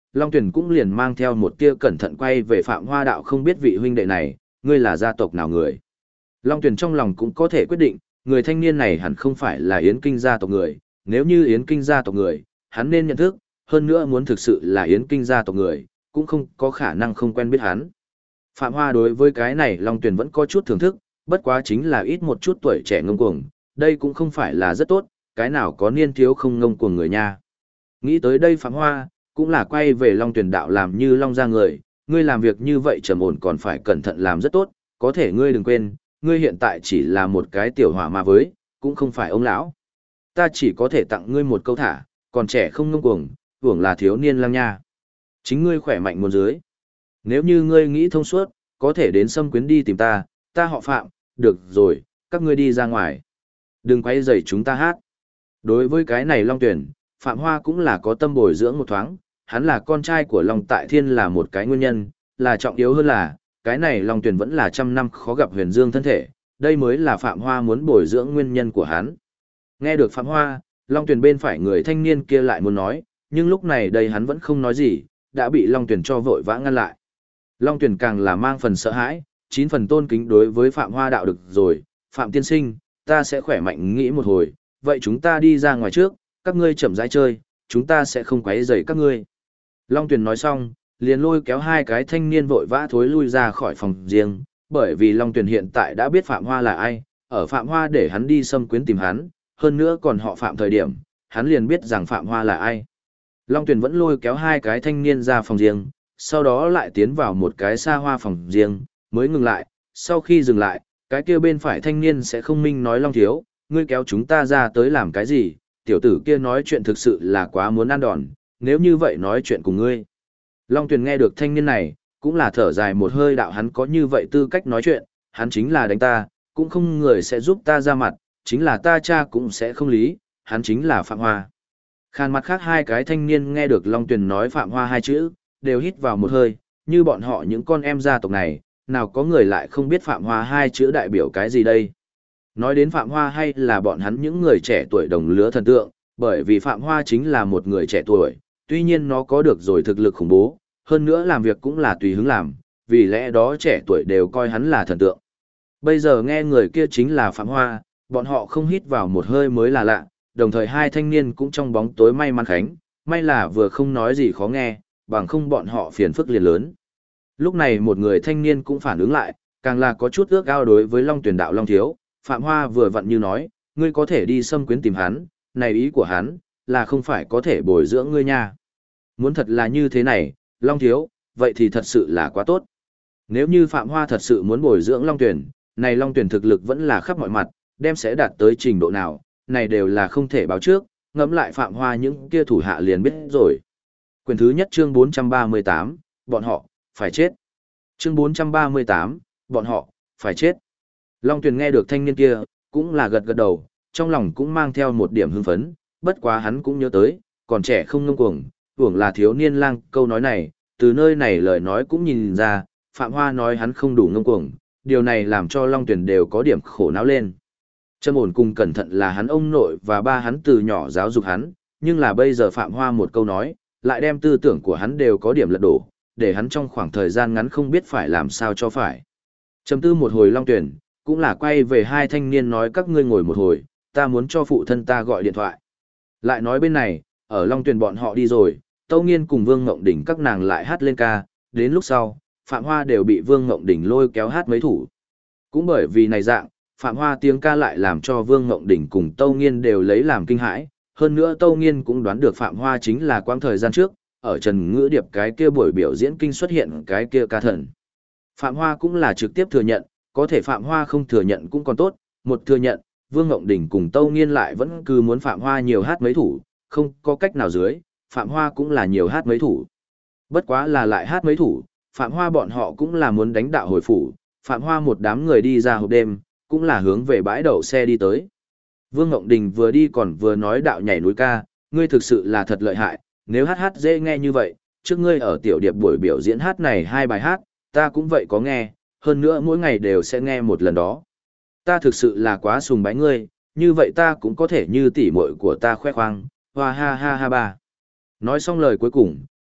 Speaker 1: Long Tuyền cũng liền mang theo một tia cẩn thận quay về Phạm Hoa đạo, không biết vị huynh đệ này, ngươi là gia tộc nào người. Long Tuyền trong lòng cũng có thể quyết định, người thanh niên này hẳn không phải là Yến Kinh gia tộc người, nếu như Yến Kinh gia tộc người, hắn nên nhận thức, hơn nữa muốn thực sự là Yến Kinh gia tộc người, cũng không có khả năng không quen biết hắn. Phạm Hoa đối với cái này Long Tuyền vẫn có chút thưởng thức, bất quá chính là ít một chút tuổi trẻ ngông cuồng, đây cũng không phải là rất tốt, cái nào có niên thiếu không ngông cuồng người nha. Nghĩ tới đây Phạm Hoa, cũng là quay về Long Tuyền đạo làm như Long gia người, ngươi làm việc như vậy trầm ổn còn phải cẩn thận làm rất tốt, có thể ngươi đừng quên, ngươi hiện tại chỉ là một cái tiểu hỏa mà với, cũng không phải ông lão. Ta chỉ có thể tặng ngươi một câu thả, còn trẻ không ngông cuồng, hưởng là thiếu niên lang nha. Chính ngươi khỏe mạnh một dưới. Nếu như ngươi nghĩ thông suốt, có thể đến Sâm Quyến đi tìm ta, ta họ Phạm, được rồi, các ngươi đi ra ngoài. Đừng quay rầy chúng ta hát. Đối với cái này Long Tuyền, Phạm Hoa cũng là có tâm bồi dưỡng một thoáng, hắn là con trai của Long Tại Thiên là một cái nguyên nhân, là trọng yếu hơn là, cái này Long Tuyền vẫn là trăm năm khó gặp huyền dương thân thể, đây mới là Phạm Hoa muốn bồi dưỡng nguyên nhân của hắn. Nghe được Phạm Hoa, Long Tuyền bên phải người thanh niên kia lại muốn nói, nhưng lúc này đây hắn vẫn không nói gì, đã bị Long Tuyền cho vội vã ngăn lại. Long Tuyền càng là mang phần sợ hãi, 9 phần tôn kính đối với Phạm Hoa đạo, được rồi, Phạm tiên sinh, ta sẽ khỏe mạnh nghĩ một hồi, vậy chúng ta đi ra ngoài trước, các ngươi chậm rãi chơi, chúng ta sẽ không quấy rầy các ngươi. Long Tuyền nói xong, liền lôi kéo hai cái thanh niên vội vã thối lui ra khỏi phòng riêng, bởi vì Long Tuyền hiện tại đã biết Phạm Hoa là ai, ở Phạm Hoa để hắn đi Sâm Quyến tìm hắn, hơn nữa còn họ Phạm thời điểm, hắn liền biết rằng Phạm Hoa là ai. Long Tuyền vẫn lôi kéo hai cái thanh niên ra phòng riêng, sau đó lại tiến vào một cái xa hoa phòng riêng, mới ngừng lại, sau khi dừng lại, cái kia bên phải thanh niên sẽ không minh nói Long thiếu, ngươi kéo chúng ta ra tới làm cái gì, tiểu tử kia nói chuyện thực sự là quá muốn ăn đòn, nếu như vậy nói chuyện cùng ngươi. Long Tuyền nghe được thanh niên này, cũng là thở dài một hơi, đạo hắn có như vậy tư cách nói chuyện, hắn chính là đánh ta, cũng không người sẽ giúp ta ra mặt, chính là ta cha cũng sẽ không lý, hắn chính là Phạm Hoa. Khàn mặt khác hai cái thanh niên nghe được Long Tuyền nói Phạm Hoa hai chữ, đều hít vào một hơi, như bọn họ những con em gia tộc này, nào có người lại không biết Phạm Hoa hai chữ đại biểu cái gì đây. Nói đến Phạm Hoa hay là bọn hắn những người trẻ tuổi đồng lứa thần tượng, bởi vì Phạm Hoa chính là một người trẻ tuổi, tuy nhiên nó có được rồi thực lực khủng bố, hơn nữa làm việc cũng là tùy hứng làm, vì lẽ đó trẻ tuổi đều coi hắn là thần tượng. Bây giờ nghe người kia chính là Phạm Hoa, bọn họ không hít vào một hơi mới là lạ, đồng thời hai thanh niên cũng trong bóng tối may mắn khánh, may là vừa không nói gì khó nghe, bằng không bọn họ phiền phức liền lớn. Lúc này một người thanh niên cũng phản ứng lại, càng là có chút ước ao đối với Long Tuyền đạo Long thiếu, Phạm Hoa vừa vặn như nói, ngươi có thể đi Sâm Quyến tìm hắn, này ý của hắn, là không phải có thể bồi dưỡng ngươi nha. Muốn thật là như thế này, Long thiếu, vậy thì thật sự là quá tốt. Nếu như Phạm Hoa thật sự muốn bồi dưỡng Long Tuyền, này Long Tuyền thực lực vẫn là khắp mọi mặt, đem sẽ đạt tới trình độ nào, này đều là không thể báo trước, ngẫm lại Phạm Hoa những kia thủ hạ liền biết rồi. Quyền thứ nhất chương 438, bọn họ, phải chết. Chương 438, bọn họ, phải chết. Long Tuyền nghe được thanh niên kia, cũng là gật gật đầu, trong lòng cũng mang theo một điểm hưng phấn, bất quá hắn cũng nhớ tới, còn trẻ không ngông cuồng, hưởng là thiếu niên lang, câu nói này, từ nơi này lời nói cũng nhìn ra, Phạm Hoa nói hắn không đủ ngông cuồng, điều này làm cho Long Tuyền đều có điểm khổ não lên. Trầm ổn cùng cẩn thận là hắn ông nội và ba hắn từ nhỏ giáo dục hắn, nhưng là bây giờ Phạm Hoa một câu nói, lại đem tư tưởng của hắn đều có điểm lật đổ, để hắn trong khoảng thời gian ngắn không biết phải làm sao cho phải. Trầm tư một hồi Long Tuyền, cũng là quay về hai thanh niên nói các ngươi ngồi một hồi, ta muốn cho phụ thân ta gọi điện thoại. Lại nói bên này, ở Long Tuyền bọn họ đi rồi, Tâu Nghiên cùng Vương Ngộng Đỉnh các nàng lại hát lên ca, đến lúc sau, Phạm Hoa đều bị Vương Ngộng Đỉnh lôi kéo hát mấy thủ. Cũng bởi vì này dạng, Phạm Hoa tiếng ca lại làm cho Vương Ngộng Đỉnh cùng Tâu Nghiên đều lấy làm kinh hãi, hơn nữa Tâu Nghiên cũng đoán được Phạm Hoa chính là quãng thời gian trước, ở Trần Ngữ Điệp cái kia buổi biểu diễn kinh xuất hiện cái kia ca thần. Phạm Hoa cũng là trực tiếp thừa nhận, có thể Phạm Hoa không thừa nhận cũng còn tốt, một thừa nhận, Vương Ngộng Đỉnh cùng Tâu Nghiên lại vẫn cứ muốn Phạm Hoa nhiều hát mấy thủ, không có cách nào dưới, Phạm Hoa cũng là nhiều hát mấy thủ. Bất quá là lại hát mấy thủ, Phạm Hoa bọn họ cũng là muốn đánh đạo hồi phủ, Phạm Hoa một đám người đi ra hộp đêm, cũng là hướng về bãi đậu xe đi tới. Vương Ngộng Đình vừa đi còn vừa nói đạo nhảy núi ca, ngươi thực sự là thật lợi hại, nếu hát dễ nghe như vậy, trước ngươi ở tiểu điệp buổi biểu diễn hát này hai bài hát, ta cũng vậy có nghe, hơn nữa mỗi ngày đều sẽ nghe một lần đó. Ta thực sự là quá sùng bái ngươi, như vậy ta cũng có thể như tỷ muội của ta khoe khoang, hoa ha ha ha ba. Nói xong lời cuối cùng,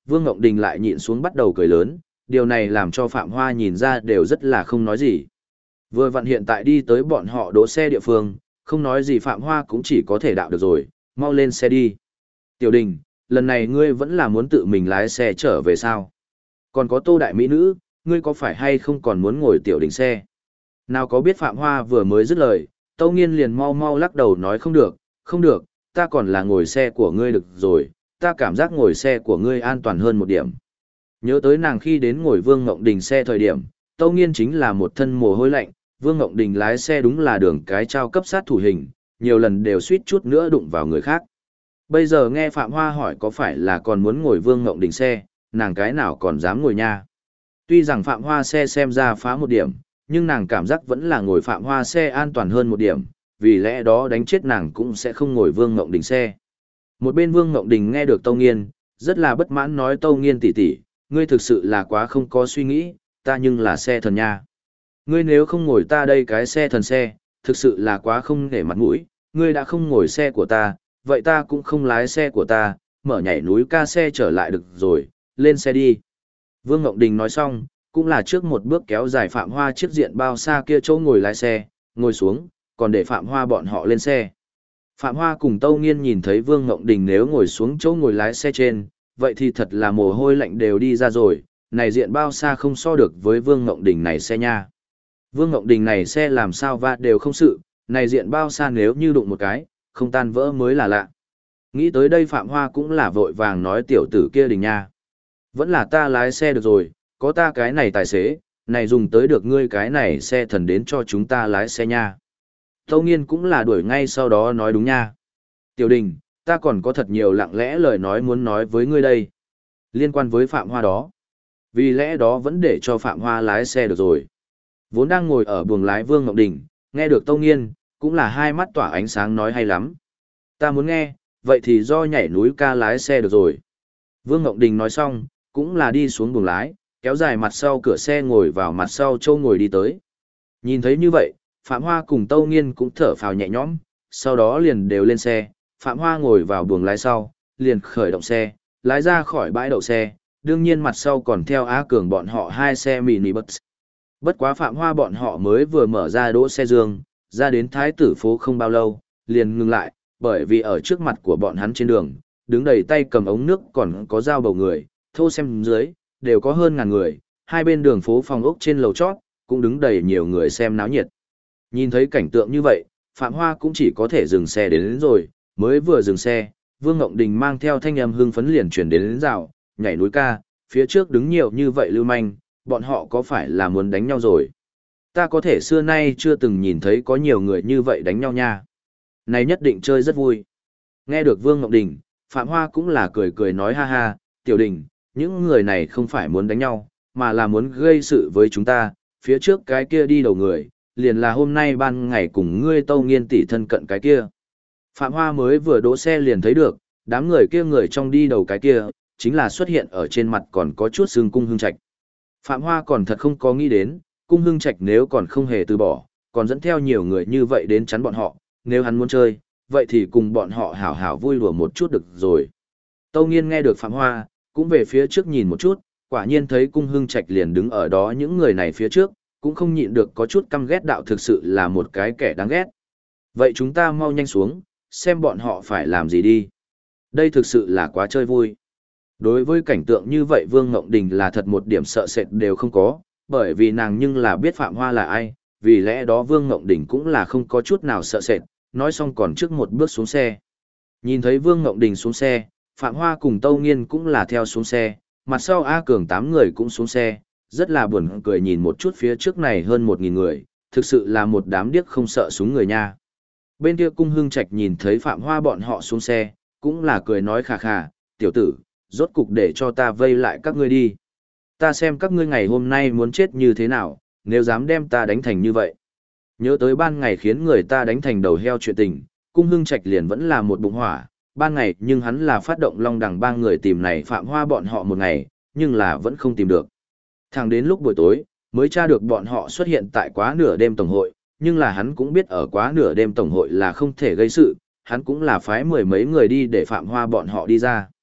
Speaker 1: Vương Ngộng Đình lại nhịn xuống bắt đầu cười lớn, điều này làm cho Phạm Hoa nhìn ra đều rất là không nói gì. Vừa vặn hiện tại đi tới bọn họ đỗ xe địa phương, không nói gì Phạm Hoa cũng chỉ có thể đạo được rồi, mau lên xe đi. Tiểu Đình, lần này ngươi vẫn là muốn tự mình lái xe trở về sao? Còn có Tô Đại Mỹ Nữ, ngươi có phải hay không còn muốn ngồi Tiểu Đình xe? Nào có biết Phạm Hoa vừa mới dứt lời, Tâu Nghiên liền mau mau lắc đầu nói không được, không được, ta còn là ngồi xe của ngươi được rồi, ta cảm giác ngồi xe của ngươi an toàn hơn một điểm. Nhớ tới nàng khi đến ngồi Vương Ngộng Đình xe thời điểm, Tâu Nghiên chính là một thân mồ hôi lạnh, Vương Ngộng Đình lái xe đúng là đường cái trao cấp sát thủ hình, nhiều lần đều suýt chút nữa đụng vào người khác. Bây giờ nghe Phạm Hoa hỏi có phải là còn muốn ngồi Vương Ngộng Đình xe, nàng cái nào còn dám ngồi nha. Tuy rằng Phạm Hoa xe xem ra phá một điểm, nhưng nàng cảm giác vẫn là ngồi Phạm Hoa xe an toàn hơn một điểm, vì lẽ đó đánh chết nàng cũng sẽ không ngồi Vương Ngộng Đình xe. Một bên Vương Ngộng Đình nghe được Tâu Nghiên, rất là bất mãn nói Tâu Nghiên tỷ tỷ, ngươi thực sự là quá không có suy nghĩ, ta nhưng là xe thần nha. Ngươi nếu không ngồi ta đây cái xe thần xe, thực sự là quá không để mặt mũi, ngươi đã không ngồi xe của ta, vậy ta cũng không lái xe của ta, mở nhảy núi ca xe trở lại được rồi, lên xe đi. Vương Ngộng Đình nói xong, cũng là trước một bước kéo dài Phạm Hoa chiếc diện bao xa kia chỗ ngồi lái xe, ngồi xuống, còn để Phạm Hoa bọn họ lên xe. Phạm Hoa cùng Tâu Nghiên nhìn thấy Vương Ngộng Đình nếu ngồi xuống chỗ ngồi lái xe trên, vậy thì thật là mồ hôi lạnh đều đi ra rồi, này diện bao xa không so được với Vương Ngộng Đình này xe nha. Vương Ngộng Đình này xe làm sao va đều không sự, này diện bao xa nếu như đụng một cái, không tan vỡ mới là lạ. Nghĩ tới đây Phạm Hoa cũng là vội vàng nói tiểu tử kia Đình nha. Vẫn là ta lái xe được rồi, có ta cái này tài xế, này dùng tới được ngươi cái này xe thần đến cho chúng ta lái xe nha. Tâu Nghiên cũng là đuổi ngay sau đó nói đúng nha. Tiểu Đình, ta còn có thật nhiều lặng lẽ lời nói muốn nói với ngươi đây. Liên quan với Phạm Hoa đó. Vì lẽ đó vẫn để cho Phạm Hoa lái xe được rồi. Vốn đang ngồi ở buồng lái Vương Ngọc Đình, nghe được Tâu Nghiên, cũng là hai mắt tỏa ánh sáng nói hay lắm. Ta muốn nghe, vậy thì do nhảy núi ca lái xe được rồi. Vương Ngọc Đình nói xong, cũng là đi xuống buồng lái, kéo dài mặt sau cửa xe ngồi vào mặt sau châu ngồi đi tới. Nhìn thấy như vậy, Phạm Hoa cùng Tâu Nghiên cũng thở phào nhẹ nhõm, sau đó liền đều lên xe, Phạm Hoa ngồi vào buồng lái sau, liền khởi động xe, lái ra khỏi bãi đậu xe, đương nhiên mặt sau còn theo Á Cường bọn họ hai xe mini bus. Bất quá Phạm Hoa bọn họ mới vừa mở ra đỗ xe giường, ra đến Thái Tử phố không bao lâu, liền ngừng lại, bởi vì ở trước mặt của bọn hắn trên đường, đứng đầy tay cầm ống nước còn có dao bầu người, thô xem dưới, đều có hơn ngàn người, hai bên đường phố phòng ốc trên lầu chót, cũng đứng đầy nhiều người xem náo nhiệt. Nhìn thấy cảnh tượng như vậy, Phạm Hoa cũng chỉ có thể dừng xe đến rồi, mới vừa dừng xe, Vương Ngộng Đình mang theo thanh âm hưng phấn liền chuyển đến rào, nhảy núi ca, phía trước đứng nhiều như vậy lưu manh, bọn họ có phải là muốn đánh nhau rồi? Ta có thể xưa nay chưa từng nhìn thấy có nhiều người như vậy đánh nhau nha. Này nhất định chơi rất vui. Nghe được Vương Ngộng Đình, Phạm Hoa cũng là cười cười nói ha ha, Tiểu Đình, những người này không phải muốn đánh nhau, mà là muốn gây sự với chúng ta, phía trước cái kia đi đầu người, liền là hôm nay ban ngày cùng ngươi Tâu Nghiên tỷ thân cận cái kia. Phạm Hoa mới vừa đỗ xe liền thấy được, đám người kia người trong đi đầu cái kia, chính là xuất hiện ở trên mặt còn có chút xương Cung Hưng Trạch. Phạm Hoa còn thật không có nghĩ đến, Cung Hưng Trạch nếu còn không hề từ bỏ, còn dẫn theo nhiều người như vậy đến chắn bọn họ, nếu hắn muốn chơi, vậy thì cùng bọn họ hảo hảo vui đùa một chút được rồi. Tâu Nghiên nghe được Phạm Hoa, cũng về phía trước nhìn một chút, quả nhiên thấy Cung Hưng Trạch liền đứng ở đó những người này phía trước, cũng không nhịn được có chút căm ghét đạo thực sự là một cái kẻ đáng ghét. Vậy chúng ta mau nhanh xuống, xem bọn họ phải làm gì đi. Đây thực sự là quá chơi vui. Đối với cảnh tượng như vậy Vương Ngộng Đình là thật một điểm sợ sệt đều không có, bởi vì nàng nhưng là biết Phạm Hoa là ai, vì lẽ đó Vương Ngộng Đình cũng là không có chút nào sợ sệt, nói xong còn trước một bước xuống xe. Nhìn thấy Vương Ngộng Đình xuống xe, Phạm Hoa cùng Tâu Nghiên cũng là theo xuống xe, mặt sau A Cường 8 người cũng xuống xe, rất là buồn cười nhìn một chút phía trước này hơn 1.000 người, thực sự là một đám điếc không sợ súng người nha. Bên kia Cung Hưng Trạch nhìn thấy Phạm Hoa bọn họ xuống xe, cũng là cười nói khà khà, tiểu tử, rốt cục để cho ta vây lại các ngươi đi. Ta xem các ngươi ngày hôm nay muốn chết như thế nào, nếu dám đem ta đánh thành như vậy. Nhớ tới ban ngày khiến người ta đánh thành đầu heo chuyện tình, Cung Hưng Trạch liền vẫn là một bụng hỏa, ban ngày nhưng hắn là phát động long đằng ba người tìm này Phạm Hoa bọn họ một ngày, nhưng là vẫn không tìm được. Thẳng đến lúc buổi tối, mới tra được bọn họ xuất hiện tại quá nửa đêm tổng hội, nhưng là hắn cũng biết ở quá nửa đêm tổng hội là không thể gây sự, hắn cũng là phái mười mấy người đi để Phạm Hoa bọn họ đi ra.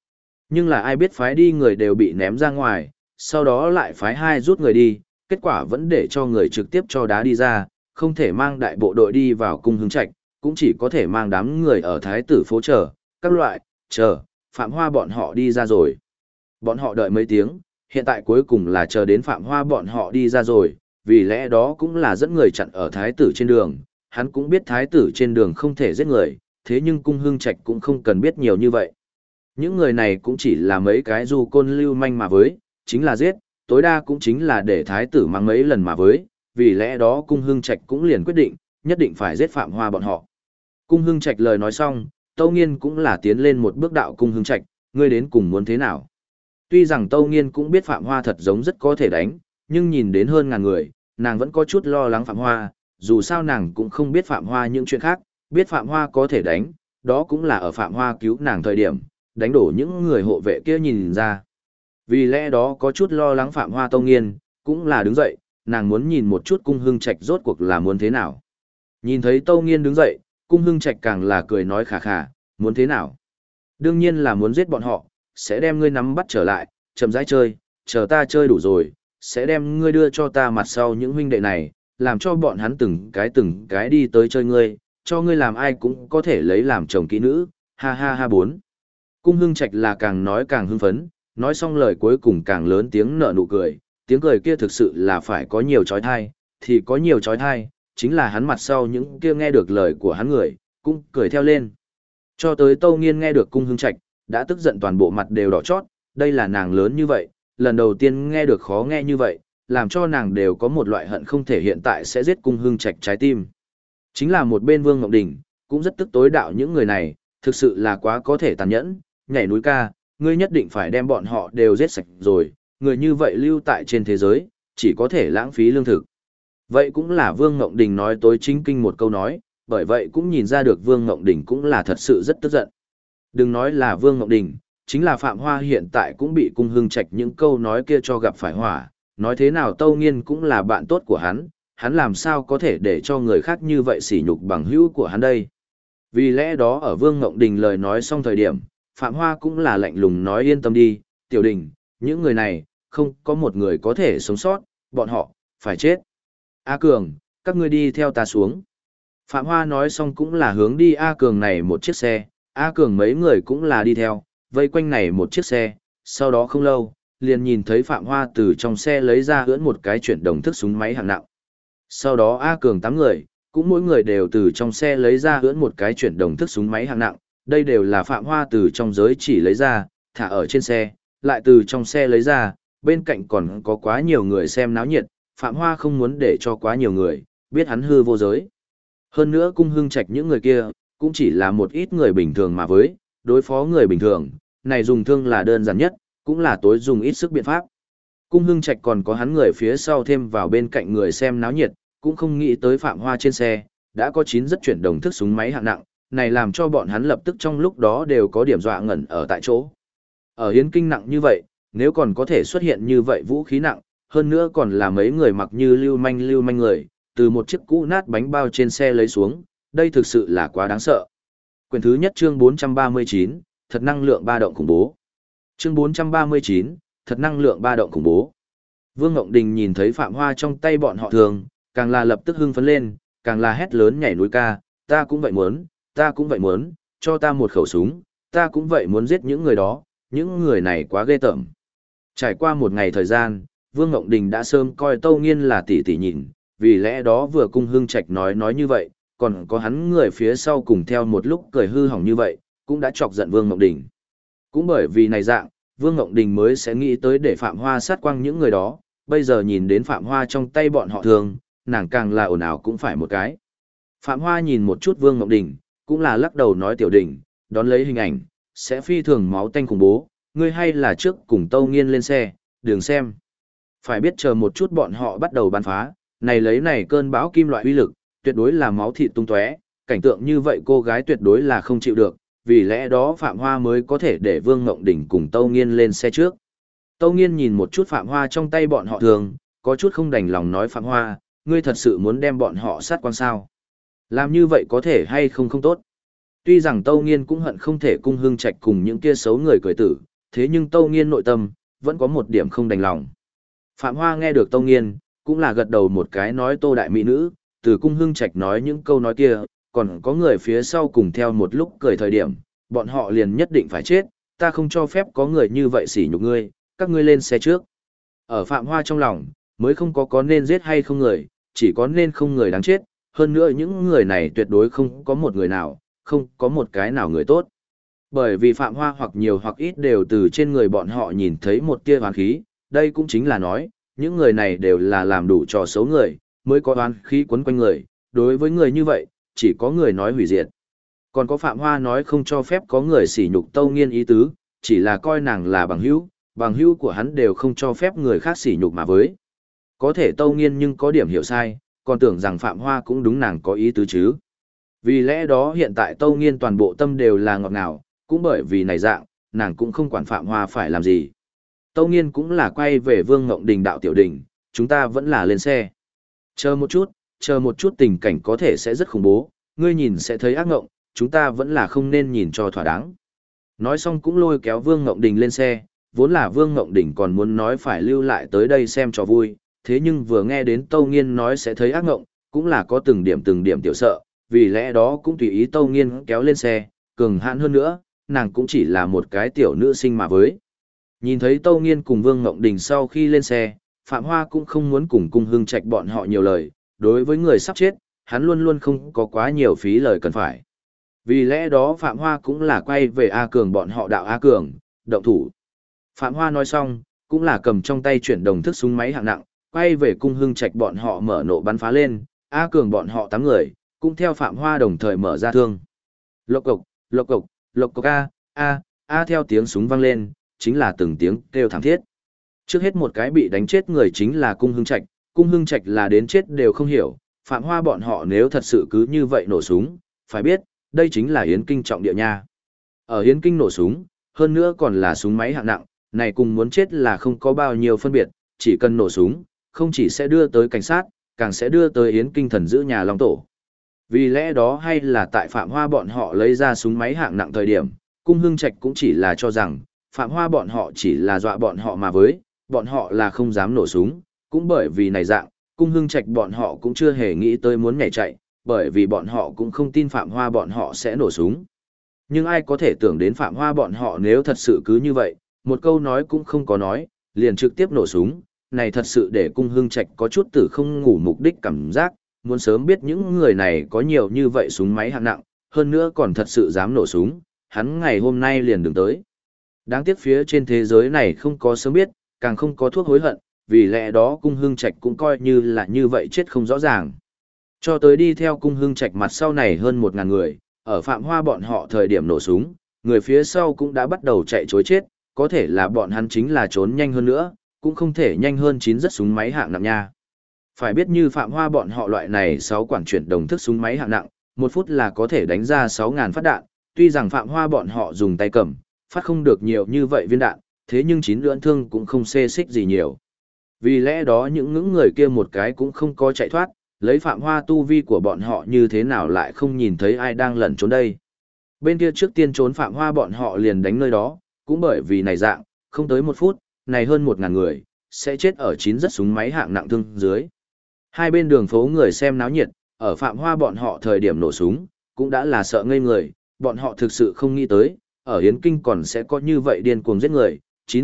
Speaker 1: Nhưng là ai biết phái đi người đều bị ném ra ngoài, sau đó lại phái hai rút người đi, kết quả vẫn để cho người trực tiếp cho đá đi ra, không thể mang đại bộ đội đi vào cung Hưng Trạch, cũng chỉ có thể mang đám người ở Thái tử phố chờ, các loại, chờ, Phạm Hoa bọn họ đi ra rồi. Bọn họ đợi mấy tiếng, hiện tại cuối cùng là chờ đến Phạm Hoa bọn họ đi ra rồi, vì lẽ đó cũng là dẫn người chặn ở Thái tử trên đường, hắn cũng biết Thái tử trên đường không thể giết người, thế nhưng cung Hưng Trạch cũng không cần biết nhiều như vậy. Những người này cũng chỉ là mấy cái du côn lưu manh mà với, chính là giết, tối đa cũng chính là để Thái tử mang mấy lần mà với, vì lẽ đó cung Hưng Trạch cũng liền quyết định, nhất định phải giết Phạm Hoa bọn họ. Cung Hưng Trạch lời nói xong, Tâu Nghiên cũng là tiến lên một bước đạo cung Hưng Trạch, ngươi đến cùng muốn thế nào? Tuy rằng Tâu Nghiên cũng biết Phạm Hoa thật giống rất có thể đánh, nhưng nhìn đến hơn ngàn người, nàng vẫn có chút lo lắng Phạm Hoa, dù sao nàng cũng không biết Phạm Hoa những chuyện khác, biết Phạm Hoa có thể đánh, đó cũng là ở Phạm Hoa cứu nàng thời điểm, đánh đổ những người hộ vệ kia nhìn ra. Vì lẽ đó có chút lo lắng Phạm Hoa. Tâu Nghiên cũng là đứng dậy, nàng muốn nhìn một chút cung Hưng Trạch rốt cuộc là muốn thế nào. Nhìn thấy Tâu Nghiên đứng dậy, cung Hưng Trạch càng là cười nói khà khà, muốn thế nào? Đương nhiên là muốn giết bọn họ, sẽ đem ngươi nắm bắt trở lại, chậm rãi chơi, chờ ta chơi đủ rồi, sẽ đem ngươi đưa cho ta mặt sau những huynh đệ này, làm cho bọn hắn từng cái đi tới chơi ngươi, cho ngươi làm ai cũng có thể lấy làm chồng kỹ nữ, ha ha ha bốn. Cung Hưng Trạch là càng nói càng hưng phấn, nói xong lời cuối cùng càng lớn tiếng nở nụ cười, tiếng cười kia thực sự là phải có nhiều chói tai, thì có nhiều chói tai, chính là hắn mặt sau những kia nghe được lời của hắn người, cũng cười theo lên. Cho tới Tâu Nghiên nghe được Cung Hưng Trạch, đã tức giận toàn bộ mặt đều đỏ chót, đây là nàng lớn như vậy, lần đầu tiên nghe được khó nghe như vậy, làm cho nàng đều có một loại hận không thể hiện tại sẽ giết Cung Hưng Trạch trái tim. Chính là một bên Vương Ngọc Đình, cũng rất tức tối đạo những người này, thực sự là quá có thể tàn nhẫn, nhảy núi ca, ngươi nhất định phải đem bọn họ đều giết sạch rồi, người như vậy lưu tại trên thế giới, chỉ có thể lãng phí lương thực. Vậy cũng là Vương Ngọc Đình nói tối chính kinh một câu nói, bởi vậy cũng nhìn ra được Vương Ngọc Đình cũng là thật sự rất tức giận. Đừng nói là Vương Ngọc Đình, chính là Phạm Hoa hiện tại cũng bị Cung Hưng Trạch những câu nói kia cho gặp phải hỏa, nói thế nào Tâu Nghiên cũng là bạn tốt của hắn làm sao có thể để cho người khác như vậy sỉ nhục bằng hữu của hắn đây. Vì lẽ đó ở Vương Ngọc Đình lời nói xong thời điểm, Phạm Hoa cũng là lạnh lùng nói yên tâm đi, Tiểu Đình, những người này, không có một người có thể sống sót, bọn họ, phải chết. A Cường, các ngươi đi theo ta xuống. Phạm Hoa nói xong cũng là hướng đi A Cường này một chiếc xe, A Cường mấy người cũng là đi theo, vây quanh này một chiếc xe, sau đó không lâu, liền nhìn thấy Phạm Hoa từ trong xe lấy ra ưỡn một cái chuyển động thức súng máy hạng nặng. Sau đó A Cường 8 người, cũng mỗi người đều từ trong xe lấy ra ưỡn một cái chuyển động thức súng máy hạng nặng, đây đều là Phạm Hoa từ trong giới chỉ lấy ra, thả ở trên xe, lại từ trong xe lấy ra, bên cạnh còn có quá nhiều người xem náo nhiệt, Phạm Hoa không muốn để cho quá nhiều người, biết hắn hư vô giới. Hơn nữa Cung Hưng Trạch những người kia, cũng chỉ là một ít người bình thường mà với, đối phó người bình thường, này dùng thương là đơn giản nhất, cũng là tối dùng ít sức biện pháp. Cung Hưng Trạch còn có hắn người phía sau thêm vào bên cạnh người xem náo nhiệt, cũng không nghĩ tới Phạm Hoa trên xe, đã có 9 rất chuyển động thức súng máy hạng nặng, này làm cho bọn hắn lập tức trong lúc đó đều có điểm dọa ngẩn ở tại chỗ. Ở hiến kinh nặng như vậy, nếu còn có thể xuất hiện như vậy vũ khí nặng, hơn nữa còn là mấy người mặc như lưu manh người, từ một chiếc cũ nát bánh bao trên xe lấy xuống, đây thực sự là quá đáng sợ. Quyển thứ nhất chương 439, thật năng lượng ba động khủng bố. Chương 439, thật năng lượng ba động khủng bố. Vương Ngọc Đình nhìn thấy Phạm Hoa trong tay bọn họ thường, càng là lập tức hưng phấn lên, càng là hét lớn nhảy núi ca, ta cũng vậy muốn, cho ta một khẩu súng, ta cũng vậy muốn giết những người đó, những người này quá ghê tởm. Trải qua một ngày thời gian, Vương Ngọc Đình đã sớm coi Tâu Nghiên là tỷ tỷ nhìn, vì lẽ đó vừa Cung Hưng Trạch nói như vậy, còn có hắn người phía sau cùng theo một lúc cười hư hỏng như vậy, cũng đã chọc giận Vương Ngọc Đình. Cũng bởi vì này dạng, Vương Ngọc Đình mới sẽ nghĩ tới để Phạm Hoa sát quang những người đó, bây giờ nhìn đến Phạm Hoa trong tay bọn họ thường, nàng càng là ồn ào cũng phải một cái. Phạm Hoa nhìn một chút Vương Ngọc Đình, cũng là lắc đầu nói Tiểu Đình, đón lấy hình ảnh, sẽ phi thường máu tanh khủng bố, ngươi hay là trước cùng Tâu Nghiên lên xe, đường xem. Phải biết chờ một chút bọn họ bắt đầu bắn phá, này lấy này cơn bão kim loại uy lực, tuyệt đối là máu thịt tung tóe, cảnh tượng như vậy cô gái tuyệt đối là không chịu được, vì lẽ đó Phạm Hoa mới có thể để Vương Ngọc Đình cùng Tâu Nghiên lên xe trước. Tâu Nghiên nhìn một chút Phạm Hoa trong tay bọn họ thường, có chút không đành lòng nói Phạm Hoa, ngươi thật sự muốn đem bọn họ sát quang sao? Làm như vậy có thể hay không không tốt. Tuy rằng Tâu Nghiên cũng hận không thể Cung Hưng Trạch cùng những kia xấu người cười tử, thế nhưng Tâu Nghiên nội tâm, vẫn có một điểm không đành lòng. Phạm Hoa nghe được Tâu Nghiên, cũng là gật đầu một cái nói Tô đại mỹ nữ, từ cung hưng trạch nói những câu nói kia, còn có người phía sau cùng theo một lúc cười thời điểm, bọn họ liền nhất định phải chết, ta không cho phép có người như vậy sỉ nhục ngươi, các ngươi lên xe trước. Ở Phạm Hoa trong lòng, mới không có nên giết hay không người, chỉ có nên không người đáng chết, hơn nữa những người này tuyệt đối không có một người nào, không có một cái nào người tốt. Bởi vì Phạm Hoa hoặc nhiều hoặc ít đều từ trên người bọn họ nhìn thấy một tia oán khí, đây cũng chính là nói, những người này đều là làm đủ trò xấu người, mới có oán khí quấn quanh người, đối với người như vậy, chỉ có người nói hủy diệt. Còn có Phạm Hoa nói không cho phép có người sỉ nhục Tâu Nghiên ý tứ, chỉ là coi nàng là bằng hữu của hắn đều không cho phép người khác sỉ nhục mà với. Có thể Tâu Nghiên nhưng có điểm hiểu sai, còn tưởng rằng Phạm Hoa cũng đúng nàng có ý tứ chứ. Vì lẽ đó hiện tại Tâu Nghiên toàn bộ tâm đều là ngọt ngào, cũng bởi vì này dạng, nàng cũng không quản Phạm Hoa phải làm gì. Tâu Nghiên cũng là quay về Vương Ngộng Đình đạo tiểu đình, chúng ta vẫn là lên xe. Chờ một chút tình cảnh có thể sẽ rất khủng bố, ngươi nhìn sẽ thấy ác ngộng, chúng ta vẫn là không nên nhìn cho thỏa đáng. Nói xong cũng lôi kéo Vương Ngộng Đình lên xe, vốn là Vương Ngộng Đình còn muốn nói phải lưu lại tới đây xem cho vui, thế nhưng vừa nghe đến Tâu Nghiên nói sẽ thấy ác ngộng, cũng là có từng điểm tiểu sợ, vì lẽ đó cũng tùy ý Tâu Nghiên kéo lên xe, cường hãn hơn nữa, nàng cũng chỉ là một cái tiểu nữ sinh mà với. Nhìn thấy Tâu Nghiên cùng Vương Ngộng Đình sau khi lên xe, Phạm Hoa cũng không muốn cùng Cung Hưng Trạch bọn họ nhiều lời, đối với người sắp chết, hắn luôn luôn không có quá nhiều phí lời cần phải. Vì lẽ đó Phạm Hoa cũng là quay về A Cường bọn họ đạo A Cường, động thủ. Phạm Hoa nói xong, cũng là cầm trong tay chuyển đồng thức súng máy hạng nặng, quay về Cung Hưng Trạch bọn họ mở nổ bắn phá lên, A Cường bọn họ 8 người, cũng theo Phạm Hoa đồng thời mở ra thương. Lộc cộc, lộc cộc A theo tiếng súng vang lên, chính là từng tiếng kêu thảm thiết. Trước hết một cái bị đánh chết người chính là Cung Hưng Trạch là đến chết đều không hiểu, Phạm Hoa bọn họ nếu thật sự cứ như vậy nổ súng, phải biết, đây chính là Yến Kinh trọng địa nha. Ở Yến Kinh nổ súng, hơn nữa còn là súng máy hạng nặng, này cùng muốn chết là không có bao nhiêu phân biệt, chỉ cần nổ súng, không chỉ sẽ đưa tới cảnh sát, càng sẽ đưa tới Yến Kinh thần giữ nhà Long Tổ. Vì lẽ đó hay là tại Phạm Hoa bọn họ lấy ra súng máy hạng nặng thời điểm, Cung Hưng Trạch cũng chỉ là cho rằng, Phạm Hoa bọn họ chỉ là dọa bọn họ mà với, bọn họ là không dám nổ súng, cũng bởi vì này dạng, Cung Hưng Trạch bọn họ cũng chưa hề nghĩ tới muốn nhảy chạy, bởi vì bọn họ cũng không tin Phạm Hoa bọn họ sẽ nổ súng. Nhưng ai có thể tưởng đến Phạm Hoa bọn họ nếu thật sự cứ như vậy, một câu nói cũng không có nói, liền trực tiếp nổ súng, này thật sự để Cung Hưng Trạch có chút tử không ngủ mục đích cảm giác, muốn sớm biết những người này có nhiều như vậy súng máy hạng nặng, hơn nữa còn thật sự dám nổ súng, hắn ngày hôm nay liền đừng tới. Đáng tiếc phía trên thế giới này không có sớm biết, càng không có thuốc hối hận, vì lẽ đó Cung Hưng Trạch cũng coi như là như vậy chết không rõ ràng. Cho tới đi theo Cung Hưng Trạch mặt sau này hơn 1000 người, ở Phạm Hoa bọn họ thời điểm nổ súng, người phía sau cũng đã bắt đầu chạy chối chết, có thể là bọn hắn chính là trốn nhanh hơn nữa, cũng không thể nhanh hơn 9 rất súng máy hạng nặng nha. Phải biết như Phạm Hoa bọn họ loại này 6 quản chuyển đồng thức súng máy hạng nặng, 1 phút là có thể đánh ra 6000 phát đạn, tuy rằng Phạm Hoa bọn họ dùng tay cầm, phát không được nhiều như vậy viên đạn, thế nhưng 9 lưỡng thương cũng không xê xích gì nhiều. Vì lẽ đó những người kia một cái cũng không có chạy thoát, lấy Phạm Hoa tu vi của bọn họ như thế nào lại không nhìn thấy ai đang lẩn trốn đây. Bên kia trước tiên trốn Phạm Hoa bọn họ liền đánh nơi đó, cũng bởi vì này dạng, không tới 1 phút, này hơn 1000 người, sẽ chết ở 9 rất súng máy hạng nặng thương dưới. Hai bên đường phố người xem náo nhiệt, ở Phạm Hoa bọn họ thời điểm nổ súng, cũng đã là sợ ngây người, bọn họ thực sự không nghĩ tới, ở Yến Kinh còn sẽ có như vậy điên cuồng giết người,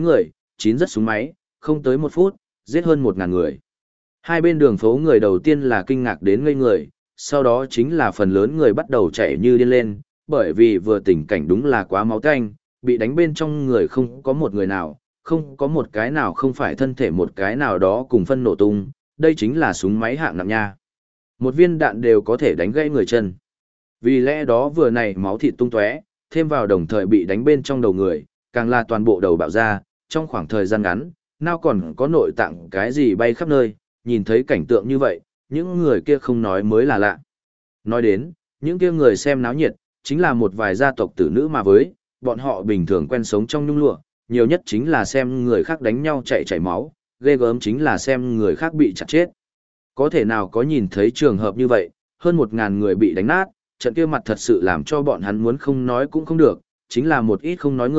Speaker 1: 9 rất súng máy, không tới 1 phút, giết hơn 1000 người. Hai bên đường phố người đầu tiên là kinh ngạc đến ngây người, sau đó chính là phần lớn người bắt đầu chạy như điên lên, bởi vì vừa tình cảnh đúng là quá máu tanh, bị đánh bên trong người không có một người nào, không có một cái nào không phải thân thể một cái nào đó cùng phân nổ tung, đây chính là súng máy hạng nặng nha. Một viên đạn đều có thể đánh gãy người chân. Vì lẽ đó vừa này máu thịt tung tóe, thêm vào đồng thời bị đánh bên trong đầu người, càng là toàn bộ đầu bạo ra, trong khoảng thời gian ngắn, nào còn có nội tạng cái gì bay khắp nơi, nhìn thấy cảnh tượng như vậy, những người kia không nói mới là lạ. Nói đến, những kia người xem náo nhiệt, chính là một vài gia tộc tử nữ mà với, bọn họ bình thường quen sống trong nhung lụa, nhiều nhất chính là xem người khác đánh nhau chảy máu, ghê gớm chính là xem người khác bị chặt chết. Có thể nào có nhìn thấy trường hợp như vậy, hơn 1000 người bị đánh nát, trận kia mặt thật sự làm cho bọn hắn muốn không nói cũng không được, chính là một ít không nói người,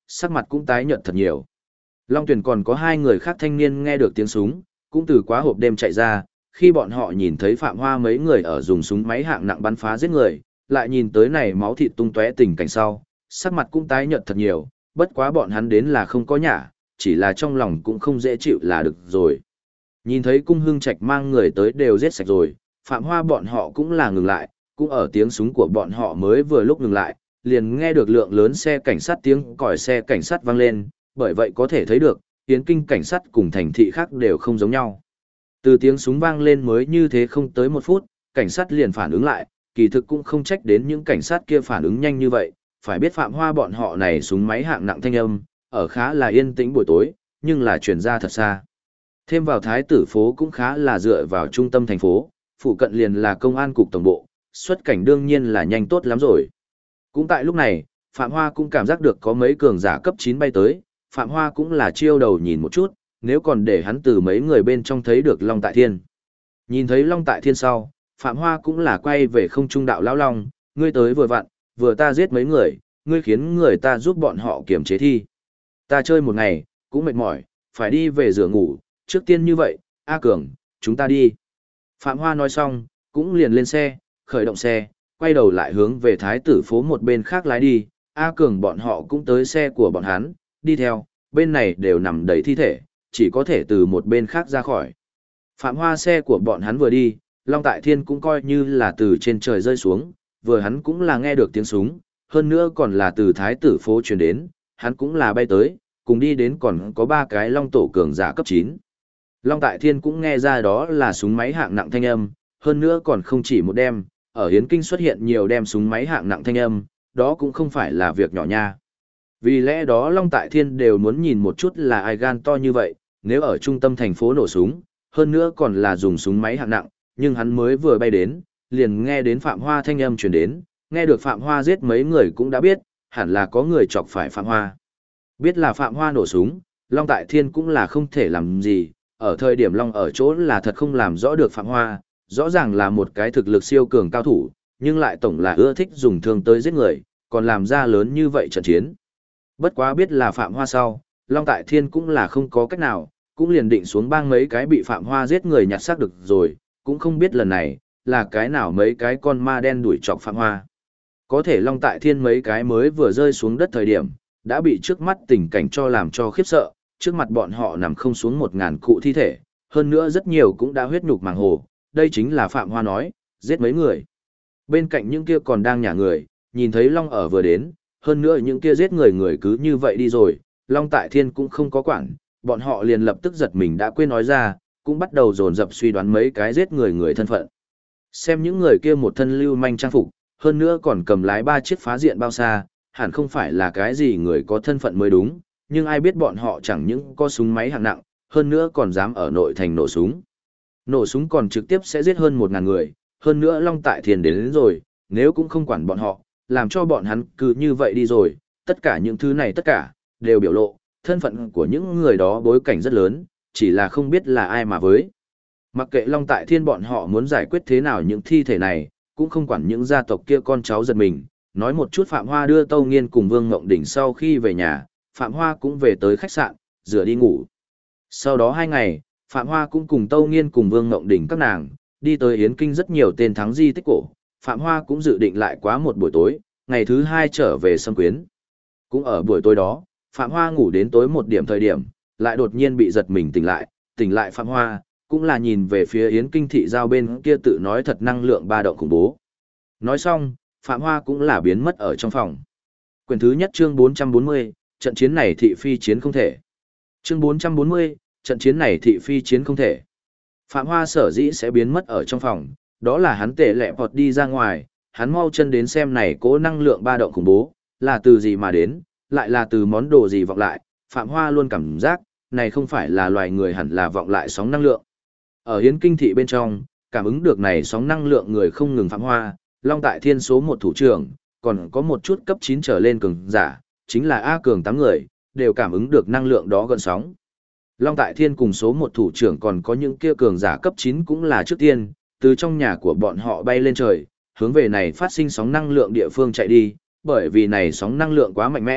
Speaker 1: sắc mặt cũng tái nhợt thật nhiều. Long Tuyển còn có hai người khác thanh niên nghe được tiếng súng, cũng từ quá hộp đêm chạy ra, khi bọn họ nhìn thấy Phạm Hoa mấy người ở dùng súng máy hạng nặng bắn phá giết người, lại nhìn tới này máu thịt tung tóe tình cảnh sau, sắc mặt cũng tái nhợt thật nhiều, bất quá bọn hắn đến là không có nhả, chỉ là trong lòng cũng không dễ chịu là được rồi. Nhìn thấy cung hương trạch mang người tới đều giết sạch rồi, Phạm Hoa bọn họ cũng là ngừng lại, cũng ở tiếng súng của bọn họ mới vừa lúc ngừng lại, liền nghe được lượng lớn xe cảnh sát tiếng còi xe cảnh sát vang lên, bởi vậy có thể thấy được, Yến Kinh cảnh sát cùng thành thị khác đều không giống nhau. Từ tiếng súng vang lên mới như thế không tới một phút, cảnh sát liền phản ứng lại, kỳ thực cũng không trách đến những cảnh sát kia phản ứng nhanh như vậy, phải biết Phạm Hoa bọn họ này súng máy hạng nặng thanh âm, ở khá là yên tĩnh buổi tối, nhưng là truyền ra thật xa. Thêm vào Thái tử phố cũng khá là dựa vào trung tâm thành phố, phụ cận liền là công an cục tổng bộ, xuất cảnh đương nhiên là nhanh tốt lắm rồi. Cũng tại lúc này, Phạm Hoa cũng cảm giác được có mấy cường giả cấp 9 bay tới, Phạm Hoa cũng là chiêu đầu nhìn một chút, nếu còn để hắn từ mấy người bên trong thấy được Long Tại Thiên. Nhìn thấy Long Tại Thiên sau, Phạm Hoa cũng là quay về không trung đạo lão long, ngươi tới vừa vặn, vừa ta giết mấy người, ngươi khiến người ta giúp bọn họ kiểm chế thi. Ta chơi một ngày, cũng mệt mỏi, phải đi về rửa ngủ, trước tiên như vậy, A Cường, chúng ta đi. Phạm Hoa nói xong, cũng liền lên xe, khởi động xe, quay đầu lại hướng về Thái tử phố một bên khác lái đi, A Cường bọn họ cũng tới xe của bọn hắn, đi theo, bên này đều nằm đầy thi thể, chỉ có thể từ một bên khác ra khỏi. Phạm Hoa xe của bọn hắn vừa đi, Long Tại Thiên cũng coi như là từ trên trời rơi xuống, vừa hắn cũng là nghe được tiếng súng, hơn nữa còn là từ Thái tử phố truyền đến, hắn cũng là bay tới, cùng đi đến còn có 3 cái Long tổ cường giả cấp 9. Long Tại Thiên cũng nghe ra đó là súng máy hạng nặng thanh âm, hơn nữa còn không chỉ một đem, ở Hiến Kinh xuất hiện nhiều đem súng máy hạng nặng thanh âm, đó cũng không phải là việc nhỏ nha. Vì lẽ đó Long Tại Thiên đều muốn nhìn một chút là ai gan to như vậy, nếu ở trung tâm thành phố nổ súng, hơn nữa còn là dùng súng máy hạng nặng, nhưng hắn mới vừa bay đến, liền nghe đến Phạm Hoa thanh âm truyền đến, nghe được Phạm Hoa giết mấy người cũng đã biết, hẳn là có người chọc phải Phạm Hoa. Biết là Phạm Hoa nổ súng, Long Tại Thiên cũng là không thể làm gì, ở thời điểm Long ở chỗ là thật không làm rõ được Phạm Hoa, rõ ràng là một cái thực lực siêu cường cao thủ, nhưng lại tổng là ưa thích dùng thương tới giết người, còn làm ra lớn như vậy trận chiến. Bất quá biết là Phạm Hoa sau, Long Tại Thiên cũng là không có cách nào, cũng liền định xuống bang mấy cái bị Phạm Hoa giết người nhặt xác được rồi, cũng không biết lần này, là cái nào mấy cái con ma đen đuổi chọc Phạm Hoa. Có thể Long Tại Thiên mấy cái mới vừa rơi xuống đất thời điểm, đã bị trước mắt tình cảnh cho làm cho khiếp sợ, trước mặt bọn họ nằm không xuống 1000 cụ thi thể, hơn nữa rất nhiều cũng đã huyết nhục màng hồ, đây chính là Phạm Hoa nói, giết mấy người. Bên cạnh những kia còn đang nhả người, nhìn thấy Long ở vừa đến, hơn nữa những kia giết người cứ như vậy đi rồi, Long Tại Thiên cũng không có quản, bọn họ liền lập tức giật mình đã quên nói ra, cũng bắt đầu dồn dập suy đoán mấy cái giết người thân phận. Xem những người kia một thân lưu manh trang phục, hơn nữa còn cầm lái 3 chiếc phá diện bao xa, hẳn không phải là cái gì người có thân phận mới đúng, nhưng ai biết bọn họ chẳng những có súng máy hạng nặng, hơn nữa còn dám ở nội thành nổ súng. Nổ súng còn trực tiếp sẽ giết hơn 1000 người, hơn nữa Long Tại Thiên đến rồi, nếu cũng không quản bọn họ, làm cho bọn hắn cứ như vậy đi rồi, tất cả những thứ này tất cả, đều biểu lộ, thân phận của những người đó bối cảnh rất lớn, chỉ là không biết là ai mà với. Mặc kệ Long Tại Thiên bọn họ muốn giải quyết thế nào những thi thể này, cũng không quản những gia tộc kia con cháu giật mình, nói một chút Phạm Hoa đưa Tâu Nghiên cùng Vương Ngộng Đỉnh sau khi về nhà, Phạm Hoa cũng về tới khách sạn, rửa đi ngủ. Sau đó 2 ngày, Phạm Hoa cũng cùng Tâu Nghiên cùng Vương Ngộng Đỉnh các nàng, đi tới Yến Kinh rất nhiều tên thắng di tích cổ, Phạm Hoa cũng dự định lại quá một buổi tối, ngày thứ 2 trở về Sâm Quyến. Cũng ở buổi tối đó, Phạm Hoa ngủ đến tối một điểm thời điểm, lại đột nhiên bị giật mình tỉnh lại Phạm Hoa, cũng là nhìn về phía Yến Kinh thị giao bên kia tự nói thật năng lượng ba động khủng bố. Nói xong, Phạm Hoa cũng là biến mất ở trong phòng. Quyển thứ nhất chương 440, trận chiến này thị phi chiến không thể. Chương 440, trận chiến này thị phi chiến không thể. Phạm Hoa sở dĩ sẽ biến mất ở trong phòng, đó là hắn tệ lẹ vọt đi ra ngoài, hắn mau chân đến xem này cố năng lượng ba động khủng bố, là từ gì mà đến, lại là từ món đồ gì vọng lại, Phạm Hoa luôn cảm giác, này không phải là loài người hẳn là vọng lại sóng năng lượng. Ở Yến Kinh thị bên trong, cảm ứng được này sóng năng lượng người không ngừng Phạm Hoa, Long Tại Thiên số 1 thủ trưởng, còn có một chút cấp 9 trở lên cường giả, chính là A Cường 8 người, đều cảm ứng được năng lượng đó gần sóng. Long Tại Thiên cùng số 1 thủ trưởng còn có những kia cường giả cấp 9 cũng là trước tiên, từ trong nhà của bọn họ bay lên trời, hướng về này phát sinh sóng năng lượng địa phương chạy đi, bởi vì này sóng năng lượng quá mạnh mẽ,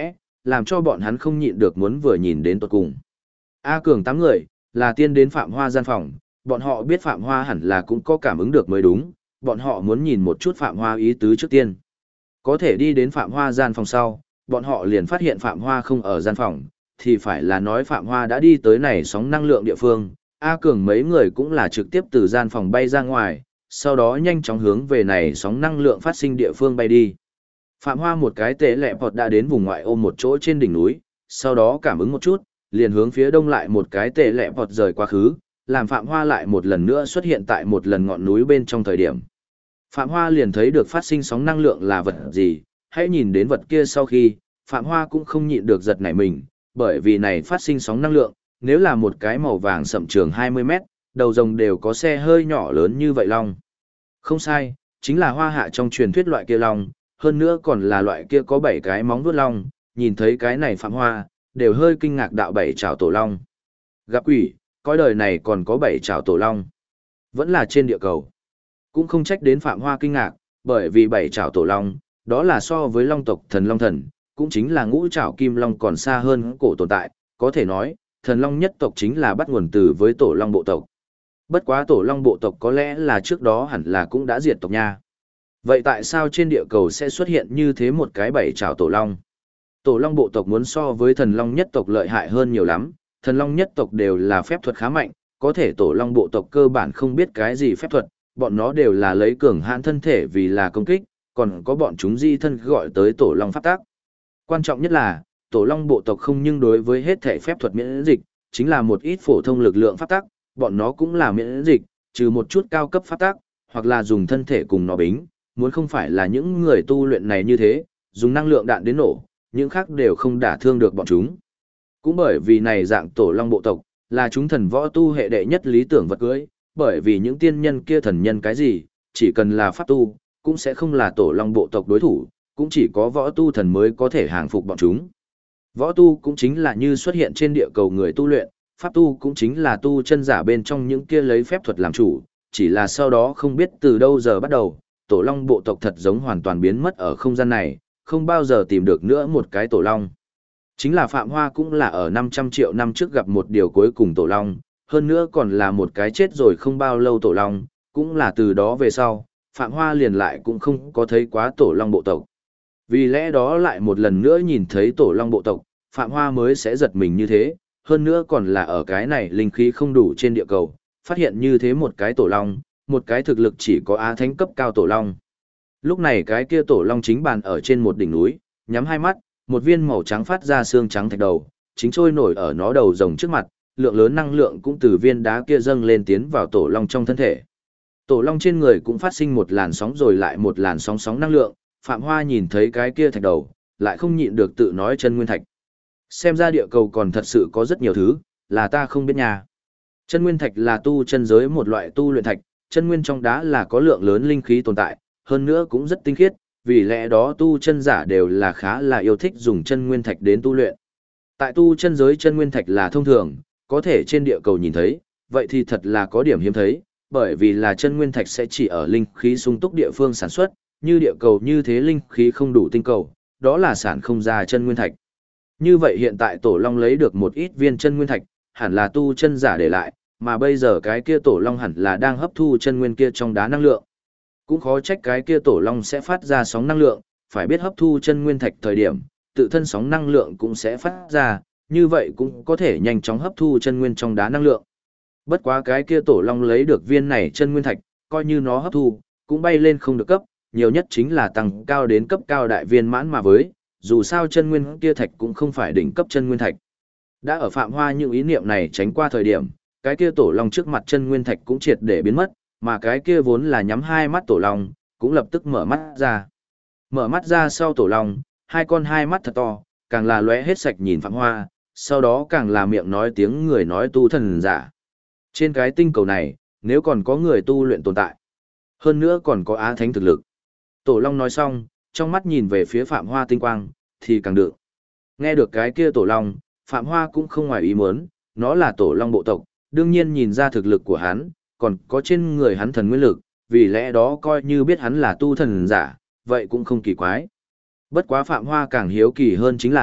Speaker 1: làm cho bọn hắn không nhịn được muốn vừa nhìn đến tột cùng. A Cường 8 người, là tiên đến Phạm Hoa gian phòng, bọn họ biết Phạm Hoa hẳn là cũng có cảm ứng được mới đúng, bọn họ muốn nhìn một chút Phạm Hoa ý tứ trước tiên. Có thể đi đến Phạm Hoa gian phòng sau, bọn họ liền phát hiện Phạm Hoa không ở gian phòng, thì phải là nói Phạm Hoa đã đi tới này sóng năng lượng địa phương. A Cường mấy người cũng là trực tiếp từ gian phòng bay ra ngoài, sau đó nhanh chóng hướng về này sóng năng lượng phát sinh địa phương bay đi. Phạm Hoa một cái tệ lẹ bọt đã đến vùng ngoại ô một chỗ trên đỉnh núi, sau đó cảm ứng một chút, liền hướng phía đông lại một cái tệ lẹ bọt rời quá khứ, làm Phạm Hoa lại một lần nữa xuất hiện tại một lần ngọn núi bên trong thời điểm. Phạm Hoa liền thấy được phát sinh sóng năng lượng là vật gì, hãy nhìn đến vật kia sau khi, Phạm Hoa cũng không nhịn được giật nảy mình, bởi vì này phát sinh sóng năng lượng, nếu là một cái màu vàng sậm trường 20 mét, đầu rồng đều có xe hơi nhỏ lớn như vậy long. Không sai, chính là Hoa Hạ trong truyền thuyết loại kia long, hơn nữa còn là loại kia có 7 cái móng vuốt long, nhìn thấy cái này Phạm Hoa, đều hơi kinh ngạc đạo 7 trảo tổ long. Gặp quỷ, coi đời này còn có 7 trảo tổ long. Vẫn là trên địa cầu. Cũng không trách đến Phạm Hoa kinh ngạc, bởi vì 7 trảo tổ long, đó là so với long tộc thần long thần, cũng chính là ngũ trảo kim long còn xa hơn cổ tồn tại, có thể nói, thần long nhất tộc chính là bắt nguồn từ với tổ long bộ tộc. Bất quá tổ long bộ tộc có lẽ là trước đó hẳn là cũng đã diệt tộc nha. Vậy tại sao trên địa cầu sẽ xuất hiện như thế một cái 7 trảo tổ long? Tổ long bộ tộc muốn so với thần long nhất tộc lợi hại hơn nhiều lắm, thần long nhất tộc đều là phép thuật khá mạnh, có thể tổ long bộ tộc cơ bản không biết cái gì phép thuật, bọn nó đều là lấy cường hãn thân thể vì là công kích, còn có bọn chúng di thân gọi tới tổ long pháp tác. Quan trọng nhất là, tổ long bộ tộc không nhưng đối với hết thể phép thuật miễn dịch, chính là một ít phổ thông lực lượng pháp tác, bọn nó cũng là miễn dịch, trừ một chút cao cấp pháp tác, hoặc là dùng thân thể cùng nó bính, muốn không phải là những người tu luyện này như thế, dùng năng lượng đạn đến nổ, những khác đều không đả thương được bọn chúng. Cũng bởi vì này dạng tổ long bộ tộc, là chúng thần võ tu hệ đệ nhất lý tưởng vật cưới, bởi vì những tiên nhân kia thần nhân cái gì, chỉ cần là pháp tu, cũng sẽ không là tổ long bộ tộc đối thủ, cũng chỉ có võ tu thần mới có thể hàng phục bọn chúng. Võ tu cũng chính là như xuất hiện trên địa cầu người tu luyện, pháp tu cũng chính là tu chân giả bên trong những kia lấy phép thuật làm chủ, chỉ là sau đó không biết từ đâu giờ bắt đầu, tổ long bộ tộc thật giống hoàn toàn biến mất ở không gian này, không bao giờ tìm được nữa một cái tổ long. Chính là Phạm Hoa cũng là ở 500 triệu năm trước gặp một điều cuối cùng tổ long, hơn nữa còn là một cái chết rồi không bao lâu tổ long, cũng là từ đó về sau, Phạm Hoa liền lại cũng không có thấy quá tổ long bộ tộc. Vì lẽ đó lại một lần nữa nhìn thấy tổ long bộ tộc, Phạm Hoa mới sẽ giật mình như thế, hơn nữa còn là ở cái này linh khí không đủ trên địa cầu, phát hiện như thế một cái tổ long, một cái thực lực chỉ có á thánh cấp cao tổ long. Lúc này cái kia tổ long chính bàn ở trên một đỉnh núi, nhắm hai mắt, một viên màu trắng phát ra xương trắng thạch đầu, chính trôi nổi ở nó đầu rồng trước mặt, lượng lớn năng lượng cũng từ viên đá kia dâng lên tiến vào tổ long trong thân thể. Tổ long trên người cũng phát sinh một làn sóng rồi lại một làn sóng sóng năng lượng, Phạm Hoa nhìn thấy cái kia thạch đầu, lại không nhịn được tự nói chân nguyên thạch. Xem ra địa cầu còn thật sự có rất nhiều thứ, là ta không biết nha. Chân nguyên thạch là tu chân giới một loại tu luyện thạch, chân nguyên trong đá là có lượng lớn linh khí tồn tại, hơn nữa cũng rất tinh khiết, vì lẽ đó tu chân giả đều là khá là yêu thích dùng chân nguyên thạch đến tu luyện. Tại tu chân giới chân nguyên thạch là thông thường, có thể trên địa cầu nhìn thấy, vậy thì thật là có điểm hiếm thấy, bởi vì là chân nguyên thạch sẽ chỉ ở linh khí sung túc địa phương sản xuất, như địa cầu như thế linh khí không đủ tinh cầu, đó là sản không ra chân nguyên thạch. Như vậy hiện tại tổ long lấy được một ít viên chân nguyên thạch, hẳn là tu chân giả để lại, mà bây giờ cái kia tổ long hẳn là đang hấp thu chân nguyên kia trong đá năng lượng. Cũng khó trách cái kia tổ long sẽ phát ra sóng năng lượng, phải biết hấp thu chân nguyên thạch thời điểm, tự thân sóng năng lượng cũng sẽ phát ra, như vậy cũng có thể nhanh chóng hấp thu chân nguyên trong đá năng lượng. Bất quá cái kia tổ long lấy được viên này chân nguyên thạch, coi như nó hấp thu, cũng bay lên không được cấp, nhiều nhất chính là tăng cao đến cấp cao đại viên mãn mà với, dù sao chân nguyên kia thạch cũng không phải đỉnh cấp chân nguyên thạch. Đã ở Phạm Hoa những ý niệm này tránh qua thời điểm, cái kia tổ long trước mặt chân nguyên thạch cũng triệt để biến mất, mà cái kia vốn là nhắm hai mắt tổ long, cũng lập tức mở mắt ra. Mở mắt ra sau tổ long, hai con hai mắt thật to, càng là lóe hết sạch nhìn Phạm Hoa, sau đó càng là miệng nói tiếng người nói tu thần giả. Trên cái tinh cầu này, nếu còn có người tu luyện tồn tại, hơn nữa còn có á thánh thực lực. Tổ long nói xong, trong mắt nhìn về phía Phạm Hoa tinh quang, thì càng được. Nghe được cái kia tổ long, Phạm Hoa cũng không ngoài ý muốn, nó là tổ long bộ tộc, đương nhiên nhìn ra thực lực của hắn, còn có trên người hắn thần nguyên lực, vì lẽ đó coi như biết hắn là tu thần giả, vậy cũng không kỳ quái. Bất quá Phạm Hoa càng hiếu kỳ hơn chính là,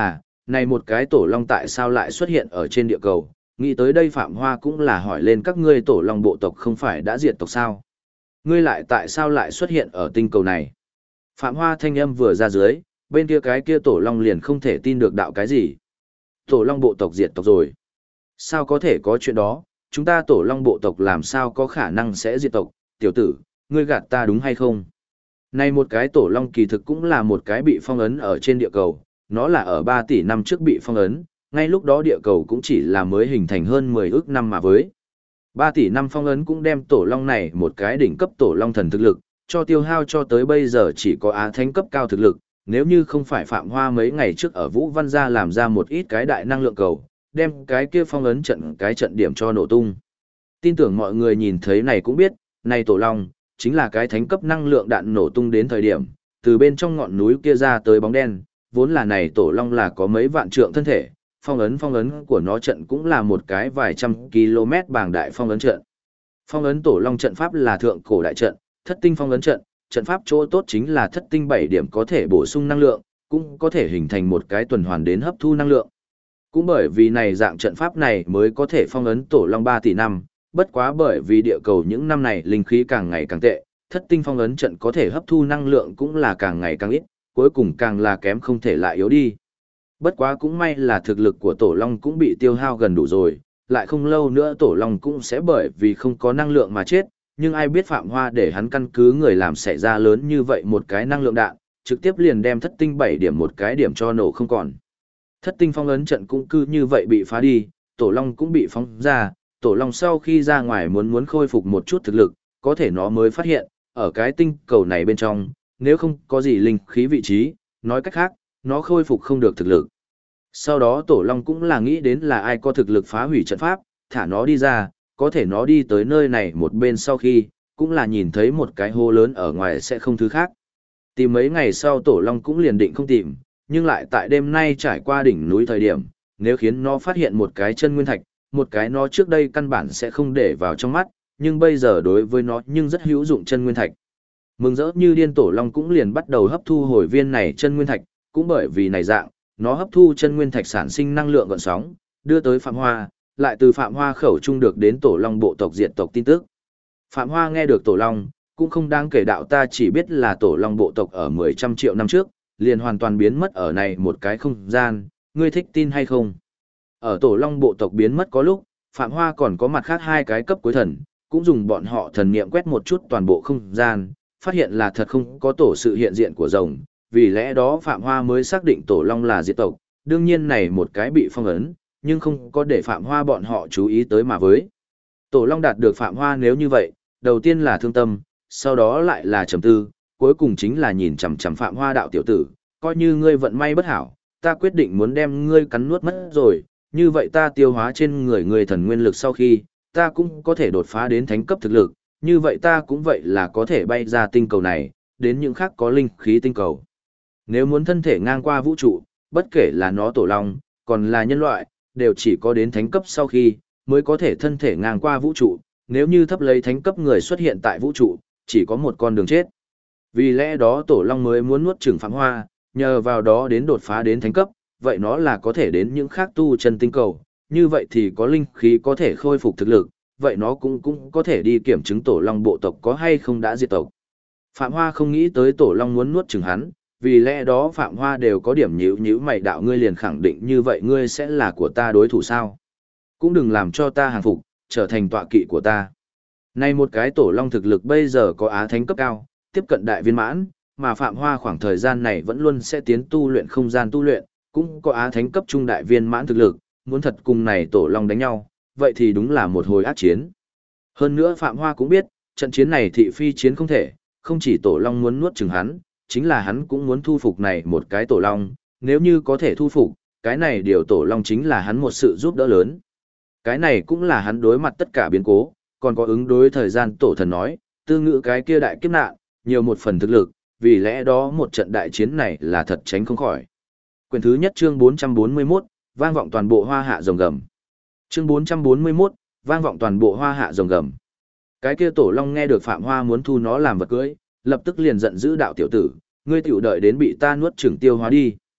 Speaker 1: này một cái tổ long tại sao lại xuất hiện ở trên địa cầu, nghĩ tới đây Phạm Hoa cũng là hỏi lên các ngươi tổ long bộ tộc không phải đã diệt tộc sao? Ngươi lại tại sao lại xuất hiện ở tinh cầu này? Phạm Hoa thanh âm vừa ra dưới, bên kia cái kia tổ long liền không thể tin được đạo cái gì. Tổ long bộ tộc diệt tộc rồi. Sao có thể có chuyện đó, chúng ta tổ long bộ tộc làm sao có khả năng sẽ diệt tộc, tiểu tử, ngươi gạt ta đúng hay không? Này một cái tổ long kỳ thực cũng là một cái bị phong ấn ở trên địa cầu, nó là ở 3 tỷ năm trước bị phong ấn, ngay lúc đó địa cầu cũng chỉ là mới hình thành hơn 10 ước năm mà với. 3 tỷ năm phong ấn cũng đem tổ long này một cái đỉnh cấp tổ long thần thực lực, cho tiêu hao cho tới bây giờ chỉ có Á Thánh cấp cao thực lực, nếu như không phải Phạm Hoa mấy ngày trước ở Vũ Văn Gia làm ra một ít cái đại năng lượng cầu, đem cái kia phong ấn cái trận điểm cho nổ tung. Tin tưởng mọi người nhìn thấy này cũng biết, này tổ long, chính là cái thánh cấp năng lượng đạn nổ tung đến thời điểm, từ bên trong ngọn núi kia ra tới bóng đen, vốn là này tổ long là có mấy vạn trượng thân thể, phong ấn của nó trận cũng là một cái vài trăm km bảng đại phong ấn trận. Phong ấn tổ long trận pháp là thượng cổ đại trận, thất tinh phong ấn trận, trận pháp chỗ tốt chính là thất tinh 7 điểm có thể bổ sung năng lượng, cũng có thể hình thành một cái tuần hoàn đến hấp thu năng lượng. Cũng bởi vì này dạng trận pháp này mới có thể phong ấn tổ long 3 tỷ năm, bất quá bởi vì địa cầu những năm này linh khí càng ngày càng tệ, thất tinh phong ấn trận có thể hấp thu năng lượng cũng là càng ngày càng ít, cuối cùng càng là kém không thể lại yếu đi. Bất quá cũng may là thực lực của tổ long cũng bị tiêu hao gần đủ rồi, lại không lâu nữa tổ long cũng sẽ bởi vì không có năng lượng mà chết, nhưng ai biết Phạm Hoa để hắn căn cứ người làm xảy ra lớn như vậy một cái năng lượng đạn, trực tiếp liền đem thất tinh 7 điểm một cái điểm cho nổ không còn. Thất tinh phong ấn trận cũng cứ như vậy bị phá đi, tổ long cũng bị phóng ra, tổ long sau khi ra ngoài muốn khôi phục một chút thực lực, có thể nó mới phát hiện, ở cái tinh cầu này bên trong, nếu không có gì linh khí vị trí, nói cách khác, nó khôi phục không được thực lực. Sau đó tổ long cũng là nghĩ đến là ai có thực lực phá hủy trận pháp, thả nó đi ra, có thể nó đi tới nơi này một bên sau khi, cũng là nhìn thấy một cái hố lớn ở ngoài sẽ không thứ khác. Tìm mấy ngày sau tổ long cũng liền định không tìm, nhưng lại tại đêm nay trải qua đỉnh núi thời điểm, nếu khiến nó phát hiện một cái chân nguyên thạch, một cái nó trước đây căn bản sẽ không để vào trong mắt, nhưng bây giờ đối với nó nhưng rất hữu dụng chân nguyên thạch. Mừng rỡ như điên tổ long cũng liền bắt đầu hấp thu hồi viên này chân nguyên thạch, cũng bởi vì này dạng, nó hấp thu chân nguyên thạch sản sinh năng lượng gợn sóng, đưa tới Phạm Hoa, lại từ Phạm Hoa khẩu trung được đến tổ long bộ tộc diệt tộc tin tức. Phạm Hoa nghe được tổ long, cũng không đáng kể đạo ta chỉ biết là tổ long bộ tộc ở 10 triệu năm trước, liền hoàn toàn biến mất ở này một cái không gian, ngươi thích tin hay không? Ở tổ long bộ tộc biến mất có lúc, Phạm Hoa còn có mặt khác 2 cái cấp cuối thần, cũng dùng bọn họ thần niệm quét một chút toàn bộ không gian, phát hiện là thật không có tổ sự hiện diện của rồng, vì lẽ đó Phạm Hoa mới xác định tổ long là diệt tộc, đương nhiên này một cái bị phong ấn, nhưng không có để Phạm Hoa bọn họ chú ý tới mà với. Tổ long đạt được Phạm Hoa nếu như vậy, đầu tiên là thương tâm, sau đó lại là trầm tư, cuối cùng chính là nhìn chằm chằm Phạm Hoa đạo tiểu tử, coi như ngươi vận may bất hảo, ta quyết định muốn đem ngươi cắn nuốt mất rồi, như vậy ta tiêu hóa trên người ngươi thần nguyên lực sau khi, ta cũng có thể đột phá đến thánh cấp thực lực, như vậy ta cũng vậy là có thể bay ra tinh cầu này, đến những khác có linh khí tinh cầu. Nếu muốn thân thể ngang qua vũ trụ, bất kể là nó tổ long, còn là nhân loại, đều chỉ có đến thánh cấp sau khi, mới có thể thân thể ngang qua vũ trụ, nếu như thấp lấy thánh cấp người xuất hiện tại vũ trụ, chỉ có một con đường chết. Vì lẽ đó tổ long mới muốn nuốt chửng Phạm Hoa, nhờ vào đó đến đột phá đến thánh cấp, vậy nó là có thể đến những khác tu chân tinh cầu, như vậy thì có linh khí có thể khôi phục thực lực, vậy nó cũng có thể đi kiểm chứng tổ long bộ tộc có hay không đã diệt tộc. Phạm Hoa không nghĩ tới tổ long muốn nuốt chửng hắn, vì lẽ đó Phạm Hoa đều có điểm nhíu mày đạo ngươi liền khẳng định như vậy ngươi sẽ là của ta đối thủ sao. Cũng đừng làm cho ta hàng phục, trở thành tọa kỵ của ta. Này một cái tổ long thực lực bây giờ có Á Thánh cấp cao, tiếp cận đại viên mãn, mà Phạm Hoa khoảng thời gian này vẫn luôn sẽ tiến tu luyện không gian tu luyện, cũng có Á Thánh cấp trung đại viên mãn thực lực, muốn thật cùng này tổ long đánh nhau, vậy thì đúng là một hồi ác chiến. Hơn nữa Phạm Hoa cũng biết, trận chiến này thị phi chiến không thể, không chỉ tổ long muốn nuốt chửng hắn, chính là hắn cũng muốn thu phục này một cái tổ long, nếu như có thể thu phục, cái này điều tổ long chính là hắn một sự giúp đỡ lớn. Cái này cũng là hắn đối mặt tất cả biến cố, còn có ứng đối thời gian tổ thần nói, tư ngữ cái kia đại kiếp nạn, nhiều một phần thực lực, vì lẽ đó một trận đại chiến này là thật tránh không khỏi. Quyển thứ nhất chương 441, vang vọng toàn bộ hoa hạ rồng gầm. Chương 441, vang vọng toàn bộ hoa hạ rồng gầm. Cái kia tổ long nghe được Phạm Hoa muốn thu nó làm vật cưới, lập tức liền giận dữ đạo tiểu tử, ngươi tiểu đợi đến bị ta nuốt chửng tiêu hóa đi.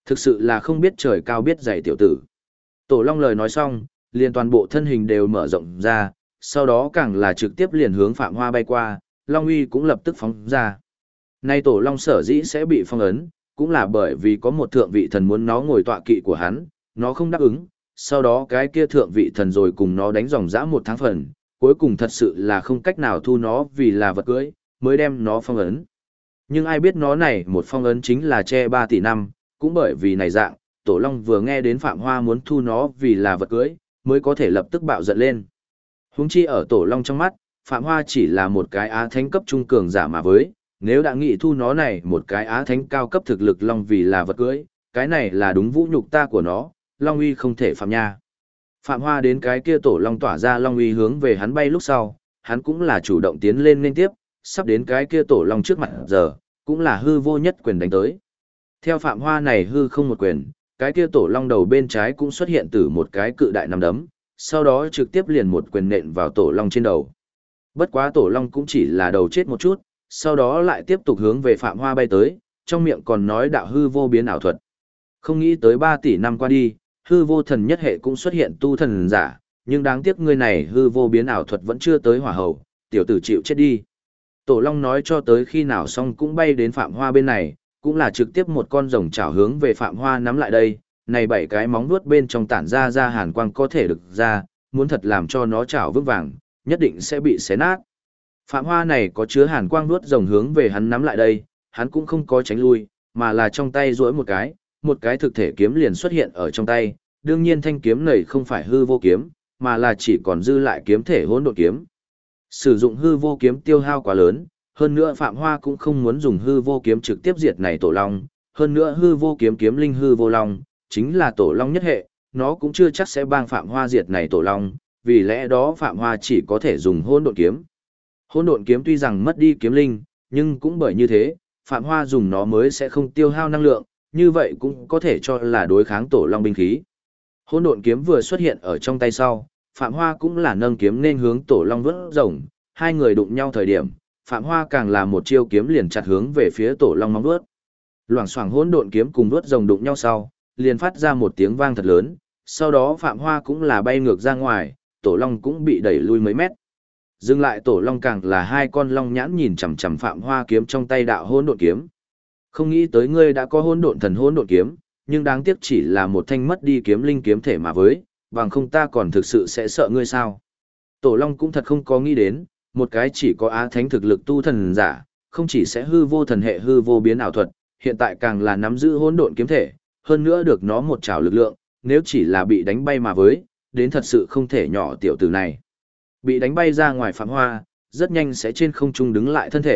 Speaker 1: Thực sự là không biết trời cao biết dày tiểu tử. Tổ Long lời nói xong, liền toàn bộ thân hình đều mở rộng ra, sau đó càng là trực tiếp liền hướng Phạm Hoa bay qua, Long uy cũng lập tức phóng ra. Nay Tổ Long sở dĩ sẽ bị phong ấn, cũng là bởi vì có một thượng vị thần muốn nó ngồi tọa kỵ của hắn, nó không đáp ứng, sau đó cái kia thượng vị thần rồi cùng nó đánh dòng dã 1 tháng phần, cuối cùng thật sự là không cách nào thu nó vì là vật cưới, mới đem nó phong ấn. Nhưng ai biết nó này một phong ấn chính là che 3 tỷ năm, cũng bởi vì này dạng, Tổ Long vừa nghe đến Phạm Hoa muốn thu nó vì là vật cưới, mới có thể lập tức bạo giận lên. Huống chi ở Tổ Long trong mắt, Phạm Hoa chỉ là một cái á thánh cấp trung cường giả mà với, nếu đã nghĩ thu nó này một cái á thánh cao cấp thực lực Long vì là vật cưới, cái này là đúng vũ nhục ta của nó, Long uy không thể phạm nha. Phạm Hoa đến cái kia Tổ Long tỏa ra Long uy hướng về hắn bay lúc sau, hắn cũng là chủ động tiến lên liên tiếp, sắp đến cái kia Tổ Long trước mặt giờ, cũng là hư vô nhất quyền đánh tới. Theo Phạm Hoa này hư không một quyền, cái kia Tổ Long đầu bên trái cũng xuất hiện từ một cái cự đại nắm đấm, sau đó trực tiếp liền một quyền nện vào Tổ Long trên đầu. Bất quá Tổ Long cũng chỉ là đầu chết một chút, sau đó lại tiếp tục hướng về Phạm Hoa bay tới, trong miệng còn nói đạo hư vô biến ảo thuật. Không nghĩ tới 3 tỷ năm qua đi, hư vô thần nhất hệ cũng xuất hiện tu thần giả, nhưng đáng tiếc người này hư vô biến ảo thuật vẫn chưa tới hỏa hầu, tiểu tử chịu chết đi. Tổ Long nói cho tới khi nào xong cũng bay đến Phạm Hoa bên này, cũng là trực tiếp một con rồng chảo hướng về Phạm Hoa nắm lại đây, này 7 cái móng vuốt bên trong tản ra hàn quang có thể được ra, muốn thật làm cho nó chảo vững vàng, nhất định sẽ bị xé nát. Phạm Hoa này có chứa hàn quang vuốt rồng hướng về hắn nắm lại đây, hắn cũng không có tránh lui, mà là trong tay duỗi một cái thực thể kiếm liền xuất hiện ở trong tay, đương nhiên thanh kiếm này không phải hư vô kiếm, mà là chỉ còn dư lại kiếm thể hỗn độn kiếm. Sử dụng hư vô kiếm tiêu hao quá lớn, hơn nữa Phạm Hoa cũng không muốn dùng hư vô kiếm trực tiếp diệt này Tổ Long, hơn nữa hư vô kiếm kiếm linh hư vô long, chính là Tổ Long nhất hệ, nó cũng chưa chắc sẽ bang Phạm Hoa diệt này Tổ Long, vì lẽ đó Phạm Hoa chỉ có thể dùng hỗn độn kiếm. Hỗn độn kiếm tuy rằng mất đi kiếm linh, nhưng cũng bởi như thế, Phạm Hoa dùng nó mới sẽ không tiêu hao năng lượng, như vậy cũng có thể cho là đối kháng Tổ Long binh khí. Hỗn độn kiếm vừa xuất hiện ở trong tay sau, Phạm Hoa cũng là nâng kiếm nên hướng Tổ Long vớt rồng, hai người đụng nhau thời điểm, Phạm Hoa càng là một chiêu kiếm liền chặt hướng về phía Tổ Long móng vuốt. Loảng xoảng hỗn độn kiếm cùng vớt rồng đụng nhau sau, liền phát ra một tiếng vang thật lớn, sau đó Phạm Hoa cũng là bay ngược ra ngoài, Tổ Long cũng bị đẩy lui mấy mét. Dừng lại Tổ Long càng là hai con long nhãn nhìn chằm chằm Phạm Hoa kiếm trong tay đạo hỗn độn kiếm. Không nghĩ tới ngươi đã có hỗn độn thần hỗn độn kiếm, nhưng đáng tiếc chỉ là một thanh mất đi kiếm linh kiếm thể mà với, bằng không ta còn thực sự sẽ sợ ngươi sao? Tổ Long cũng thật không có nghĩ đến, một cái chỉ có á thánh thực lực tu thần giả, không chỉ sẽ hư vô thần hệ hư vô biến ảo thuật, hiện tại càng là nắm giữ hỗn độn kiếm thể, hơn nữa được nó một trảo lực lượng, nếu chỉ là bị đánh bay mà với, đến thật sự không thể nhỏ tiểu tử này. Bị đánh bay ra ngoài Phạm Hoa, rất nhanh sẽ trên không trung đứng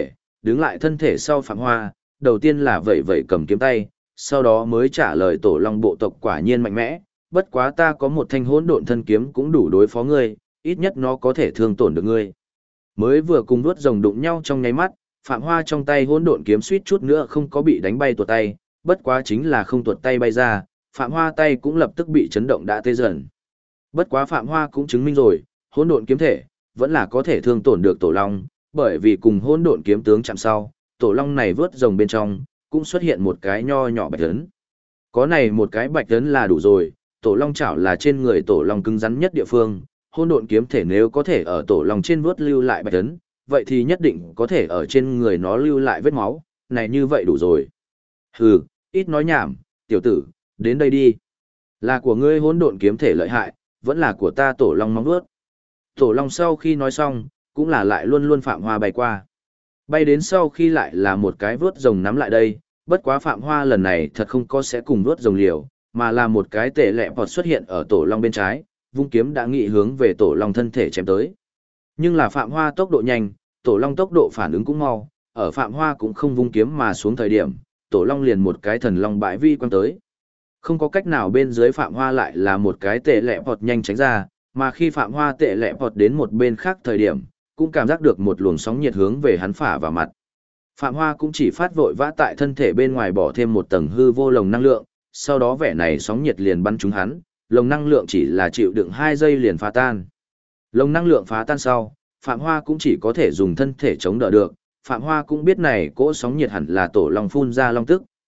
Speaker 1: lại thân thể sau Phạm Hoa, đầu tiên là vẩy vẩy cầm kiếm tay, sau đó mới trả lời Tổ Long bộ tộc quả nhiên mạnh mẽ, bất quá ta có một thanh hỗn độn thân kiếm cũng đủ đối phó ngươi, ít nhất nó có thể thương tổn được ngươi. Mới vừa cùng vuốt rồng đụng nhau trong nháy mắt, Phạm Hoa trong tay hỗn độn kiếm suýt chút nữa không có bị đánh bay tuột tay, bất quá chính là không tuột tay bay ra, Phạm Hoa tay cũng lập tức bị chấn động đã tê dần. Bất quá Phạm Hoa cũng chứng minh rồi, hỗn độn kiếm thể vẫn là có thể thương tổn được Tổ Long, bởi vì cùng hỗn độn kiếm tướng chạm sau, Tổ Long này vớt rồng bên trong cũng xuất hiện một cái nho nhỏ bạch ấn. Có này một cái bạch ấn là đủ rồi, Tổ Long chảo là trên người Tổ Long cứng rắn nhất địa phương, hỗn độn kiếm thể nếu có thể ở Tổ Long trên vớt lưu lại bạch ấn, vậy thì nhất định có thể ở trên người nó lưu lại vết máu, này như vậy đủ rồi. Hừ, ít nói nhảm, tiểu tử, đến đây đi. Là của ngươi hỗn độn kiếm thể lợi hại, vẫn là của ta Tổ Long móng vuốt. Tổ Long sau khi nói xong, cũng là lại luôn luôn Phạm Hoa bay qua. Bay đến sau khi lại là một cái vớt rồng nắm lại đây, bất quá Phạm Hoa lần này thật không có sẽ cùng vớt rồng liều, mà là một cái tệ lẹ vọt xuất hiện ở Tổ Long bên trái, vung kiếm đã nghị hướng về Tổ Long thân thể chém tới. Nhưng là Phạm Hoa tốc độ nhanh, Tổ Long tốc độ phản ứng cũng mau, ở Phạm Hoa cũng không vung kiếm mà xuống thời điểm, Tổ Long liền một cái thần long bãi vi quăng tới. Không có cách nào bên dưới Phạm Hoa lại là một cái tệ lẹ vọt nhanh tránh ra, mà khi Phạm Hoa tệ lẹ vọt đến một bên khác thời điểm, cũng cảm giác được một luồng sóng nhiệt hướng về hắn phả vào mặt. Phạm Hoa cũng chỉ phát vội vã tại thân thể bên ngoài bỏ thêm một tầng hư vô lồng năng lượng, sau đó vẻ này sóng nhiệt liền bắn trúng hắn, lồng năng lượng chỉ là chịu đựng 2 giây liền phá tan. Lồng năng lượng phá tan sau, Phạm Hoa cũng chỉ có thể dùng thân thể chống đỡ được, Phạm Hoa cũng biết này cỗ sóng nhiệt hẳn là Tổ Long phun ra long tức,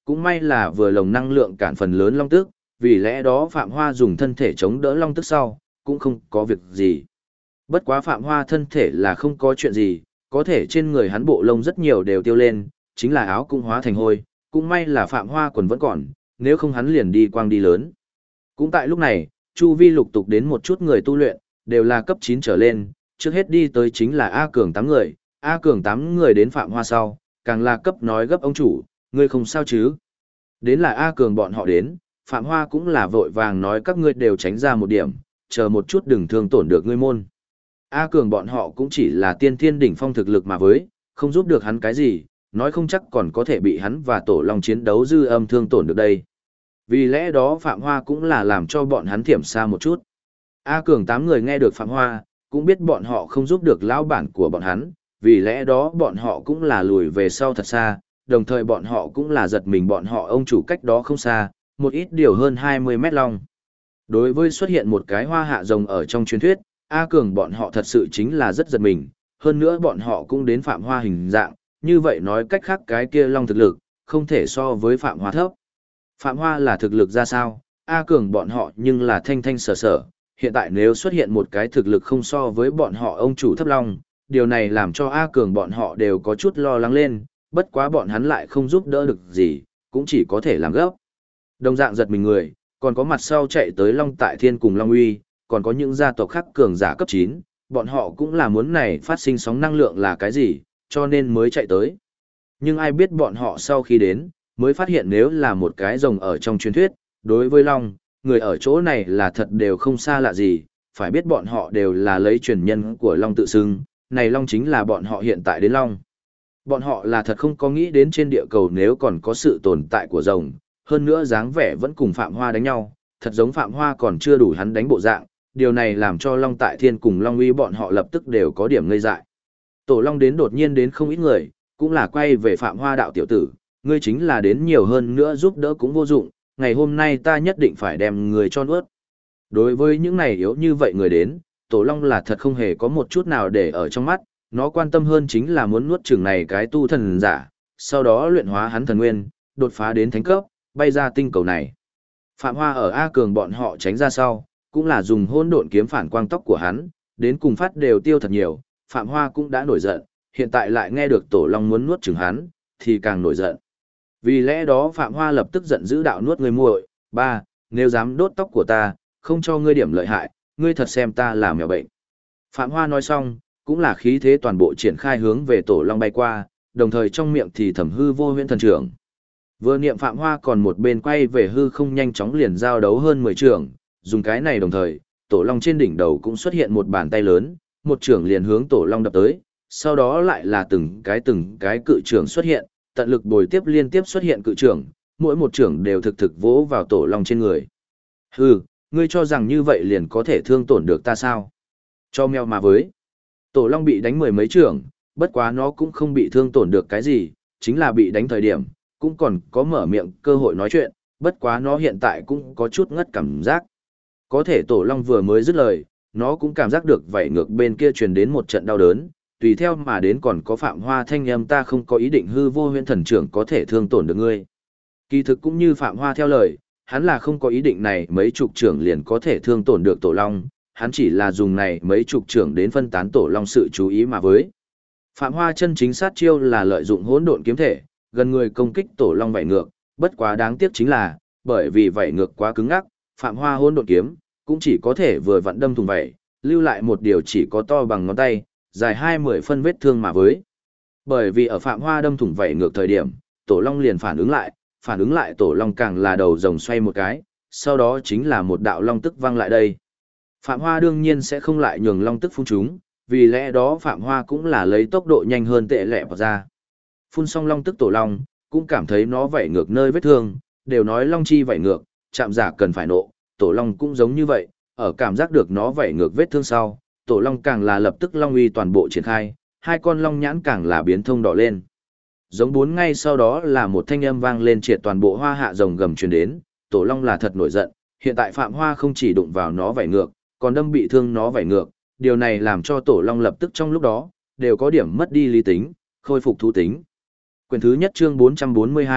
Speaker 1: cũng may là vừa lồng năng lượng cản phần lớn long tức, vì lẽ đó Phạm Hoa dùng thân thể chống đỡ long tức sau, cũng không có việc gì. Bất quá Phạm Hoa thân thể là không có chuyện gì, có thể trên người hắn bộ lông rất nhiều đều tiêu lên, chính là áo cũng hóa thành hôi, cũng may là Phạm Hoa quần vẫn còn, nếu không hắn liền đi quang đi lớn. Cũng tại lúc này, chu vi lục tục đến một chút người tu luyện, đều là cấp 9 trở lên, trước hết đi tới chính là A Cường 8 người, A Cường 8 người đến Phạm Hoa sau, càng là cấp nói gấp ông chủ, ngươi không sao chứ. Đến là A Cường bọn họ đến, Phạm Hoa cũng là vội vàng nói các ngươi đều tránh ra một điểm, chờ một chút đừng thương tổn được ngươi môn. A Cường bọn họ cũng chỉ là tiên thiên đỉnh phong thực lực mà với, không giúp được hắn cái gì, nói không chắc còn có thể bị hắn và Tổ Long chiến đấu dư âm thương tổn được đây. Vì lẽ đó Phạm Hoa cũng là làm cho bọn hắn thiểm xa một chút. A Cường 8 người nghe được Phạm Hoa, cũng biết bọn họ không giúp được lão bản của bọn hắn, vì lẽ đó bọn họ cũng là lùi về sau thật xa, đồng thời bọn họ cũng là giật mình bọn họ ông chủ cách đó không xa, một ít điều hơn 20 mét long. Đối với xuất hiện một cái hoa hạ rồng ở trong truyền thuyết, A Cường bọn họ thật sự chính là rất giật mình, hơn nữa bọn họ cũng đến Phạm Hoa hình dạng, như vậy nói cách khác cái kia long thực lực, không thể so với Phạm Hoa thấp. Phạm Hoa là thực lực ra sao, A Cường bọn họ nhưng là thanh thanh sở sở, hiện tại nếu xuất hiện một cái thực lực không so với bọn họ ông chủ thấp long, điều này làm cho A Cường bọn họ đều có chút lo lắng lên, bất quá bọn hắn lại không giúp đỡ được gì, cũng chỉ có thể làm gấp. Đồng dạng giật mình người, còn có mặt sau chạy tới Long Tại Thiên cùng Long Uy, còn có những gia tộc khác cường giả cấp 9, bọn họ cũng là muốn này phát sinh sóng năng lượng là cái gì, cho nên mới chạy tới. Nhưng ai biết bọn họ sau khi đến, mới phát hiện nếu là một cái rồng ở trong truyền thuyết, đối với Long, người ở chỗ này là thật đều không xa lạ gì, phải biết bọn họ đều là lấy truyền nhân của Long tự xưng, này Long chính là bọn họ hiện tại đến Long. Bọn họ là thật không có nghĩ đến trên địa cầu nếu còn có sự tồn tại của rồng, hơn nữa dáng vẻ vẫn cùng Phạm Hoa đánh nhau, thật giống Phạm Hoa còn chưa đủ hắn đánh bộ dạng, điều này làm cho Long Tại Thiên cùng Long Uy bọn họ lập tức đều có điểm ngây dại. Tổ Long đến đột nhiên đến không ít người, cũng là quay về Phạm Hoa đạo tiểu tử, ngươi chính là đến nhiều hơn nữa giúp đỡ cũng vô dụng, ngày hôm nay ta nhất định phải đem người cho nuốt. Đối với những này yếu như vậy người đến, Tổ Long là thật không hề có một chút nào để ở trong mắt, nó quan tâm hơn chính là muốn nuốt chửng này cái tu thần giả, sau đó luyện hóa hắn thần nguyên, đột phá đến thánh cấp, bay ra tinh cầu này. Phạm Hoa ở A Cường bọn họ tránh ra sau, cũng là dùng hỗn độn kiếm phản quang tóc của hắn, đến cùng phát đều tiêu thật nhiều, Phạm Hoa cũng đã nổi giận, hiện tại lại nghe được Tổ Long muốn nuốt chửng hắn, thì càng nổi giận. Vì lẽ đó Phạm Hoa lập tức giận dữ đạo nuốt người muội, ba, nếu dám đốt tóc của ta, không cho ngươi điểm lợi hại, ngươi thật xem ta là mèo bệnh. Phạm Hoa nói xong, cũng là khí thế toàn bộ triển khai hướng về Tổ Long bay qua, đồng thời trong miệng thì thầm hư vô huyễn thần trưởng. Vừa niệm Phạm Hoa còn một bên quay về hư không nhanh chóng liền giao đấu hơn 10 trưởng, dùng cái này đồng thời, Tổ Long trên đỉnh đầu cũng xuất hiện một bàn tay lớn, một trưởng liền hướng Tổ Long đập tới, sau đó lại là từng cái cự trưởng xuất hiện, tận lực bồi tiếp liên tiếp xuất hiện cự trưởng, mỗi một trưởng đều thực vỗ vào Tổ Long trên người. Hừ, ngươi cho rằng như vậy liền có thể thương tổn được ta sao? Cho mèo mà với. Tổ Long bị đánh 10 mấy trưởng, bất quá nó cũng không bị thương tổn được cái gì, chính là bị đánh thời điểm, cũng còn có mở miệng cơ hội nói chuyện, bất quá nó hiện tại cũng có chút ngất cảm giác. Có thể Tổ Long vừa mới dứt lời, nó cũng cảm giác được vảy ngược bên kia truyền đến một trận đau đớn, tùy theo mà đến còn có Phạm Hoa thanh âm ta không có ý định hư vô huyễn thần trưởng có thể thương tổn được ngươi. Kỳ thực cũng như Phạm Hoa theo lời, hắn là không có ý định này mấy chục trưởng liền có thể thương tổn được Tổ Long, hắn chỉ là dùng này mấy chục trưởng đến phân tán Tổ Long sự chú ý mà với. Phạm Hoa chân chính sát chiêu là lợi dụng hỗn độn kiếm thể, gần người công kích Tổ Long vảy ngược, bất quá đáng tiếc chính là, bởi vì vảy ngược quá cứng ngắc, Phạm Hoa hỗn độn kiếm cũng chỉ có thể vừa vặn đâm thủng vảy, lưu lại một điều chỉ có to bằng ngón tay, dài 20 phân vết thương mà với. Bởi vì ở Phạm Hoa đâm thủng vảy ngược thời điểm, Tổ Long liền phản ứng lại Tổ Long càng là đầu rồng xoay một cái, sau đó chính là một đạo long tức văng lại đây. Phạm Hoa đương nhiên sẽ không lại nhường long tức phun chúng, vì lẽ đó Phạm Hoa cũng là lấy tốc độ nhanh hơn tệ lẹ vào ra. Phun xong long tức Tổ Long, cũng cảm thấy nó vảy ngược nơi vết thương, đều nói long chi vảy ngược, chạm giả cần phải nộ, Tổ Long cũng giống như vậy, ở cảm giác được nó vảy ngược vết thương sau, Tổ Long càng là lập tức long uy toàn bộ triển khai, hai con long nhãn càng là biến thông đỏ lên. Giống bốn ngay sau đó là một thanh âm vang lên triệt toàn bộ hoa hạ rồng gầm truyền đến, Tổ Long là thật nổi giận, hiện tại Phạm Hoa không chỉ đụng vào nó vảy ngược, còn đâm bị thương nó vảy ngược, điều này làm cho Tổ Long lập tức trong lúc đó, đều có điểm mất đi lý tính, khôi phục thú tính. Quyển thứ nhất chương 442,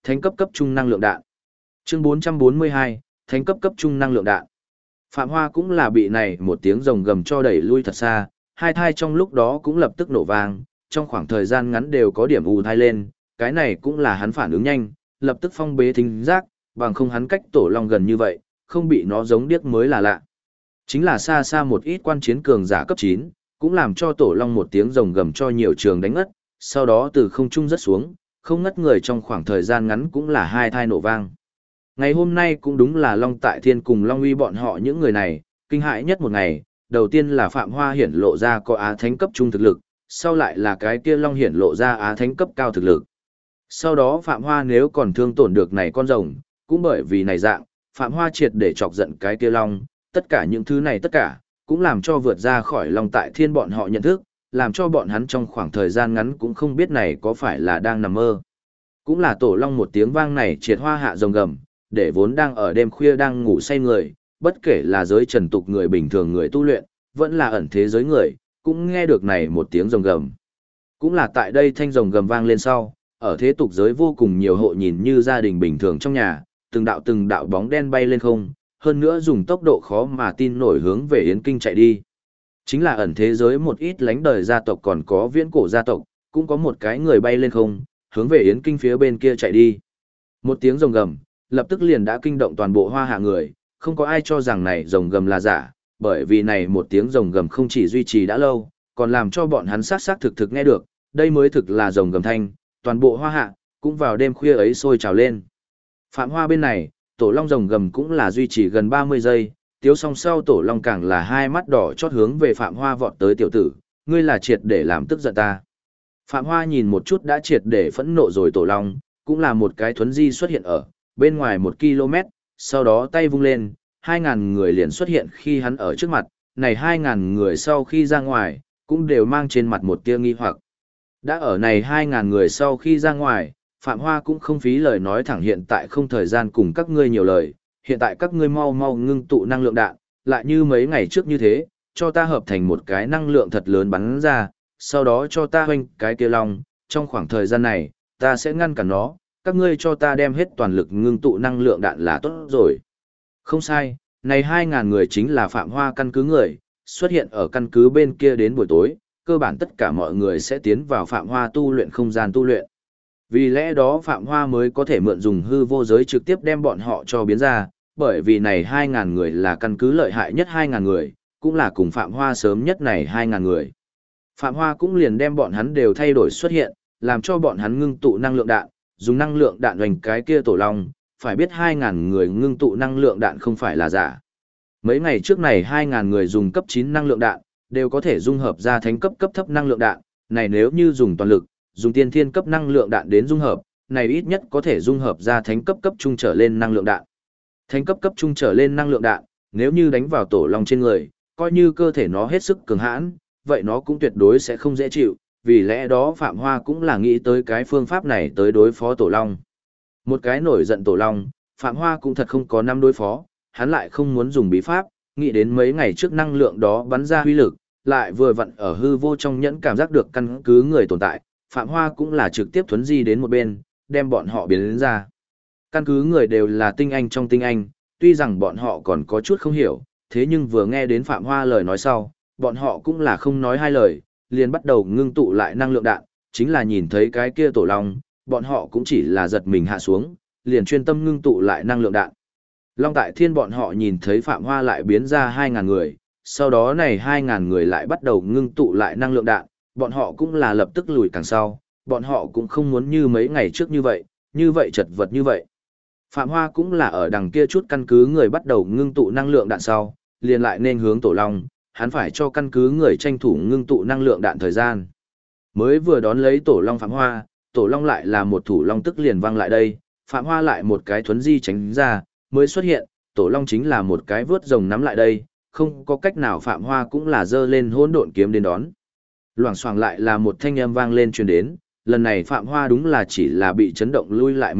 Speaker 1: Thánh cấp cấp trung năng lượng đạn. Chương 442, thánh cấp cấp trung năng lượng đạn. Phạm Hoa cũng là bị này một tiếng rồng gầm cho đẩy lui thật xa, hai thai trong lúc đó cũng lập tức nổ vang, trong khoảng thời gian ngắn đều có điểm ù thai lên, cái này cũng là hắn phản ứng nhanh, lập tức phong bế thính giác, bằng không hắn cách tổ long gần như vậy, không bị nó giống điếc mới là lạ. Chính là xa xa một ít quan chiến cường giả cấp 9, cũng làm cho tổ long một tiếng rồng gầm cho nhiều trường đánh ngất, sau đó từ không trung rớt xuống, không ngất người trong khoảng thời gian ngắn cũng là hai thai nổ vang. Ngày hôm nay cũng đúng là Long Tại Thiên cùng Long Uy bọn họ những người này, kinh hãi nhất một ngày, đầu tiên là Phạm Hoa hiển lộ ra có Á Thánh cấp trung thực lực, sau lại là cái kia Long hiển lộ ra Á Thánh cấp cao thực lực. Sau đó Phạm Hoa nếu còn thương tổn được này con rồng, cũng bởi vì này dạng, Phạm Hoa triệt để chọc giận cái kia Long, tất cả những thứ này tất cả, cũng làm cho vượt ra khỏi Long Tại Thiên bọn họ nhận thức, làm cho bọn hắn trong khoảng thời gian ngắn cũng không biết này có phải là đang nằm mơ. Cũng là tổ Long một tiếng vang này triệt hoa hạ rồng gầm, để vốn đang ở đêm khuya đang ngủ say người, bất kể là giới trần tục người bình thường người tu luyện, vẫn là ẩn thế giới người, cũng nghe được này một tiếng rồng gầm. Cũng là tại đây thanh rồng gầm vang lên sau, ở thế tục giới vô cùng nhiều hộ nhìn như gia đình bình thường trong nhà, từng đạo bóng đen bay lên không, hơn nữa dùng tốc độ khó mà tin nổi hướng về Yến Kinh chạy đi. Chính là ẩn thế giới một ít lánh đời gia tộc còn có viễn cổ gia tộc, cũng có một cái người bay lên không, hướng về Yến Kinh phía bên kia chạy đi. Một tiếng rồng gầm, lập tức liền đã kinh động toàn bộ hoa hạ người, không có ai cho rằng này rồng gầm là giả, bởi vì này một tiếng rồng gầm không chỉ duy trì đã lâu, còn làm cho bọn hắn xác thực nghe được, đây mới thực là rồng gầm thanh, toàn bộ hoa hạ, cũng vào đêm khuya ấy sôi trào lên. Phạm Hoa bên này, tổ long rồng gầm cũng là duy trì gần 30 giây, tiếu song sau tổ long càng là hai mắt đỏ chót hướng về Phạm Hoa vọt tới tiểu tử, ngươi là triệt để làm tức giận ta. Phạm Hoa nhìn một chút đã triệt để phẫn nộ rồi tổ long, cũng là một cái thuấn di xuất hiện ở bên ngoài 1 km, sau đó tay vung lên, 2.000 người liền xuất hiện khi hắn ở trước mặt, này 2.000 người sau khi ra ngoài, cũng đều mang trên mặt một tia nghi hoặc. Đã ở này 2.000 người sau khi ra ngoài, Phạm Hoa cũng không phí lời nói thẳng hiện tại không thời gian cùng các ngươi nhiều lời, hiện tại các ngươi mau mau ngưng tụ năng lượng đạn, lại như mấy ngày trước như thế, cho ta hợp thành một cái năng lượng thật lớn bắn ra, sau đó cho ta hoanh cái kia long, trong khoảng thời gian này, ta sẽ ngăn cản nó, các ngươi cho ta đem hết toàn lực ngưng tụ năng lượng đạn là tốt rồi. Không sai, này 2.000 người chính là Phạm Hoa căn cứ người, xuất hiện ở căn cứ bên kia đến buổi tối, cơ bản tất cả mọi người sẽ tiến vào Phạm Hoa tu luyện không gian tu luyện. Vì lẽ đó Phạm Hoa mới có thể mượn dùng hư vô giới trực tiếp đem bọn họ cho biến ra, bởi vì này 2.000 người là căn cứ lợi hại nhất 2.000 người, cũng là cùng Phạm Hoa sớm nhất này 2.000 người. Phạm Hoa cũng liền đem bọn hắn đều thay đổi xuất hiện, làm cho bọn hắn ngưng tụ năng lượng đạn, dùng năng lượng đạn hoành cái kia tổ long, phải biết 2.000 người ngưng tụ năng lượng đạn không phải là giả. Mấy ngày trước này 2.000 người dùng cấp 9 năng lượng đạn, đều có thể dung hợp ra thánh cấp cấp thấp năng lượng đạn, này nếu như dùng toàn lực, dùng tiên thiên cấp năng lượng đạn đến dung hợp, này ít nhất có thể dung hợp ra thánh cấp cấp trung trở lên năng lượng đạn. Thánh cấp cấp trung trở lên năng lượng đạn, nếu như đánh vào tổ long trên người, coi như cơ thể nó hết sức cường hãn, vậy nó cũng tuyệt đối sẽ không dễ chịu, vì lẽ đó Phạm Hoa cũng là nghĩ tới cái phương pháp này tới đối phó tổ long. Một cái nổi giận tổ long, Phạm Hoa cũng thật không có năm đối phó, hắn lại không muốn dùng bí pháp, nghĩ đến mấy ngày trước năng lượng đó bắn ra huy lực, lại vừa vặn ở hư vô trong nhẫn cảm giác được căn cứ người tồn tại, Phạm Hoa cũng là trực tiếp thuấn di đến một bên, đem bọn họ biến đến ra. Căn cứ người đều là tinh anh trong tinh anh, tuy rằng bọn họ còn có chút không hiểu, thế nhưng vừa nghe đến Phạm Hoa lời nói sau, bọn họ cũng là không nói hai lời, liền bắt đầu ngưng tụ lại năng lượng đạn, chính là nhìn thấy cái kia tổ long, bọn họ cũng chỉ là giật mình hạ xuống, liền chuyên tâm ngưng tụ lại năng lượng đạn. Long Tại Thiên bọn họ nhìn thấy Phạm Hoa lại biến ra 2.000 người, sau đó này 2.000 người lại bắt đầu ngưng tụ lại năng lượng đạn, bọn họ cũng là lập tức lùi càng sau, bọn họ cũng không muốn như mấy ngày trước như vậy chật vật như vậy. Phạm Hoa cũng là ở đằng kia chút căn cứ người bắt đầu ngưng tụ năng lượng đạn sau, liền lại nên hướng tổ long, hắn phải cho căn cứ người tranh thủ ngưng tụ năng lượng đạn thời gian. Mới vừa đón lấy tổ long Phạm Hoa, tổ long lại là một thủ long tức liền văng lại đây, Phạm Hoa lại một cái thuấn di tránh ra, mới xuất hiện, tổ long chính là một cái vướt rồng nắm lại đây, không có cách nào Phạm Hoa cũng là giơ lên hỗn độn kiếm đến đón. Loảng xoảng lại là một thanh âm vang lên truyền đến, lần này Phạm Hoa đúng là chỉ là bị chấn động lui lại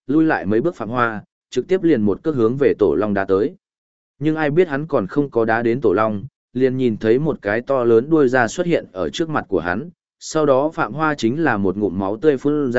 Speaker 1: mấy bước Phạm Hoa, trực tiếp liền một cước hướng về tổ long đá tới. Nhưng ai biết hắn còn không có đá đến tổ long, liền nhìn thấy một cái to lớn đuôi ra xuất hiện ở trước mặt của hắn, sau đó Phạm Hoa chính là một ngụm máu tươi phun ra,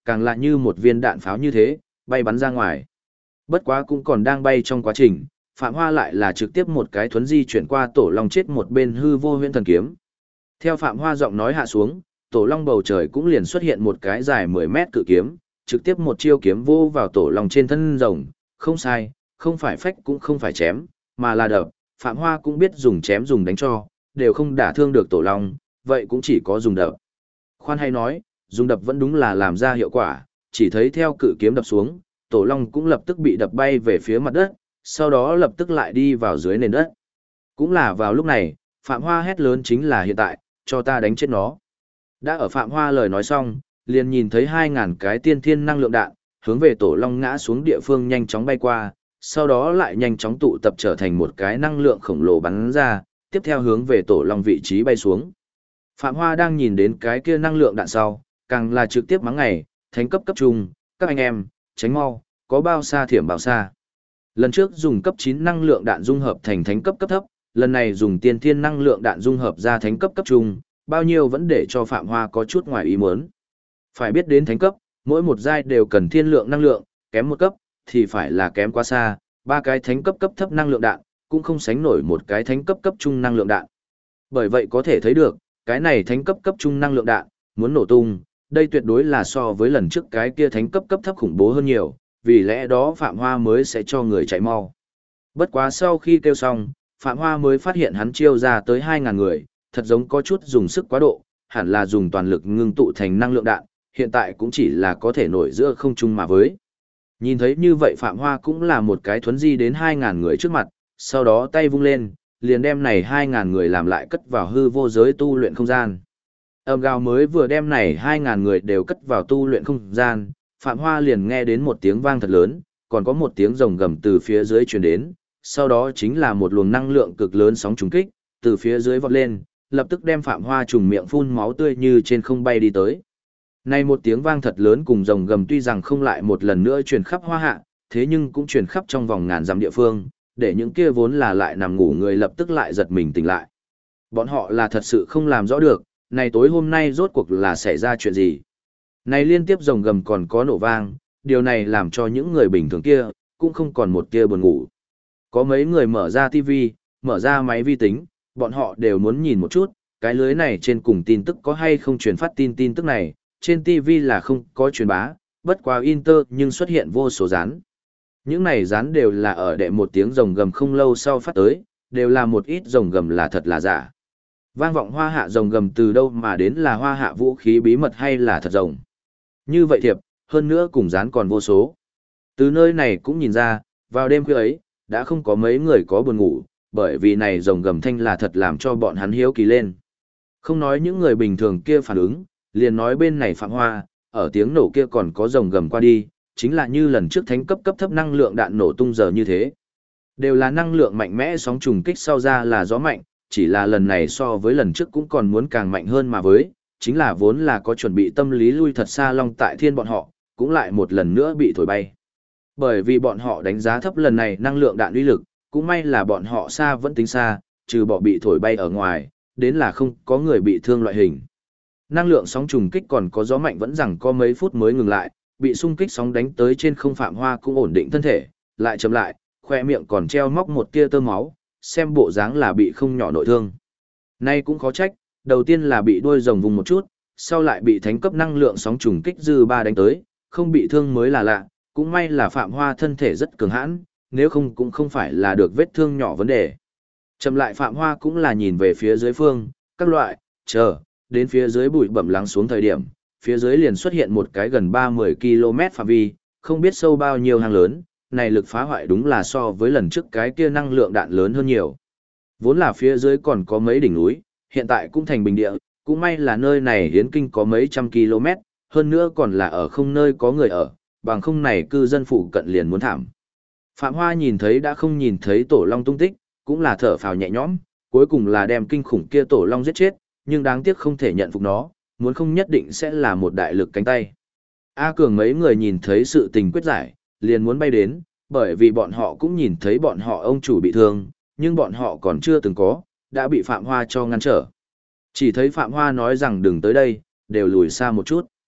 Speaker 1: càng lại như một viên đạn pháo như thế, bay bắn ra ngoài. Bất quá cũng còn đang bay trong quá trình, Phạm Hoa lại là trực tiếp một cái thuấn di chuyển qua Tổ Long chết một bên hư vô huyễn thần kiếm. Theo Phạm Hoa giọng nói hạ xuống, Tổ Long bầu trời cũng liền xuất hiện một cái dài 10 mét cự kiếm, trực tiếp một chiêu kiếm vô vào Tổ Long trên thân rồng, không sai, không phải phách cũng không phải chém, mà là đập. Phạm Hoa cũng biết dùng chém dùng đánh cho, đều không đả thương được Tổ Long, vậy cũng chỉ có dùng đập. Khoan hay nói, dùng đập vẫn đúng là làm ra hiệu quả, chỉ thấy theo cự kiếm đập xuống, Tổ Long cũng lập tức bị đập bay về phía mặt đất, sau đó lập tức lại đi vào dưới nền đất. Cũng là vào lúc này, Phạm Hoa hét lớn chính là hiện tại, cho ta đánh chết nó. Đã ở Phạm Hoa lời nói xong, liền nhìn thấy 2.000 cái tiên thiên năng lượng đạn, hướng về Tổ Long ngã xuống địa phương nhanh chóng bay qua, sau đó lại nhanh chóng tụ tập trở thành một cái năng lượng khổng lồ bắn ra, tiếp theo hướng về Tổ Long vị trí bay xuống. Phạm Hoa đang nhìn đến cái kia năng lượng đạn sau, càng là trực tiếp mắng ngày, thánh cấp cấp trung, các anh em, tránh mau, có bao xa thiểm bao xa. Lần trước dùng cấp 9 năng lượng đạn dung hợp thành thánh cấp cấp thấp, lần này dùng tiên thiên năng lượng đạn dung hợp ra thánh cấp cấp trung, bao nhiêu vẫn để cho Phạm Hoa có chút ngoài ý muốn. Phải biết đến thánh cấp, mỗi một giai đều cần thiên lượng năng lượng, kém một cấp thì phải là kém quá xa, ba cái thánh cấp cấp thấp năng lượng đạn cũng không sánh nổi một cái thánh cấp cấp trung năng lượng đạn. Bởi vậy có thể thấy được, cái này thánh cấp cấp trung năng lượng đạn muốn nổ tung, đây tuyệt đối là so với lần trước cái kia thánh cấp cấp thấp khủng bố hơn nhiều, vì lẽ đó Phạm Hoa mới sẽ cho người chạy mau. Bất quá sau khi kêu xong, Phạm Hoa mới phát hiện hắn chiêu ra tới 2.000 người, thật giống có chút dùng sức quá độ, hẳn là dùng toàn lực ngưng tụ thành năng lượng đạn, hiện tại cũng chỉ là có thể nổi giữa không trung mà với. Nhìn thấy như vậy Phạm Hoa cũng là một cái thuấn di đến 2.000 người trước mặt, sau đó tay vung lên, liền đem này 2.000 người làm lại cất vào hư vô giới tu luyện không gian. Âm gào mới vừa đem này 2.000 người đều cất vào tu luyện không gian, Phạm Hoa liền nghe đến một tiếng vang thật lớn, còn có một tiếng rồng gầm từ phía dưới truyền đến, sau đó chính là một luồng năng lượng cực lớn sóng trùng kích, từ phía dưới vọt lên, lập tức đem Phạm Hoa trùng miệng phun máu tươi như trên không bay đi tới. Này một tiếng vang thật lớn cùng rồng gầm tuy rằng không lại một lần nữa truyền khắp Hoa Hạ, thế nhưng cũng truyền khắp trong vòng ngàn dặm địa phương, để những kia vốn là lại nằm ngủ người lập tức lại giật mình tỉnh lại. Bọn họ là thật sự không làm rõ được, này tối hôm nay rốt cuộc là xảy ra chuyện gì. Này liên tiếp rồng gầm còn có nổ vang, điều này làm cho những người bình thường kia, cũng không còn một tia buồn ngủ. Có mấy người mở ra TV, mở ra máy vi tính, bọn họ đều muốn nhìn một chút, cái lưới này trên cùng tin tức có hay không truyền phát tin tức này, trên TV là không có truyền bá, bất quá Inter nhưng xuất hiện vô số rán. Những này rán đều là ở đệ một tiếng rồng gầm không lâu sau phát tới, đều là một ít rồng gầm là thật là giả. Vang vọng Hoa Hạ rồng gầm từ đâu mà đến là Hoa Hạ vũ khí bí mật hay là thật rồng. Như vậy thiệp, hơn nữa cùng rán còn vô số. Từ nơi này cũng nhìn ra, vào đêm khuya ấy, đã không có mấy người có buồn ngủ, bởi vì này rồng gầm thanh là thật làm cho bọn hắn hiếu kỳ lên. Không nói những người bình thường kia phản ứng, liền nói bên này Phạm Hoa, ở tiếng nổ kia còn có rồng gầm qua đi, chính là như lần trước thánh cấp cấp thấp năng lượng đạn nổ tung giờ như thế. Đều là năng lượng mạnh mẽ sóng trùng kích sau ra là gió mạnh, chỉ là lần này so với lần trước cũng còn muốn càng mạnh hơn mà với, chính là vốn là có chuẩn bị tâm lý lui thật xa Long Tại Thiên bọn họ, cũng lại một lần nữa bị thổi bay. Bởi vì bọn họ đánh giá thấp lần này năng lượng đạn uy lực, cũng may là bọn họ xa vẫn tính xa, trừ bỏ bị thổi bay ở ngoài, đến là không có người bị thương loại hình. Năng lượng sóng trùng kích còn có gió mạnh vẫn rằng có mấy phút mới ngừng lại, bị xung kích sóng đánh tới trên không Phạm Hoa cũng ổn định thân thể, lại chậm lại, khoe miệng còn treo móc một tia tơ máu, xem bộ dáng là bị không nhỏ nội thương. Nay cũng khó trách, đầu tiên là bị đuôi rồng vùng một chút, sau lại bị thánh cấp năng lượng sóng trùng kích dư ba đánh tới, không bị thương mới là lạ, cũng may là Phạm Hoa thân thể rất cường hãn, nếu không cũng không phải là được vết thương nhỏ vấn đề. Chậm lại Phạm Hoa cũng là nhìn về phía dưới phương, các loại, chờ, đến phía dưới bụi bẩm lắng xuống thời điểm, phía dưới liền xuất hiện một cái gần 30 km phạm vi, không biết sâu bao nhiêu hang lớn, này lực phá hoại đúng là so với lần trước cái kia năng lượng đạn lớn hơn nhiều. Vốn là phía dưới còn có mấy đỉnh núi, hiện tại cũng thành bình địa, cũng may là nơi này hiến kinh có mấy trăm km, hơn nữa còn là ở không nơi có người ở, bằng không này cư dân phụ cận liền muốn thảm. Phạm Hoa nhìn thấy đã không nhìn thấy tổ long tung tích, cũng là thở phào nhẹ nhõm, cuối cùng là đem kinh khủng kia tổ long giết chết, nhưng đáng tiếc không thể nhận phục nó, muốn không nhất định sẽ là một đại lực cánh tay. A Cường mấy người nhìn thấy sự tình quyết giải, liền muốn bay đến, bởi vì bọn họ cũng nhìn thấy bọn họ ông chủ bị thương, nhưng bọn họ còn chưa từng có, đã bị Phạm Hoa cho ngăn trở. Chỉ thấy Phạm Hoa nói rằng đừng tới đây, đều lùi xa một chút.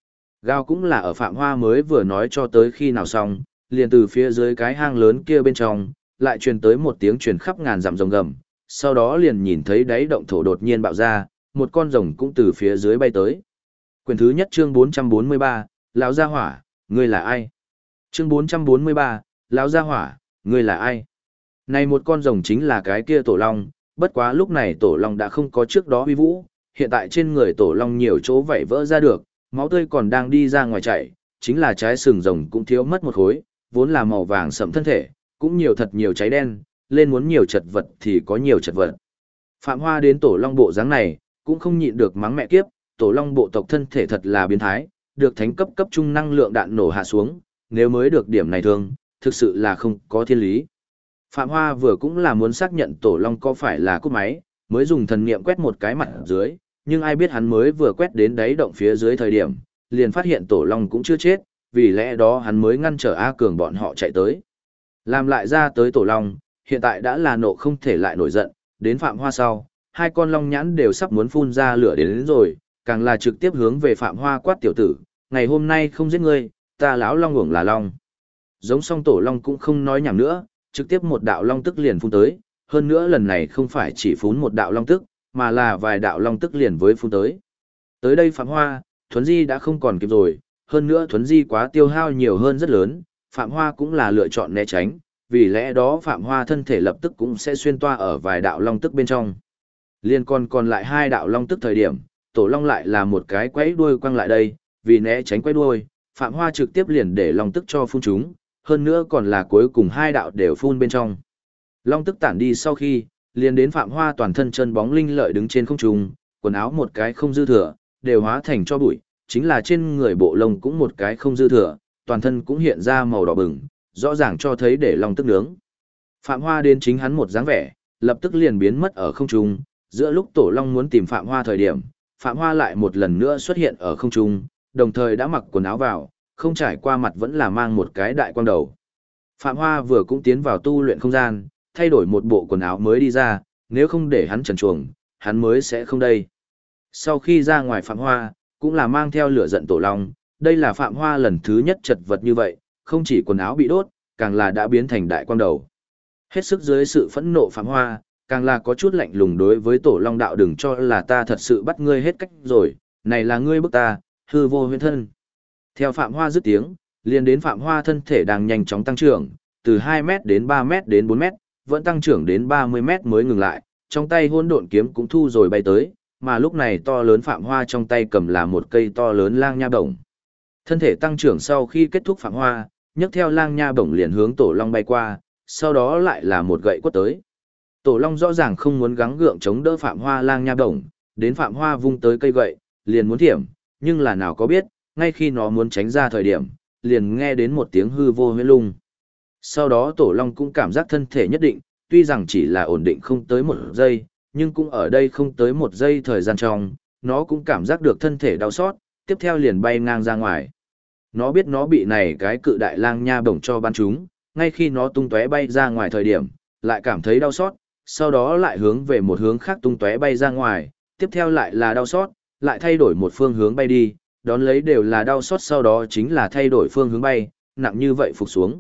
Speaker 1: Gào cũng là ở Phạm Hoa mới vừa nói cho tới khi nào xong, liền từ phía dưới cái hang lớn kia bên trong, lại truyền tới một tiếng truyền khắp ngàn dặm rồng gầm, sau đó liền nhìn thấy đáy động thổ đột nhiên bạo ra, một con rồng cũng từ phía dưới bay tới. Quyển thứ nhất chương 443, lão gia hỏa, ngươi là ai? Chương 443, lão gia hỏa, ngươi là ai? Này một con rồng chính là cái kia tổ long, bất quá lúc này tổ long đã không có trước đó uy vũ, hiện tại trên người tổ long nhiều chỗ vảy vỡ ra được, máu tươi còn đang đi ra ngoài chảy, chính là trái sừng rồng cũng thiếu mất một khối, vốn là màu vàng sẫm thân thể, cũng nhiều thật nhiều cháy đen, lên muốn nhiều chật vật thì có nhiều chật vật. Phạm Hoa đến tổ long bộ dáng này, cũng không nhịn được mắng mẹ kiếp, tổ long bộ tộc thân thể thật là biến thái, được thánh cấp cấp trung năng lượng đạn nổ hạ xuống, nếu mới được điểm này thương, thực sự là không có thiên lý. Phạm Hoa vừa cũng là muốn xác nhận tổ long có phải là cúp máy, mới dùng thần niệm quét một cái mặt dưới, nhưng ai biết hắn mới vừa quét đến đáy động phía dưới thời điểm, liền phát hiện tổ long cũng chưa chết, vì lẽ đó hắn mới ngăn trở A Cường bọn họ chạy tới. Làm lại ra tới tổ long, hiện tại đã là nộ không thể lại nổi giận, đến Phạm Hoa sau, hai con long nhãn đều sắp muốn phun ra lửa đến rồi, càng là trực tiếp hướng về Phạm Hoa quát tiểu tử, ngày hôm nay không giết ngươi, ta lão long uổng là long. Giống song tổ long cũng không nói nhảm nữa, trực tiếp một đạo long tức liền phun tới, hơn nữa lần này không phải chỉ phun một đạo long tức, mà là vài đạo long tức liền với phun tới. Tới đây Phạm Hoa, Thuấn Di đã không còn kịp rồi, hơn nữa Thuấn Di quá tiêu hao nhiều hơn rất lớn, Phạm Hoa cũng là lựa chọn né tránh, vì lẽ đó Phạm Hoa thân thể lập tức cũng sẽ xuyên toa ở vài đạo long tức bên trong. Liên còn lại hai đạo long tức thời điểm, tổ long lại là một cái quấy đuôi quăng lại đây, vì né tránh quấy đuôi, Phạm Hoa trực tiếp liền để long tức cho phun chúng, hơn nữa còn là cuối cùng hai đạo đều phun bên trong. Long tức tản đi sau khi, liền đến Phạm Hoa toàn thân chân bóng linh lợi đứng trên không trung, quần áo một cái không dư thừa, đều hóa thành cho bụi, chính là trên người bộ lông cũng một cái không dư thừa, toàn thân cũng hiện ra màu đỏ bừng, rõ ràng cho thấy để long tức nướng. Phạm Hoa đến chính hắn một dáng vẻ, lập tức liền biến mất ở không trung, giữa lúc tổ long muốn tìm Phạm Hoa thời điểm, Phạm Hoa lại một lần nữa xuất hiện ở không trung, đồng thời đã mặc quần áo vào, không trải qua mặt vẫn là mang một cái đại quang đầu. Phạm Hoa vừa cũng tiến vào tu luyện không gian, thay đổi một bộ quần áo mới đi ra, nếu không để hắn trần truồng, hắn mới sẽ không đây. Sau khi ra ngoài Phạm Hoa, cũng là mang theo lửa giận tổ long, đây là Phạm Hoa lần thứ nhất chật vật như vậy, không chỉ quần áo bị đốt, càng là đã biến thành đại quang đầu. Hết sức dưới sự phẫn nộ Phạm Hoa, càng là có chút lạnh lùng đối với tổ long đạo, đừng cho là ta thật sự bắt ngươi hết cách rồi, này là ngươi bức ta, hư vô huyễn thân. Theo Phạm Hoa dứt tiếng, liền đến Phạm Hoa thân thể đang nhanh chóng tăng trưởng, từ 2 mét đến 3 mét đến 4 mét, vẫn tăng trưởng đến 30 mét mới ngừng lại, trong tay hỗn độn kiếm cũng thu rồi bay tới, mà lúc này to lớn Phạm Hoa trong tay cầm là một cây to lớn lang nha bổng. Thân thể tăng trưởng sau khi kết thúc Phạm Hoa, nhấc theo lang nha bổng liền hướng tổ long bay qua, sau đó lại là một gậy quất tới. Tổ long rõ ràng không muốn gắng gượng chống đỡ Phạm Hoa lang nha bổng, đến Phạm Hoa vung tới cây gậy, liền muốn thiểm, nhưng là nào có biết, ngay khi nó muốn tránh ra thời điểm, liền nghe đến một tiếng hư vô huyễn lung. Sau đó tổ long cũng cảm giác thân thể nhất định, tuy rằng chỉ là ổn định không tới một giây, nhưng cũng ở đây không tới một giây thời gian trong, nó cũng cảm giác được thân thể đau xót, tiếp theo liền bay ngang ra ngoài. Nó biết nó bị này cái cự đại lang nha bổng cho bắn trúng, ngay khi nó tung tóe bay ra ngoài thời điểm, lại cảm thấy đau xót, sau đó lại hướng về một hướng khác tung tóe bay ra ngoài, tiếp theo lại là đau xót, lại thay đổi một phương hướng bay đi, đón lấy đều là đau xót, sau đó chính là thay đổi phương hướng bay, nặng như vậy phục xuống.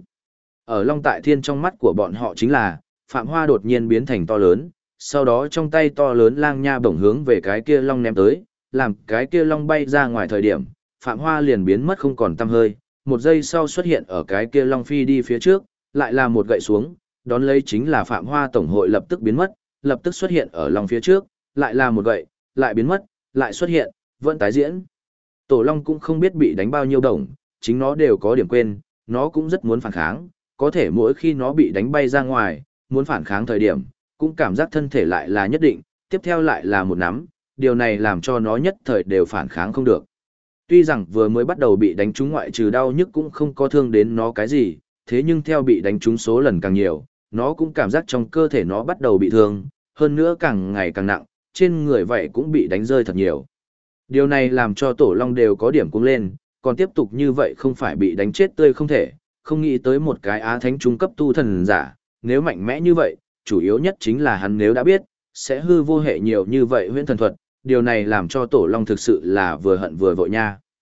Speaker 1: Ở Long Tại Thiên trong mắt của bọn họ chính là, Phạm Hoa đột nhiên biến thành to lớn, sau đó trong tay to lớn lang nha bổng hướng về cái kia long ném tới, làm cái kia long bay ra ngoài thời điểm, Phạm Hoa liền biến mất không còn tăm hơi, một giây sau xuất hiện ở cái kia long phi đi phía trước, lại là một gậy xuống, đón lấy chính là Phạm Hoa tổng hội lập tức biến mất, lập tức xuất hiện ở long phía trước, lại là một gậy, lại biến mất, lại xuất hiện, vẫn tái diễn. Tổ long cũng không biết bị đánh bao nhiêu đồng, chính nó đều có điểm quên, nó cũng rất muốn phản kháng, có thể mỗi khi nó bị đánh bay ra ngoài, muốn phản kháng thời điểm, cũng cảm giác thân thể lại là nhất định, tiếp theo lại là một nắm, điều này làm cho nó nhất thời đều phản kháng không được. Tuy rằng vừa mới bắt đầu bị đánh trúng ngoại trừ đau nhức cũng không có thương đến nó cái gì, thế nhưng theo bị đánh trúng số lần càng nhiều, nó cũng cảm giác trong cơ thể nó bắt đầu bị thương, hơn nữa càng ngày càng nặng, trên người vậy cũng bị đánh rơi thật nhiều. Điều này làm cho tổ long đều có điểm cuống lên, còn tiếp tục như vậy không phải bị đánh chết tươi không thể, không nghĩ tới một cái á thánh trung cấp tu thần giả, nếu mạnh mẽ như vậy, chủ yếu nhất chính là hắn nếu đã biết, sẽ hư vô hệ nhiều như vậy huyễn thần thuật, điều này làm cho tổ long thực sự là vừa hận vừa vội nha.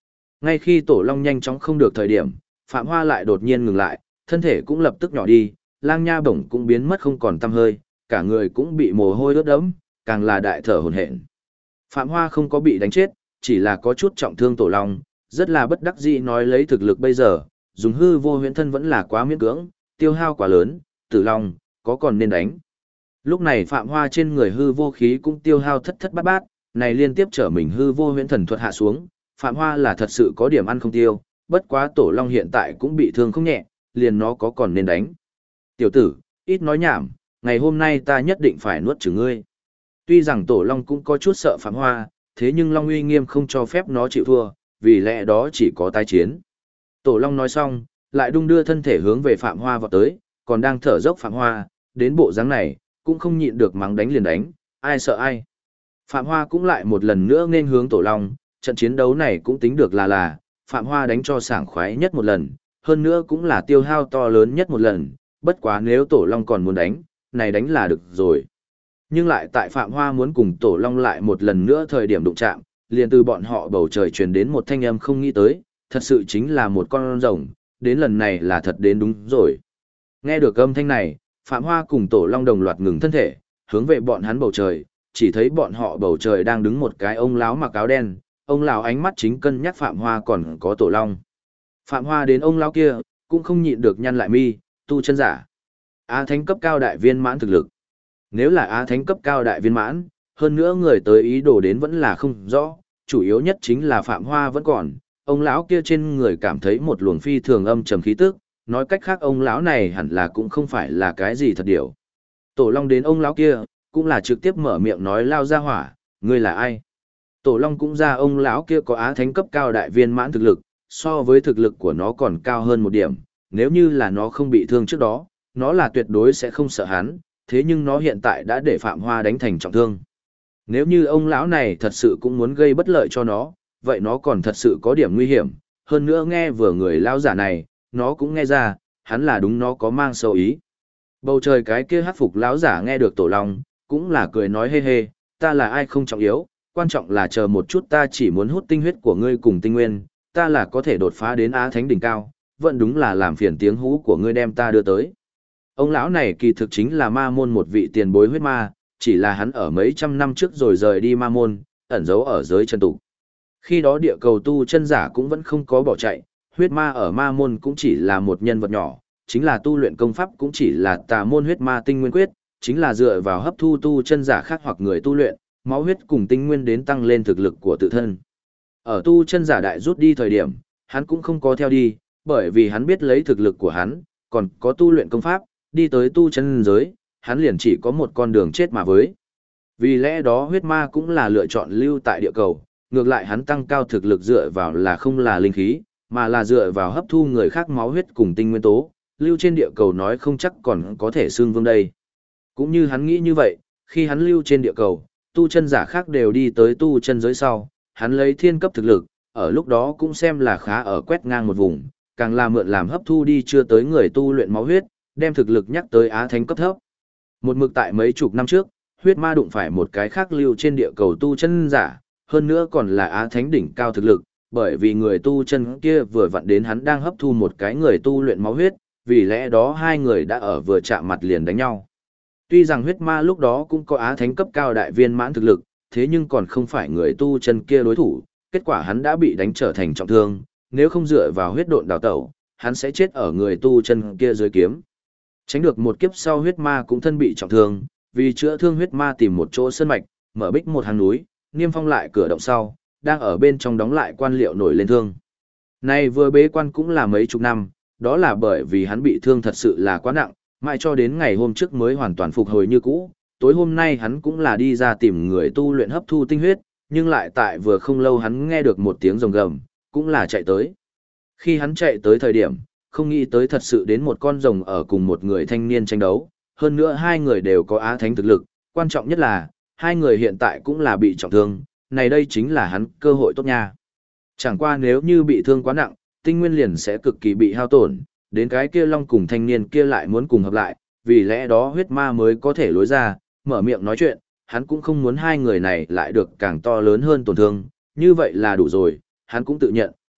Speaker 1: Ngay khi Tổ Long nhanh chóng không được thời điểm, Phạm Hoa lại đột nhiên ngừng lại, thân thể cũng lập tức nhỏ đi, Lang Nha Bổng cũng biến mất không còn tăm hơi, cả người cũng bị mồ hôi ướt đẫm, càng là đại thở hổn hển. Phạm Hoa không có bị đánh chết, chỉ là có chút trọng thương Tổ Long, rất là bất đắc dĩ nói lấy thực lực bây giờ, dùng hư vô huyễn thân vẫn là quá miễn cưỡng, tiêu hao quá lớn, Tử Long, có còn nên đánh. Lúc này Phạm Hoa trên người hư vô khí cũng tiêu hao thất thất bát bát, này liên tiếp trở mình hư vô huyễn thần thuật hạ xuống, Phạm Hoa là thật sự có điểm ăn không tiêu, bất quá Tổ Long hiện tại cũng bị thương không nhẹ, liền nó có còn nên đánh. Tiểu tử, ít nói nhảm, ngày hôm nay ta nhất định phải nuốt chửng ngươi. Tuy rằng Tổ Long cũng có chút sợ Phạm Hoa, thế nhưng Long uy nghiêm không cho phép nó chịu thua, vì lẽ đó chỉ có tái chiến. Tổ Long nói xong, lại đung đưa thân thể hướng về Phạm Hoa vọt tới, còn đang thở dốc Phạm Hoa, đến bộ dáng này, cũng không nhịn được mắng đánh liền đánh, ai sợ ai. Phạm Hoa cũng lại một lần nữa nên hướng Tổ Long, trận chiến đấu này cũng tính được là Phạm Hoa đánh cho sảng khoái nhất một lần, hơn nữa cũng là tiêu hao to lớn nhất một lần, bất quá nếu Tổ Long còn muốn đánh, này đánh là được rồi. Nhưng lại tại Phạm Hoa muốn cùng Tổ Long lại một lần nữa thời điểm đụng chạm, liền từ bọn họ bầu trời truyền đến một thanh âm không nghĩ tới, thật sự chính là một con rồng, đến lần này là thật đến đúng rồi. Nghe được âm thanh này, Phạm Hoa cùng Tổ Long đồng loạt ngừng thân thể, hướng về bọn hắn bầu trời, chỉ thấy bọn họ bầu trời đang đứng một cái ông lão mặc áo đen, ông lão ánh mắt chính cân nhắc Phạm Hoa còn có Tổ Long. Phạm Hoa đến ông lão kia, cũng không nhịn được nhăn lại mi, tu chân giả. Á thánh cấp cao đại viên mãn thực lực. Nếu là Á thánh cấp cao đại viên mãn, hơn nữa người tới ý đồ đến vẫn là không rõ, chủ yếu nhất chính là Phạm Hoa vẫn còn, ông lão kia trên người cảm thấy một luồng phi thường âm trầm khí tức, nói cách khác ông lão này hẳn là cũng không phải là cái gì thật điều. Tổ Long đến ông lão kia, cũng là trực tiếp mở miệng nói lao ra hỏa, ngươi là ai? Tổ Long cũng ra ông lão kia có Á thánh cấp cao đại viên mãn thực lực, so với thực lực của nó còn cao hơn một điểm, nếu như là nó không bị thương trước đó, nó là tuyệt đối sẽ không sợ hắn, thế nhưng nó hiện tại đã để Phạm Hoa đánh thành trọng thương. Nếu như ông lão này thật sự cũng muốn gây bất lợi cho nó, vậy nó còn thật sự có điểm nguy hiểm, hơn nữa nghe vừa người lão giả này, nó cũng nghe ra, hắn là đúng nó có mang sâu ý. Bầu trời cái kia hắc phục lão giả nghe được Tổ Long, cũng là cười nói hê hê, ta là ai không trọng yếu, quan trọng là chờ một chút ta chỉ muốn hút tinh huyết của ngươi cùng tinh nguyên, ta là có thể đột phá đến Á Thánh đỉnh cao, vẫn đúng là làm phiền tiếng hú của ngươi đem ta đưa tới. Ông lão này kỳ thực chính là ma môn một vị tiền bối huyết ma, chỉ là hắn ở mấy trăm năm trước rồi rời đi ma môn, ẩn giấu ở giới chân tục. Khi đó địa cầu tu chân giả cũng vẫn không có bỏ chạy, huyết ma ở ma môn cũng chỉ là một nhân vật nhỏ, chính là tu luyện công pháp cũng chỉ là tà môn huyết ma tinh nguyên quyết, chính là dựa vào hấp thu tu chân giả khác hoặc người tu luyện, máu huyết cùng tinh nguyên đến tăng lên thực lực của tự thân. Ở tu chân giả đại rút đi thời điểm, hắn cũng không có theo đi, bởi vì hắn biết lấy thực lực của hắn, còn có tu luyện công pháp, đi tới tu chân giới, hắn liền chỉ có một con đường chết mà với. Vì lẽ đó huyết ma cũng là lựa chọn lưu tại địa cầu, ngược lại hắn tăng cao thực lực dựa vào là không là linh khí, mà là dựa vào hấp thu người khác máu huyết cùng tinh nguyên tố, lưu trên địa cầu nói không chắc còn có thể xương vương đây. Cũng như hắn nghĩ như vậy, khi hắn lưu trên địa cầu, tu chân giả khác đều đi tới tu chân giới sau, hắn lấy thiên cấp thực lực, ở lúc đó cũng xem là khá ở quét ngang một vùng, càng là mượn làm hấp thu đi chưa tới người tu luyện máu huyết, đem thực lực nhắc tới Á Thánh cấp thấp. Một mực tại mấy chục năm trước, huyết ma đụng phải một cái khác lưu trên địa cầu tu chân giả, hơn nữa còn là Á Thánh đỉnh cao thực lực, bởi vì người tu chân kia vừa vặn đến hắn đang hấp thu một cái người tu luyện máu huyết, vì lẽ đó hai người đã ở vừa chạm mặt liền đánh nhau. Tuy rằng huyết ma lúc đó cũng có Á Thánh cấp cao đại viên mãn thực lực, thế nhưng còn không phải người tu chân kia đối thủ, kết quả hắn đã bị đánh trở thành trọng thương, nếu không dựa vào huyết độn đào tẩu, hắn sẽ chết ở người tu chân kia dưới kiếm. Tránh được một kiếp sau huyết ma cũng thân bị trọng thương, vì chữa thương huyết ma tìm một chỗ sơn mạch, mở bích một hang núi, niêm phong lại cửa động sau, đang ở bên trong đóng lại quan liệu nổi lên thương. Này vừa bế quan cũng là mấy chục năm, đó là bởi vì hắn bị thương thật sự là quá nặng, mãi cho đến ngày hôm trước mới hoàn toàn phục hồi như cũ. Tối hôm nay hắn cũng là đi ra tìm người tu luyện hấp thu tinh huyết, nhưng lại tại vừa không lâu hắn nghe được một tiếng rồng gầm, cũng là chạy tới. Khi hắn chạy tới thời điểm, không nghĩ tới thật sự đến một con rồng ở cùng một người thanh niên tranh đấu, hơn nữa hai người đều có Á Thánh thực lực, quan trọng nhất là, hai người hiện tại cũng là bị trọng thương, này đây chính là hắn cơ hội tốt nha. Chẳng qua nếu như bị thương quá nặng, tinh nguyên liền sẽ cực kỳ bị hao tổn, đến cái kia long cùng thanh niên kia lại muốn cùng hợp lại, vì lẽ đó huyết ma mới có thể lối ra, mở miệng nói chuyện, hắn cũng không muốn hai người này lại được càng to lớn hơn tổn thương, như vậy là đủ rồi, hắn cũng tự nhận,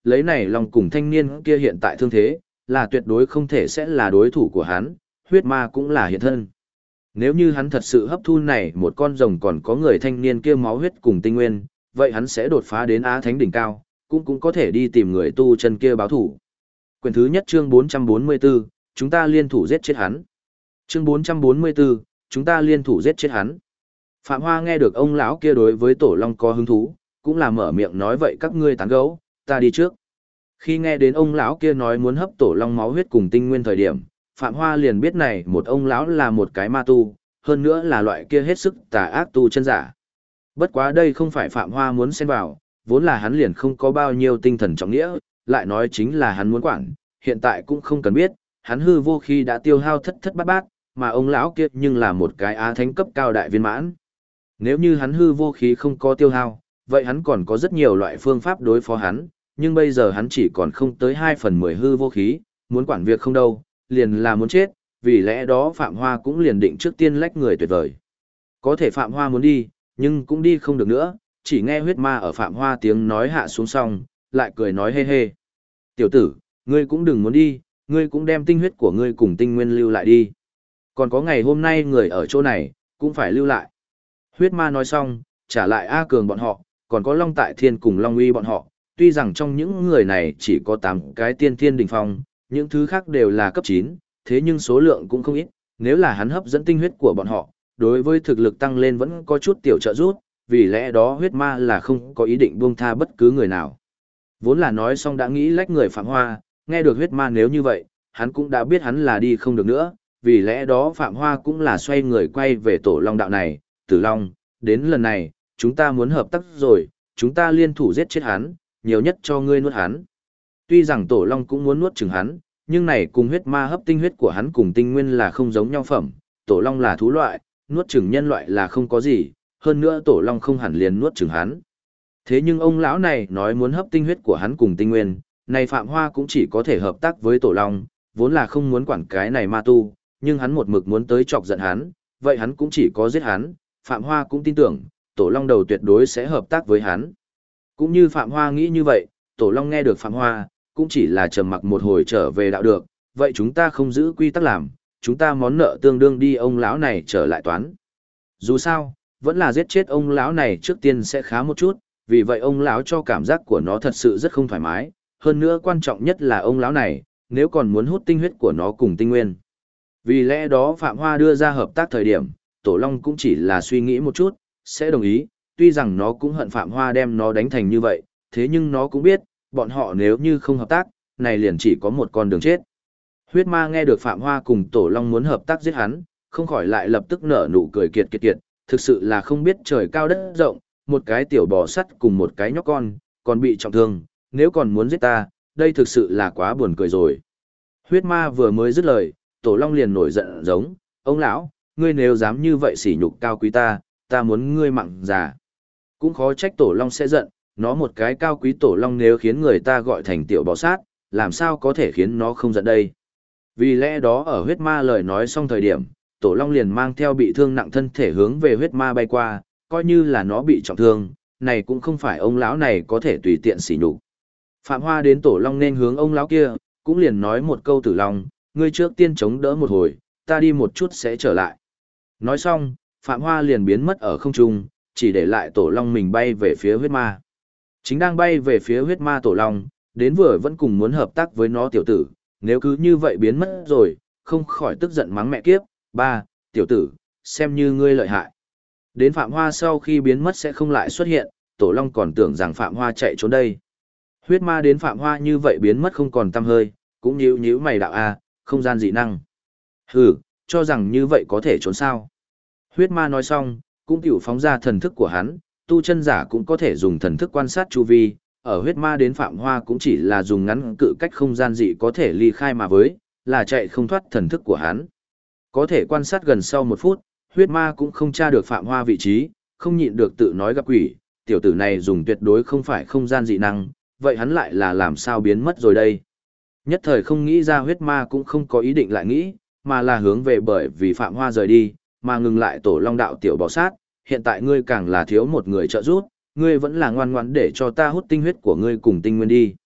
Speaker 1: lấy này long cùng thanh niên kia hiện tại thương thế, là tuyệt đối không thể sẽ là đối thủ của hắn, huyết ma cũng là hiện thân. Nếu như hắn thật sự hấp thu này một con rồng còn có người thanh niên kia máu huyết cùng tinh nguyên, vậy hắn sẽ đột phá đến Á Thánh đỉnh cao, cũng có thể đi tìm người tu chân kia báo thủ. Quyển thứ nhất chương 444, chúng ta liên thủ giết chết hắn. Chương 444, chúng ta liên thủ giết chết hắn. Phạm Hoa nghe được ông lão kia đối với Tổ Long có hứng thú, cũng là mở miệng nói vậy các ngươi tán gẫu, ta đi trước. Khi nghe đến ông lão kia nói muốn hấp Tổ Long máu huyết cùng tinh nguyên thời điểm, Phạm Hoa liền biết này một ông lão là một cái ma tu, hơn nữa là loại kia hết sức tà ác tu chân giả. Bất quá đây không phải Phạm Hoa muốn xen vào, vốn là hắn liền không có bao nhiêu tinh thần trọng nghĩa, lại nói chính là hắn muốn quản, hiện tại cũng không cần biết, hắn hư vô khi đã tiêu hao thất thất bát bát, mà ông lão kia nhưng là một cái Á Thánh cấp cao đại viên mãn. Nếu như hắn hư vô khí không có tiêu hao, vậy hắn còn có rất nhiều loại phương pháp đối phó hắn, nhưng bây giờ hắn chỉ còn không tới 2/10 hư vô khí, muốn quản việc không đâu, liền là muốn chết, vì lẽ đó Phạm Hoa cũng liền định trước tiên lách người tuyệt vời. Có thể Phạm Hoa muốn đi, nhưng cũng đi không được nữa, chỉ nghe huyết ma ở Phạm Hoa tiếng nói hạ xuống xong, lại cười nói hê hê. Tiểu tử, ngươi cũng đừng muốn đi, ngươi cũng đem tinh huyết của ngươi cùng tinh nguyên lưu lại đi. Còn có ngày hôm nay người ở chỗ này, cũng phải lưu lại. Huyết ma nói xong, trả lại A Cường bọn họ, còn có Long Tại Thiên cùng Long Uy bọn họ, tuy rằng trong những người này chỉ có 8 cái tiên thiên đỉnh phong, những thứ khác đều là cấp 9, thế nhưng số lượng cũng không ít, nếu là hắn hấp dẫn tinh huyết của bọn họ, đối với thực lực tăng lên vẫn có chút tiểu trợ giúp, vì lẽ đó huyết ma là không có ý định buông tha bất cứ người nào. Vốn là nói xong đã nghĩ lách người Phạm Hoa, nghe được huyết ma nếu như vậy, hắn cũng đã biết hắn là đi không được nữa, vì lẽ đó Phạm Hoa cũng là xoay người quay về Tổ Long đạo này, Tử Long, đến lần này, chúng ta muốn hợp tác rồi, chúng ta liên thủ giết chết hắn, nhiều nhất cho ngươi nuốt hắn. Tuy rằng Tổ Long cũng muốn nuốt chửng hắn, nhưng này cùng huyết ma hấp tinh huyết của hắn cùng tinh nguyên là không giống nhau phẩm, Tổ Long là thú loại, nuốt chửng nhân loại là không có gì, hơn nữa Tổ Long không hẳn liền nuốt chửng hắn. Thế nhưng ông lão này nói muốn hấp tinh huyết của hắn cùng tinh nguyên, này Phạm Hoa cũng chỉ có thể hợp tác với Tổ Long, vốn là không muốn quản cái này ma tu, nhưng hắn một mực muốn tới chọc giận hắn, vậy hắn cũng chỉ có giết hắn, Phạm Hoa cũng tin tưởng, Tổ Long đầu tuyệt đối sẽ hợp tác với hắn. Cũng như Phạm Hoa nghĩ như vậy, Tổ Long nghe được Phạm Hoa, cũng chỉ là trầm mặc một hồi trở về đạo được, vậy chúng ta không giữ quy tắc làm, chúng ta món nợ tương đương đi ông lão này trở lại toán. Dù sao, vẫn là giết chết ông lão này trước tiên sẽ khá một chút, vì vậy ông lão cho cảm giác của nó thật sự rất không thoải mái, hơn nữa quan trọng nhất là ông lão này, nếu còn muốn hút tinh huyết của nó cùng tinh nguyên. Vì lẽ đó Phạm Hoa đưa ra hợp tác thời điểm, Tổ Long cũng chỉ là suy nghĩ một chút, sẽ đồng ý, tuy rằng nó cũng hận Phạm Hoa đem nó đánh thành như vậy, thế nhưng nó cũng biết, bọn họ nếu như không hợp tác, này liền chỉ có một con đường chết. Huyết ma nghe được Phạm Hoa cùng Tổ Long muốn hợp tác giết hắn, không khỏi lại lập tức nở nụ cười kiệt kiệt kiệt, thực sự là không biết trời cao đất rộng, một cái tiểu bò sắt cùng một cái nhóc con, còn bị trọng thương, nếu còn muốn giết ta, đây thực sự là quá buồn cười rồi. Huyết ma vừa mới dứt lời, Tổ Long liền nổi giận giống, ông lão, ngươi nếu dám như vậy sỉ nhục cao quý ta muốn ngươi mặn già. Cũng khó trách Tổ Long sẽ giận, nó một cái cao quý Tổ Long nếu khiến người ta gọi thành tiểu bò sát, làm sao có thể khiến nó không giận đây. Vì lẽ đó ở huyết ma lời nói xong thời điểm, Tổ Long liền mang theo bị thương nặng thân thể hướng về huyết ma bay qua, coi như là nó bị trọng thương, này cũng không phải ông lão này có thể tùy tiện sỉ nhục. Phạm Hoa đến Tổ Long nên hướng ông lão kia, cũng liền nói một câu Tử Long, ngươi trước tiên chống đỡ một hồi, ta đi một chút sẽ trở lại. Nói xong, Phạm Hoa liền biến mất ở không trung, chỉ để lại Tổ Long mình bay về phía huyết ma. Chính đang bay về phía huyết ma Tổ Long, đến vừa vẫn cùng muốn hợp tác với nó tiểu tử, nếu cứ như vậy biến mất rồi, không khỏi tức giận mắng mẹ kiếp, ba, tiểu tử, xem như ngươi lợi hại. Đến Phạm Hoa sau khi biến mất sẽ không lại xuất hiện, Tổ Long còn tưởng rằng Phạm Hoa chạy trốn đây. Huyết ma đến Phạm Hoa như vậy biến mất không còn tăm hơi, cũng nhíu nhíu mày đạo a, không gian dị năng. Hừ, cho rằng như vậy có thể trốn sao. Huyết ma nói xong, cũng tiểu phóng ra thần thức của hắn, tu chân giả cũng có thể dùng thần thức quan sát chu vi, ở huyết ma đến Phạm Hoa cũng chỉ là dùng ngắn cự cách không gian dị có thể ly khai mà với, là chạy không thoát thần thức của hắn. Có thể quan sát gần sau 1 phút, huyết ma cũng không tra được Phạm Hoa vị trí, không nhịn được tự nói gặp quỷ, tiểu tử này dùng tuyệt đối không phải không gian dị năng, vậy hắn lại là làm sao biến mất rồi đây. Nhất thời không nghĩ ra huyết ma cũng không có ý định lại nghĩ, mà là hướng về bởi vì Phạm Hoa rời đi, mà ngừng lại Tổ Long đạo tiểu bò sát, hiện tại ngươi càng là thiếu một người trợ giúp, ngươi vẫn là ngoan ngoãn để cho ta hút tinh huyết của ngươi cùng tinh nguyên đi.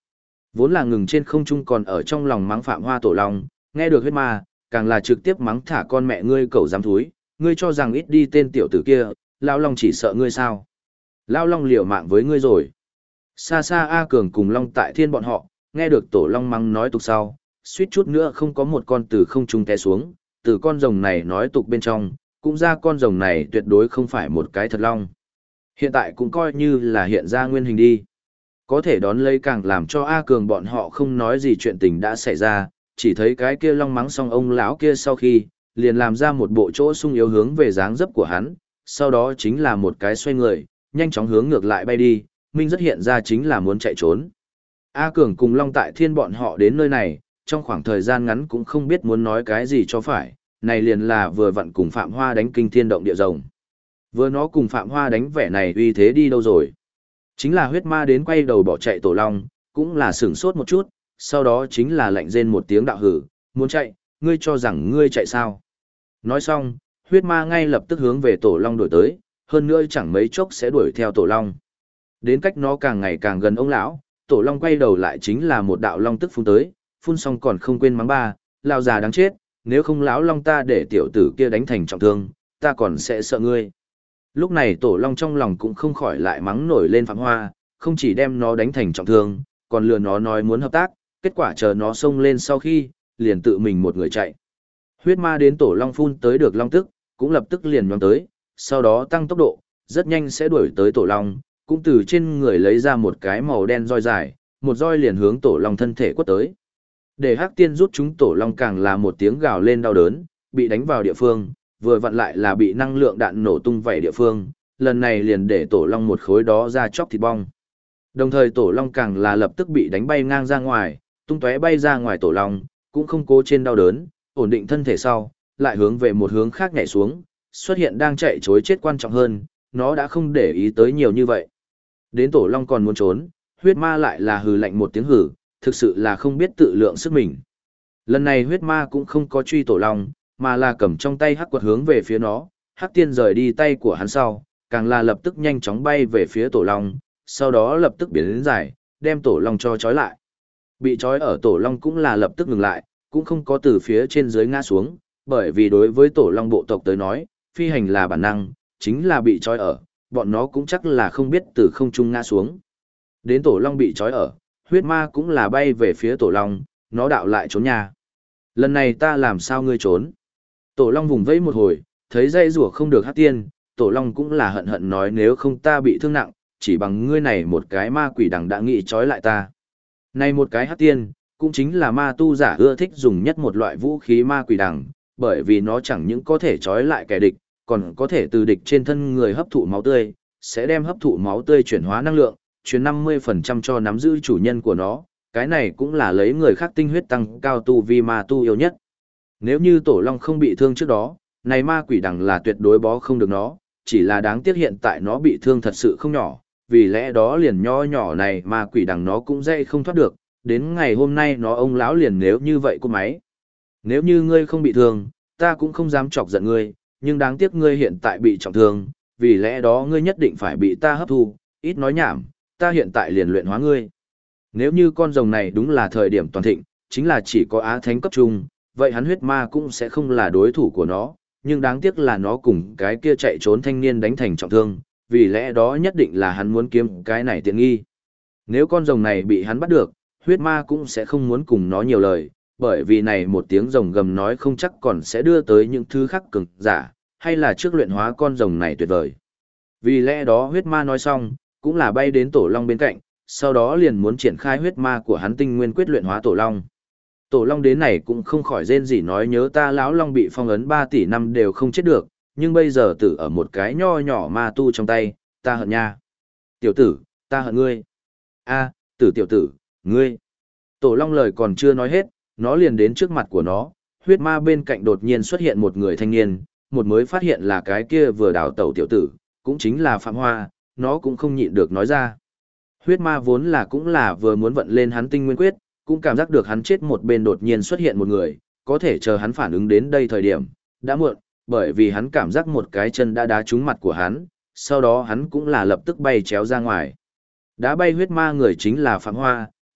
Speaker 1: Vốn là ngừng trên không trung còn ở trong lòng mắng Phạm Hoa Tổ Long, nghe được huyết ma, càng là trực tiếp mắng thả con mẹ ngươi cẩu dám thúi, ngươi cho rằng ít đi tên tiểu tử kia, Lão Long chỉ sợ ngươi sao? Lão Long liều mạng với ngươi rồi. Xa xa A Cường cùng Long Tại Thiên bọn họ, nghe được Tổ Long mắng nói tục sau, suýt chút nữa không có một con từ không trung té xuống, từ con rồng này nói tục bên trong, cũng ra con rồng này tuyệt đối không phải một cái thật long. Hiện tại cũng coi như là hiện ra nguyên hình đi. Có thể đón lấy càng làm cho A Cường bọn họ không nói gì chuyện tình đã xảy ra, chỉ thấy cái kia long mắng xong ông lão kia sau khi, liền làm ra một bộ chỗ sung yếu hướng về dáng dấp của hắn, sau đó chính là một cái xoay người, nhanh chóng hướng ngược lại bay đi, minh rất hiện ra chính là muốn chạy trốn. A Cường cùng Long Tại Thiên bọn họ đến nơi này, trong khoảng thời gian ngắn cũng không biết muốn nói cái gì cho phải, này liền là vừa vặn cùng Phạm Hoa đánh kinh thiên động địa rồng. Vừa nó cùng Phạm Hoa đánh vẻ này uy thế đi đâu rồi. Chính là huyết ma đến quay đầu bỏ chạy Tổ Long, cũng là sửng sốt một chút, sau đó chính là lạnh rên một tiếng đạo hử, muốn chạy, ngươi cho rằng ngươi chạy sao. Nói xong, huyết ma ngay lập tức hướng về Tổ Long đuổi tới, hơn nữa chẳng mấy chốc sẽ đuổi theo Tổ Long. Đến cách nó càng ngày càng gần ông lão, Tổ Long quay đầu lại chính là một đạo long tức phun tới, phun xong còn không quên mắng ba, lao già đáng chết, nếu không lão long ta để tiểu tử kia đánh thành trọng thương, ta còn sẽ sợ ngươi. Lúc này Tổ Long trong lòng cũng không khỏi lại mắng nổi lên Phạm Hoa, không chỉ đem nó đánh thành trọng thương, còn lừa nó nói muốn hợp tác, kết quả chờ nó xông lên sau khi, liền tự mình một người chạy. Huyết ma đến Tổ Long phun tới được long tức, cũng lập tức liền nhoáng tới, sau đó tăng tốc độ, rất nhanh sẽ đuổi tới Tổ Long, cũng từ trên người lấy ra một cái màu đen roi dài, một roi liền hướng Tổ Long thân thể quất tới. Để Hắc Tiên rút chúng Tổ Long càng là một tiếng gào lên đau đớn, bị đánh vào địa phương, vừa vặn lại là bị năng lượng đạn nổ tung vảy địa phương, lần này liền để Tổ Long một khối đó ra chóc thịt bong. Đồng thời Tổ Long càng là lập tức bị đánh bay ngang ra ngoài, tung tóe bay ra ngoài Tổ Long, cũng không cố trên đau đớn, ổn định thân thể sau, lại hướng về một hướng khác nhảy xuống, xuất hiện đang chạy trối chết quan trọng hơn, nó đã không để ý tới nhiều như vậy. Đến Tổ Long còn muốn trốn, huyết ma lại là hừ lạnh một tiếng hử, thực sự là không biết tự lượng sức mình. Lần này huyết ma cũng không có truy Tổ Long, mà là cầm trong tay hắc quật hướng về phía nó, Hắc Tiên rời đi tay của hắn sau, càng là lập tức nhanh chóng bay về phía Tổ Long, sau đó lập tức biến đến dài, đem Tổ Long cho trói lại. Bị trói ở Tổ Long cũng là lập tức ngừng lại, cũng không có từ phía trên dưới ngã xuống, bởi vì đối với Tổ Long bộ tộc tới nói, phi hành là bản năng, chính là bị trói ở, bọn nó cũng chắc là không biết từ không trung ngã xuống. Đến Tổ Long bị trói ở, huyết ma cũng là bay về phía Tổ Long, nó đạo lại trốn nhà. Lần này ta làm sao ngươi trốn? Tổ Long vùng vẫy một hồi, thấy dây rủa không được Hắc Tiên, Tổ Long cũng là hận hận nói nếu không ta bị thương nặng, chỉ bằng ngươi này một cái ma quỷ đằng đã nghị trói lại ta. Này một cái Hắc Tiên, cũng chính là ma tu giả ưa thích dùng nhất một loại vũ khí ma quỷ đằng, bởi vì nó chẳng những có thể trói lại kẻ địch, còn có thể từ địch trên thân người hấp thụ máu tươi, sẽ đem hấp thụ máu tươi chuyển hóa năng lượng, chuyển 50% cho nắm giữ chủ nhân của nó, cái này cũng là lấy người khác tinh huyết tăng cao tu vi ma tu yêu nhất. Nếu như Tổ Long không bị thương trước đó, này ma quỷ đằng là tuyệt đối bó không được nó, chỉ là đáng tiếc hiện tại nó bị thương thật sự không nhỏ, vì lẽ đó liền nho nhỏ này ma quỷ đằng nó cũng dây không thoát được, đến ngày hôm nay nó ông lão liền nếu như vậy cô máy. Nếu như ngươi không bị thương, ta cũng không dám chọc giận ngươi, nhưng đáng tiếc ngươi hiện tại bị trọng thương, vì lẽ đó ngươi nhất định phải bị ta hấp thu, ít nói nhảm, ta hiện tại liền luyện hóa ngươi. Nếu như con rồng này đúng là thời điểm toàn thịnh, chính là chỉ có Á Thánh cấp trung, vậy hắn huyết ma cũng sẽ không là đối thủ của nó, nhưng đáng tiếc là nó cùng cái kia chạy trốn thanh niên đánh thành trọng thương, vì lẽ đó nhất định là hắn muốn kiếm cái này tiện nghi. Nếu con rồng này bị hắn bắt được, huyết ma cũng sẽ không muốn cùng nó nhiều lời, bởi vì này một tiếng rồng gầm nói không chắc còn sẽ đưa tới những thứ khác cường giả, hay là trước luyện hóa con rồng này tuyệt vời. Vì lẽ đó huyết ma nói xong, cũng là bay đến Tổ Long bên cạnh, sau đó liền muốn triển khai huyết ma của hắn tinh nguyên quyết luyện hóa Tổ Long. Tổ Long đến này cũng không khỏi rên rỉ nói nhớ ta lão Long bị phong ấn 3 tỷ năm đều không chết được, nhưng bây giờ tử ở một cái nho nhỏ ma tu trong tay, ta hận nha. Tiểu tử, ta hận ngươi. A, tiểu tử, ngươi. Tổ Long lời còn chưa nói hết, nó liền đến trước mặt của nó, huyết ma bên cạnh đột nhiên xuất hiện một người thanh niên, một mới phát hiện là cái kia vừa đào tẩu tiểu tử, cũng chính là Phạm Hoa, nó cũng không nhịn được nói ra. Huyết ma vốn là cũng là vừa muốn vận lên hắn tinh nguyên quyết, cũng cảm giác được hắn chết một bên đột nhiên xuất hiện một người, có thể chờ hắn phản ứng đến đây thời điểm, đã muộn, bởi vì hắn cảm giác một cái chân đã đá trúng mặt của hắn, sau đó hắn cũng là lập tức bay chéo ra ngoài. Đá bay huyết ma người chính là Phạm Hoa,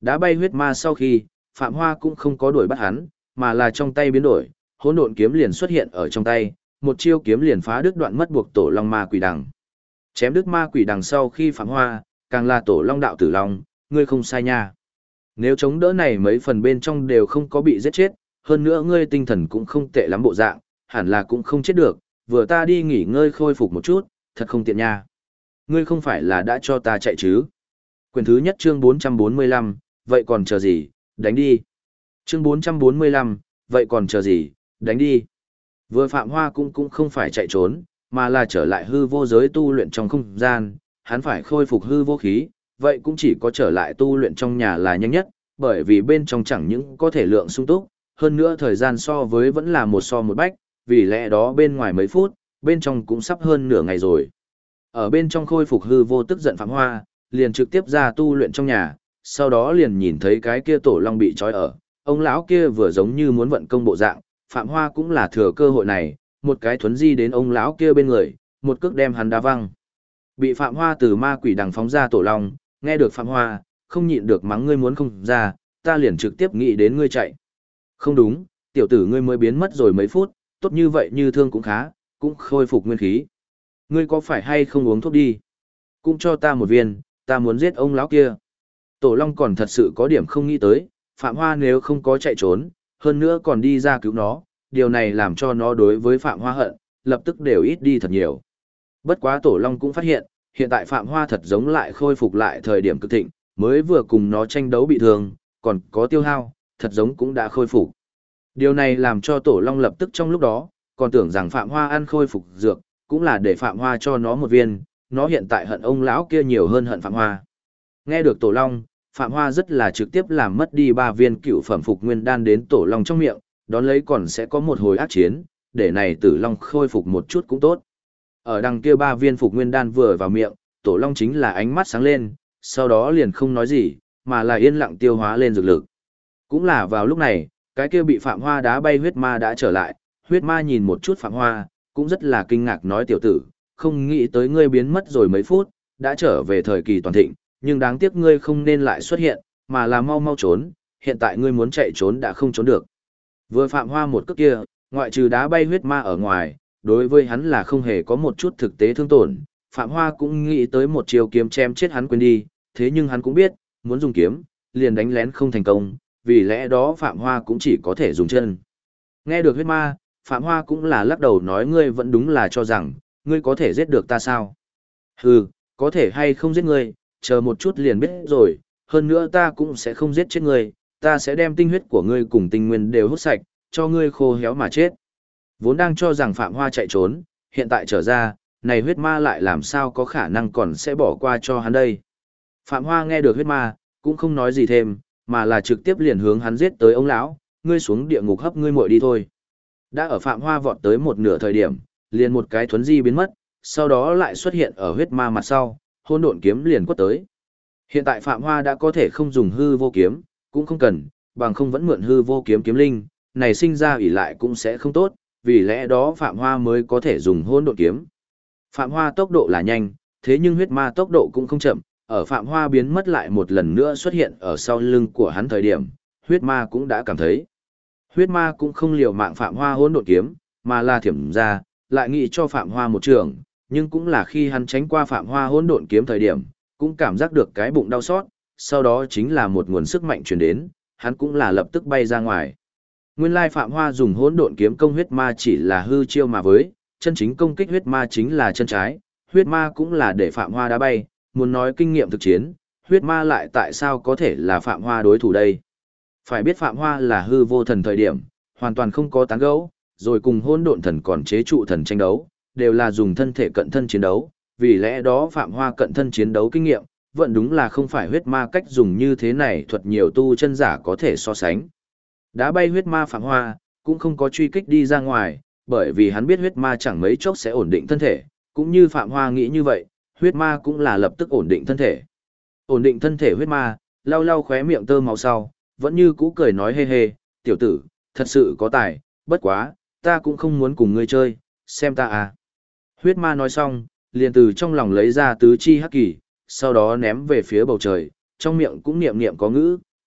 Speaker 1: Đã bay huyết ma sau khi, Phạm Hoa cũng không có đuổi bắt hắn, mà là trong tay biến đổi, hỗn độn kiếm liền xuất hiện ở trong tay, một chiêu kiếm liền phá đứt đoạn mất buộc tổ long ma quỷ đằng. Chém đứt ma quỷ đằng sau khi Phạm Hoa, càng là tổ long đạo tử long, ngươi không sai nha. Nếu chống đỡ này mấy phần bên trong đều không có bị giết chết, hơn nữa ngươi tinh thần cũng không tệ lắm bộ dạng, hẳn là cũng không chết được, vừa ta đi nghỉ ngơi khôi phục một chút, thật không tiện nha. Ngươi không phải là đã cho ta chạy chứ? Quyển thứ nhất chương 445, vậy còn chờ gì, đánh đi. Chương 445, vậy còn chờ gì, đánh đi. Vừa Phạm Hoa cũng không phải chạy trốn, mà là trở lại hư vô giới tu luyện trong không gian, hắn phải khôi phục hư vô khí, vậy cũng chỉ có trở lại tu luyện trong nhà là nhanh nhất, bởi vì bên trong chẳng những có thể lượng sung túc, hơn nữa thời gian so với vẫn là một so một bách, vì lẽ đó bên ngoài mấy phút, bên trong cũng sắp hơn nửa ngày rồi. Ở bên trong khôi phục hư vô tức giận Phạm Hoa, liền trực tiếp ra tu luyện trong nhà, sau đó liền nhìn thấy cái kia tổ long bị trói ở, ông lão kia vừa giống như muốn vận công bộ dạng, Phạm Hoa cũng là thừa cơ hội này, một cái thuấn di đến ông lão kia bên người, một cước đem hắn đá văng. Bị Phạm Hoa từ ma quỷ đằng phóng ra tổ long, nghe được Phạm Hoa, không nhịn được mắng ngươi muốn không ra, ta liền trực tiếp nghĩ đến ngươi chạy. Không đúng, tiểu tử ngươi mới biến mất rồi mấy phút, tốt như vậy như thương cũng khá, cũng khôi phục nguyên khí. Ngươi có phải hay không uống thuốc đi? Cũng cho ta một viên, ta muốn giết ông lão kia. Tổ long còn thật sự có điểm không nghĩ tới, Phạm Hoa nếu không có chạy trốn, hơn nữa còn đi ra cứu nó, điều này làm cho nó đối với Phạm Hoa hận, lập tức đều ít đi thật nhiều. Bất quá Tổ long cũng phát hiện, hiện tại Phạm Hoa thật giống lại khôi phục lại thời điểm cực thịnh, mới vừa cùng nó tranh đấu bị thương, còn có tiêu hao, thật giống cũng đã khôi phục. Điều này làm cho Tổ long lập tức trong lúc đó, còn tưởng rằng Phạm Hoa ăn khôi phục dược, cũng là để Phạm Hoa cho nó một viên, nó hiện tại hận ông lão kia nhiều hơn hận Phạm Hoa. Nghe được Tổ long, Phạm Hoa rất là trực tiếp làm mất đi 3 viên cựu phẩm phục nguyên đan đến Tổ long trong miệng, đón lấy còn sẽ có một hồi ác chiến, để này Tử Long khôi phục một chút cũng tốt. Ở đằng kia 3 viên phục nguyên đan vừa vào miệng, Tổ long chính là ánh mắt sáng lên, sau đó liền không nói gì, mà là yên lặng tiêu hóa lên dược lực. Cũng là vào lúc này, cái kia bị Phạm Hoa đá bay huyết ma đã trở lại, huyết ma nhìn một chút Phạm Hoa, cũng rất là kinh ngạc nói tiểu tử, không nghĩ tới ngươi biến mất rồi mấy phút, đã trở về thời kỳ toàn thịnh, nhưng đáng tiếc ngươi không nên lại xuất hiện, mà là mau mau trốn, hiện tại ngươi muốn chạy trốn đã không trốn được. Vừa Phạm Hoa một cước kia, ngoại trừ đá bay huyết ma ở ngoài, đối với hắn là không hề có một chút thực tế thương tổn, Phạm Hoa cũng nghĩ tới một chiều kiếm chém chết hắn quên đi, thế nhưng hắn cũng biết, muốn dùng kiếm, liền đánh lén không thành công, vì lẽ đó Phạm Hoa cũng chỉ có thể dùng chân. Nghe được huyết ma, Phạm Hoa cũng là lắc đầu nói ngươi vẫn đúng là cho rằng, ngươi có thể giết được ta sao? Hừ, có thể hay không giết ngươi, chờ một chút liền biết rồi, hơn nữa ta cũng sẽ không giết chết ngươi, ta sẽ đem tinh huyết của ngươi cùng tinh nguyên đều hút sạch, cho ngươi khô héo mà chết. Vốn đang cho rằng Phạm Hoa chạy trốn, hiện tại trở ra, này huyết ma lại làm sao có khả năng còn sẽ bỏ qua cho hắn đây. Phạm Hoa nghe được huyết ma, cũng không nói gì thêm, mà là trực tiếp liền hướng hắn giết tới ông lão, ngươi xuống địa ngục hấp ngươi muội đi thôi. Đã ở Phạm Hoa vọt tới một nửa thời điểm, liền một cái thuấn di biến mất, sau đó lại xuất hiện ở huyết ma mặt sau, hỗn độn kiếm liền quất tới. Hiện tại Phạm Hoa đã có thể không dùng hư vô kiếm, cũng không cần, bằng không vẫn mượn hư vô kiếm kiếm linh, này sinh ra ỷ lại cũng sẽ không tốt, vì lẽ đó Phạm Hoa mới có thể dùng hỗn độn kiếm. Phạm Hoa tốc độ là nhanh, thế nhưng huyết ma tốc độ cũng không chậm, ở Phạm Hoa biến mất lại một lần nữa xuất hiện ở sau lưng của hắn thời điểm, huyết ma cũng đã cảm thấy. Huyết ma cũng không liều mạng Phạm Hoa hỗn độn kiếm, mà là thiểm ra, lại nghĩ cho Phạm Hoa một trường, nhưng cũng là khi hắn tránh qua Phạm Hoa hỗn độn kiếm thời điểm, cũng cảm giác được cái bụng đau xót, sau đó chính là một nguồn sức mạnh truyền đến, hắn cũng là lập tức bay ra ngoài. Nguyên lai Phạm Hoa dùng hỗn độn kiếm công huyết ma chỉ là hư chiêu mà với, chân chính công kích huyết ma chính là chân trái, huyết ma cũng là để Phạm Hoa đá bay, muốn nói kinh nghiệm thực chiến, huyết ma lại tại sao có thể là Phạm Hoa đối thủ đây. Phải biết Phạm Hoa là hư vô thần thời điểm, hoàn toàn không có tán gẫu, rồi cùng hỗn độn thần còn chế trụ thần tranh đấu, đều là dùng thân thể cận thân chiến đấu, vì lẽ đó Phạm Hoa cận thân chiến đấu kinh nghiệm, vẫn đúng là không phải huyết ma cách dùng như thế này thuật nhiều tu chân giả có thể so sánh. Đá bay huyết ma Phạm Hoa, cũng không có truy kích đi ra ngoài, bởi vì hắn biết huyết ma chẳng mấy chốc sẽ ổn định thân thể, cũng như Phạm Hoa nghĩ như vậy, huyết ma cũng là lập tức ổn định thân thể. Ổn định thân thể huyết ma, lau lau khóe miệng tơ máu sau, vẫn như cũ cười nói hê hê, tiểu tử, thật sự có tài, bất quá, ta cũng không muốn cùng ngươi chơi, xem ta à. Huyết ma nói xong, liền từ trong lòng lấy ra tứ chi hắc kỳ, sau đó ném về phía bầu trời, trong miệng cũng niệm niệm có ngữ,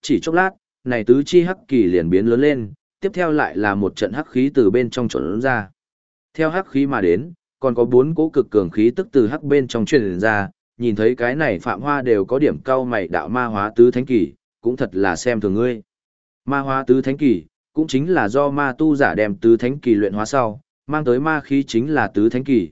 Speaker 1: Chỉ chốc lát, này tứ chi hắc kỳ liền biến lớn lên, tiếp theo lại là một trận hắc khí từ bên trong trộn ra. Theo hắc khí mà đến, còn có 4 cỗ cực cường khí tức từ hắc bên trong truyền ra, nhìn thấy cái này Phạm Hoa đều có điểm cau mày đạo ma hóa tứ thánh kỳ, cũng thật là xem thường ngươi. Ma hóa tứ thánh kỳ, cũng chính là do ma tu giả đem tứ thánh kỳ luyện hóa sau, mang tới ma khí chính là tứ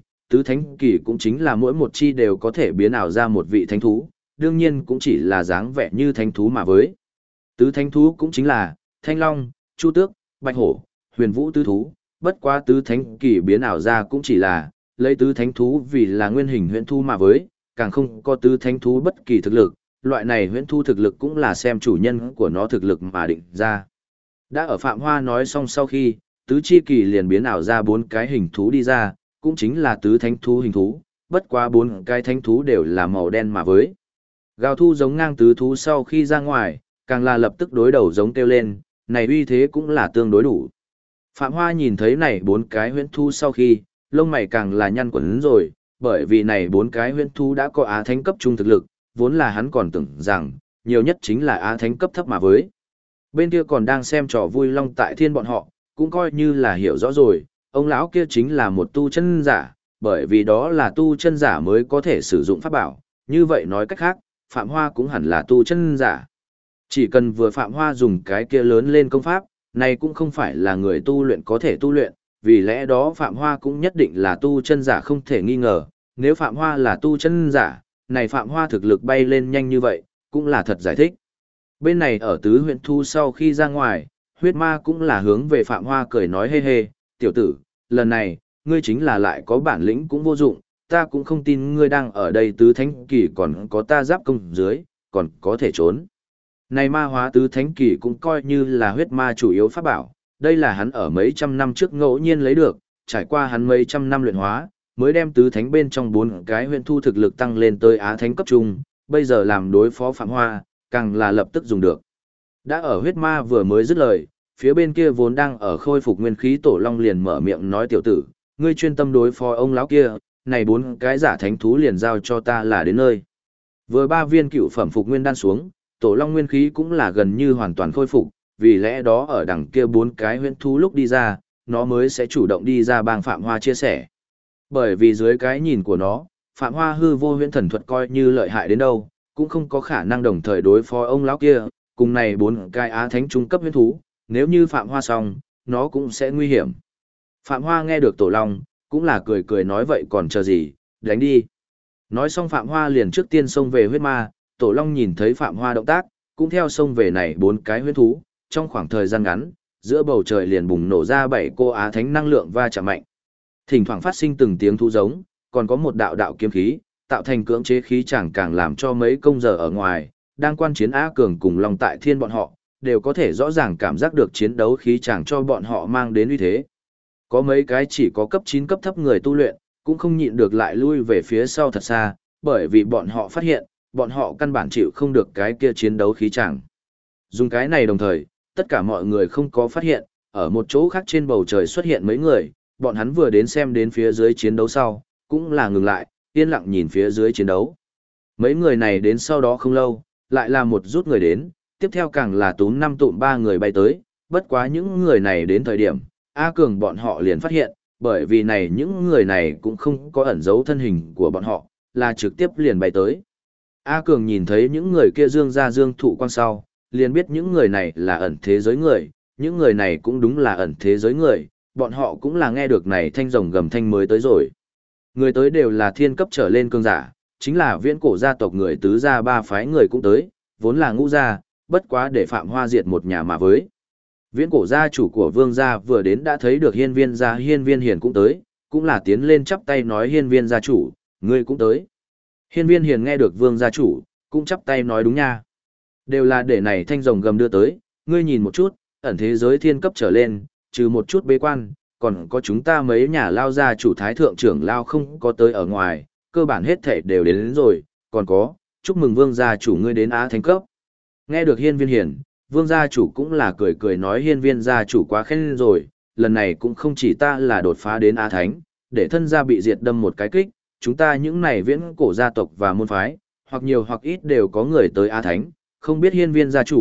Speaker 1: thánh kỳ cũng chính là mỗi một chi đều có thể biến ảo ra một vị thánh thú, đương nhiên cũng chỉ là dáng vẻ như thánh thú mà với. Tứ thánh thú cũng chính là Thanh Long, Chu Tước, Bạch Hổ, Huyền Vũ tứ thú, bất quá tứ thánh kỳ biến ảo ra cũng chỉ là lấy tứ thánh thú vì là nguyên hình huyễn thú mà với, càng không có tứ thánh thú bất kỳ thực lực, loại này huyễn thú thực lực cũng là xem chủ nhân của nó thực lực mà định ra. Đã ở Phạm Hoa nói xong sau khi, tứ chi kỳ liền biến ảo ra 4 cái hình thú đi ra, cũng chính là tứ thánh thú hình thú, bất quá 4 cái thánh thú đều là màu đen mà với. Gào thu giống ngang tứ thú sau khi ra ngoài, càng là lập tức đối đầu giống kêu lên, này uy thế cũng là tương đối đủ. Phạm Hoa nhìn thấy này 4 cái huyễn thú sau khi, lông mày càng là nhăn quẩn rồi, bởi vì này 4 cái huyễn thú đã có á thánh cấp trung thực lực, vốn là hắn còn tưởng rằng, nhiều nhất chính là á thánh cấp thấp mà với. Bên kia còn đang xem trò vui Long Tại Thiên bọn họ, cũng coi như là hiểu rõ rồi, ông lão kia chính là một tu chân giả, bởi vì đó là tu chân giả mới có thể sử dụng pháp bảo, như vậy nói cách khác, Phạm Hoa cũng hẳn là tu chân giả. Chỉ cần vừa Phạm Hoa dùng cái kia lớn lên công pháp, này cũng không phải là người tu luyện có thể tu luyện, vì lẽ đó Phạm Hoa cũng nhất định là tu chân giả không thể nghi ngờ, nếu Phạm Hoa là tu chân giả, này Phạm Hoa thực lực bay lên nhanh như vậy, cũng là thật giải thích. Bên này ở tứ huyện thu sau khi ra ngoài, huyết ma cũng là hướng về Phạm Hoa cười nói hê hê, tiểu tử, lần này, ngươi chính là lại có bản lĩnh cũng vô dụng, ta cũng không tin ngươi đang ở đây tứ thánh kỳ còn có ta giáp công dưới, còn có thể trốn. Này ma hóa tứ thánh kỳ cũng coi như là huyết ma chủ yếu pháp bảo, đây là hắn ở mấy trăm năm trước ngẫu nhiên lấy được, trải qua hắn mấy trăm năm luyện hóa, mới đem tứ thánh bên trong 4 cái huyện thu thực lực tăng lên tới á thánh cấp trung, bây giờ làm đối phó Phạm Hoa, càng là lập tức dùng được. Đã ở huyết ma vừa mới dứt lời, phía bên kia vốn đang ở khôi phục nguyên khí Tổ Long liền mở miệng nói tiểu tử, ngươi chuyên tâm đối phó ông lão kia, này 4 cái giả thánh thú liền giao cho ta là đến nơi. Vừa 3 viên cựu phẩm phục nguyên đan xuống, Tổ Long nguyên khí cũng là gần như hoàn toàn khôi phục, vì lẽ đó ở đằng kia 4 cái huyễn thú lúc đi ra, nó mới sẽ chủ động đi ra bang Phạm Hoa chia sẻ. Bởi vì dưới cái nhìn của nó, Phạm Hoa hư vô huyễn thần thuật coi như lợi hại đến đâu, cũng không có khả năng đồng thời đối phó ông lão kia, cùng này 4 cái á thánh trung cấp huyễn thú, nếu như Phạm Hoa xong, nó cũng sẽ nguy hiểm. Phạm Hoa nghe được Tổ Long, cũng là cười cười nói vậy còn chờ gì, đánh đi. Nói xong Phạm Hoa liền trước tiên xông về huyết ma, Tổ Long nhìn thấy Phạm Hoa động tác, cũng theo xông về này 4 cái huyễn thú, trong khoảng thời gian ngắn, giữa bầu trời liền bùng nổ ra 7 cô á thánh năng lượng va chạm mạnh. Thỉnh thoảng phát sinh từng tiếng thú giống, còn có một đạo đạo kiếm khí, tạo thành cưỡng chế khí chẳng càng làm cho mấy công giờ ở ngoài, đang quan chiến Á Cường cùng Long Tại Thiên bọn họ, đều có thể rõ ràng cảm giác được chiến đấu khí chẳng cho bọn họ mang đến uy thế. Có mấy cái chỉ có cấp 9 cấp thấp người tu luyện, cũng không nhịn được lại lui về phía sau thật xa, bởi vì bọn họ phát hiện, bọn họ căn bản chịu không được cái kia chiến đấu khí chẳng. Dùng cái này đồng thời, tất cả mọi người không có phát hiện, ở một chỗ khác trên bầu trời xuất hiện mấy người, bọn hắn vừa đến xem đến phía dưới chiến đấu sau, cũng là ngừng lại, yên lặng nhìn phía dưới chiến đấu. Mấy người này đến sau đó không lâu, lại là một rút người đến, tiếp theo càng là túm 5 tụm 3 người bay tới, bất quá những người này đến thời điểm, A Cường bọn họ liền phát hiện, bởi vì này những người này cũng không có ẩn giấu thân hình của bọn họ, là trực tiếp liền bay tới. A Cường nhìn thấy những người kia dương ra dương thụ quang sau, liền biết những người này là ẩn thế giới người, những người này cũng đúng là ẩn thế giới người, bọn họ cũng là nghe được này thanh rồng gầm thanh mới tới rồi. Người tới đều là thiên cấp trở lên cường giả, chính là viễn cổ gia tộc người tứ gia 3 phái người cũng tới, vốn là ngũ gia, bất quá để Phạm Hoa diệt một nhà mà với. Viễn cổ gia chủ của Vương gia vừa đến đã thấy được Hiên Viên gia Hiên Viên Hiền cũng tới, cũng là tiến lên chắp tay nói Hiên Viên gia chủ, ngươi cũng tới. Hiên Viên Hiền nghe được Vương gia chủ, cũng chắp tay nói đúng nha. Đều là để này thanh rồng gầm đưa tới, ngươi nhìn một chút, ẩn thế giới thiên cấp trở lên, trừ một chút bế quan, còn có chúng ta mấy nhà lao gia chủ thái thượng trưởng lao không có tới ở ngoài, cơ bản hết thể đều đến rồi, còn có, chúc mừng Vương gia chủ ngươi đến Á Thánh cấp. Nghe được Hiên Viên Hiền, Vương gia chủ cũng là cười cười nói Hiên Viên gia chủ quá khen rồi, lần này cũng không chỉ ta là đột phá đến Á Thánh, để thân gia bị diệt đâm một cái kích, chúng ta những này viễn cổ gia tộc và môn phái, hoặc nhiều hoặc ít đều có người tới Á Thánh, không biết Hiên Viên gia chủ,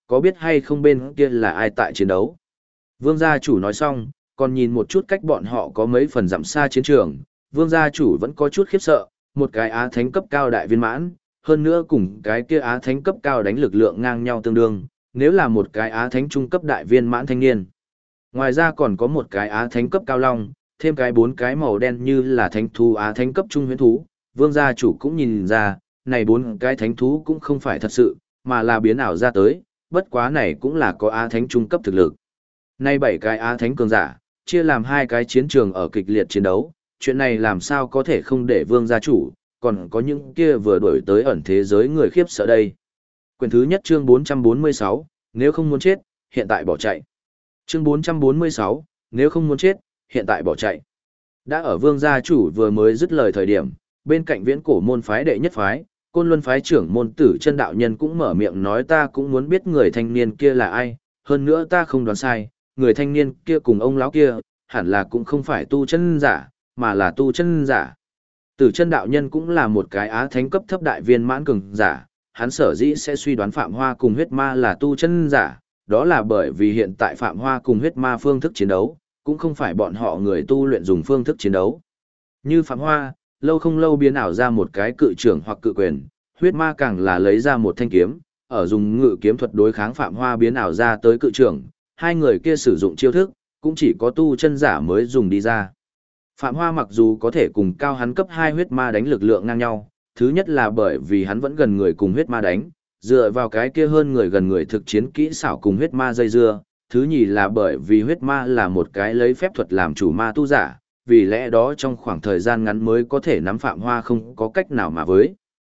Speaker 1: có biết hay không bên kia là ai tại chiến đấu? Vương gia chủ nói xong, còn nhìn một chút cách bọn họ có mấy phần dặm xa chiến trường, vương gia chủ vẫn có chút khiếp sợ, một cái á thánh cấp cao đại viên mãn, hơn nữa cùng cái kia á thánh cấp cao đánh lực lượng ngang nhau tương đương, nếu là một cái á thánh trung cấp đại viên mãn thanh niên. Ngoài ra còn có một cái á thánh cấp cao long, thêm cái 4 cái màu đen như là thánh thú á thánh cấp trung huyễn thú, vương gia chủ cũng nhìn ra, này 4 cái thánh thú cũng không phải thật sự, mà là biến ảo ra tới, bất quá này cũng là có á thánh trung cấp thực lực. Nay 7 cái á thánh cường giả, chia làm 2 cái chiến trường ở kịch liệt chiến đấu, chuyện này làm sao có thể không để vương gia chủ, còn có những kia vừa đổi tới ẩn thế giới người khiếp sợ đây. Quyển thứ nhất chương 446, nếu không muốn chết, hiện tại bỏ chạy. Chương 446, nếu không muốn chết, hiện tại bỏ chạy. Đã ở vương gia chủ vừa mới dứt lời thời điểm, bên cạnh viễn cổ môn phái đệ nhất phái, Côn Luân phái trưởng môn Tử Chân đạo nhân cũng mở miệng nói ta cũng muốn biết người thanh niên kia là ai, hơn nữa ta không đoán sai, người thanh niên kia cùng ông lão kia, hẳn là cũng không phải tu chân giả, mà là tu chân giả. Tử Chân đạo nhân cũng là một cái á thánh cấp thấp đại viên mãn cường giả, hắn sở dĩ sẽ suy đoán Phạm Hoa cùng huyết ma là tu chân giả, đó là bởi vì hiện tại Phạm Hoa cùng huyết ma phương thức chiến đấu, cũng không phải bọn họ người tu luyện dùng phương thức chiến đấu. Như Phạm Hoa, lâu không lâu biến ảo ra một cái cự trưởng hoặc cự quyền, huyết ma càng là lấy ra một thanh kiếm, ở dùng ngự kiếm thuật đối kháng Phạm Hoa biến ảo ra tới cự trưởng, hai người kia sử dụng chiêu thức, cũng chỉ có tu chân giả mới dùng đi ra. Phạm Hoa mặc dù có thể cùng cao hắn cấp 2 huyết ma đánh lực lượng ngang nhau, thứ nhất là bởi vì hắn vẫn gần người cùng huyết ma đánh, dựa vào cái kia hơn người gần người thực chiến kỹ xảo cùng huyết ma dây dưa, thứ nhì là bởi vì huyết ma là một cái lấy phép thuật làm chủ ma tu giả, vì lẽ đó trong khoảng thời gian ngắn mới có thể nắm Phạm Hoa không có cách nào mà với.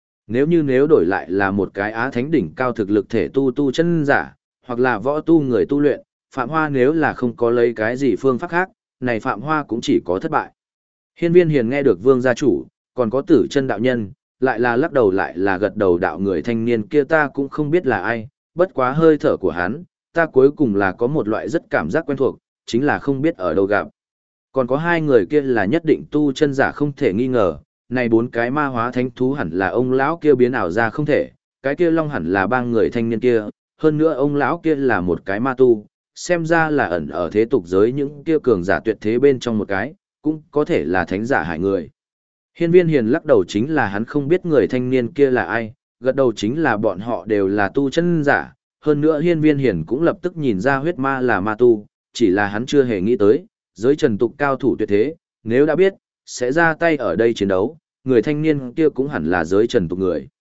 Speaker 1: Nếu đổi lại là một cái á thánh đỉnh cao thực lực thể tu chân giả, hoặc là võ tu người tu luyện, Phạm Hoa nếu là không có lấy cái gì phương pháp khác, này Phạm Hoa cũng chỉ có thất bại. Hiên Viên Hiền nghe được vương gia chủ, còn có Tử Chân đạo nhân, lại là lắc đầu lại là gật đầu đạo người thanh niên kia ta cũng không biết là ai, bất quá hơi thở của hắn, ta cuối cùng là có một loại rất cảm giác quen thuộc, chính là không biết ở đâu gặp. Còn có hai người kia là nhất định tu chân giả không thể nghi ngờ, này 4 cái ma hóa thánh thú hẳn là ông lão kia biến ảo ra không thể, cái kia long hẳn là ba người thanh niên kia, hơn nữa ông lão kia là một cái ma tu, xem ra là ẩn ở thế tục giới những kia cường giả tuyệt thế bên trong một cái, cũng có thể là thánh giả hại người. Hiên Viên Hiền lắc đầu chính là hắn không biết người thanh niên kia là ai, gật đầu chính là bọn họ đều là tu chân giả, hơn nữa Hiên Viên Hiền cũng lập tức nhìn ra huyết ma là ma tu, chỉ là hắn chưa hề nghĩ tới, giới trần tục cao thủ tuyệt thế, nếu đã biết, sẽ ra tay ở đây chiến đấu, người thanh niên kia cũng hẳn là giới trần tục người.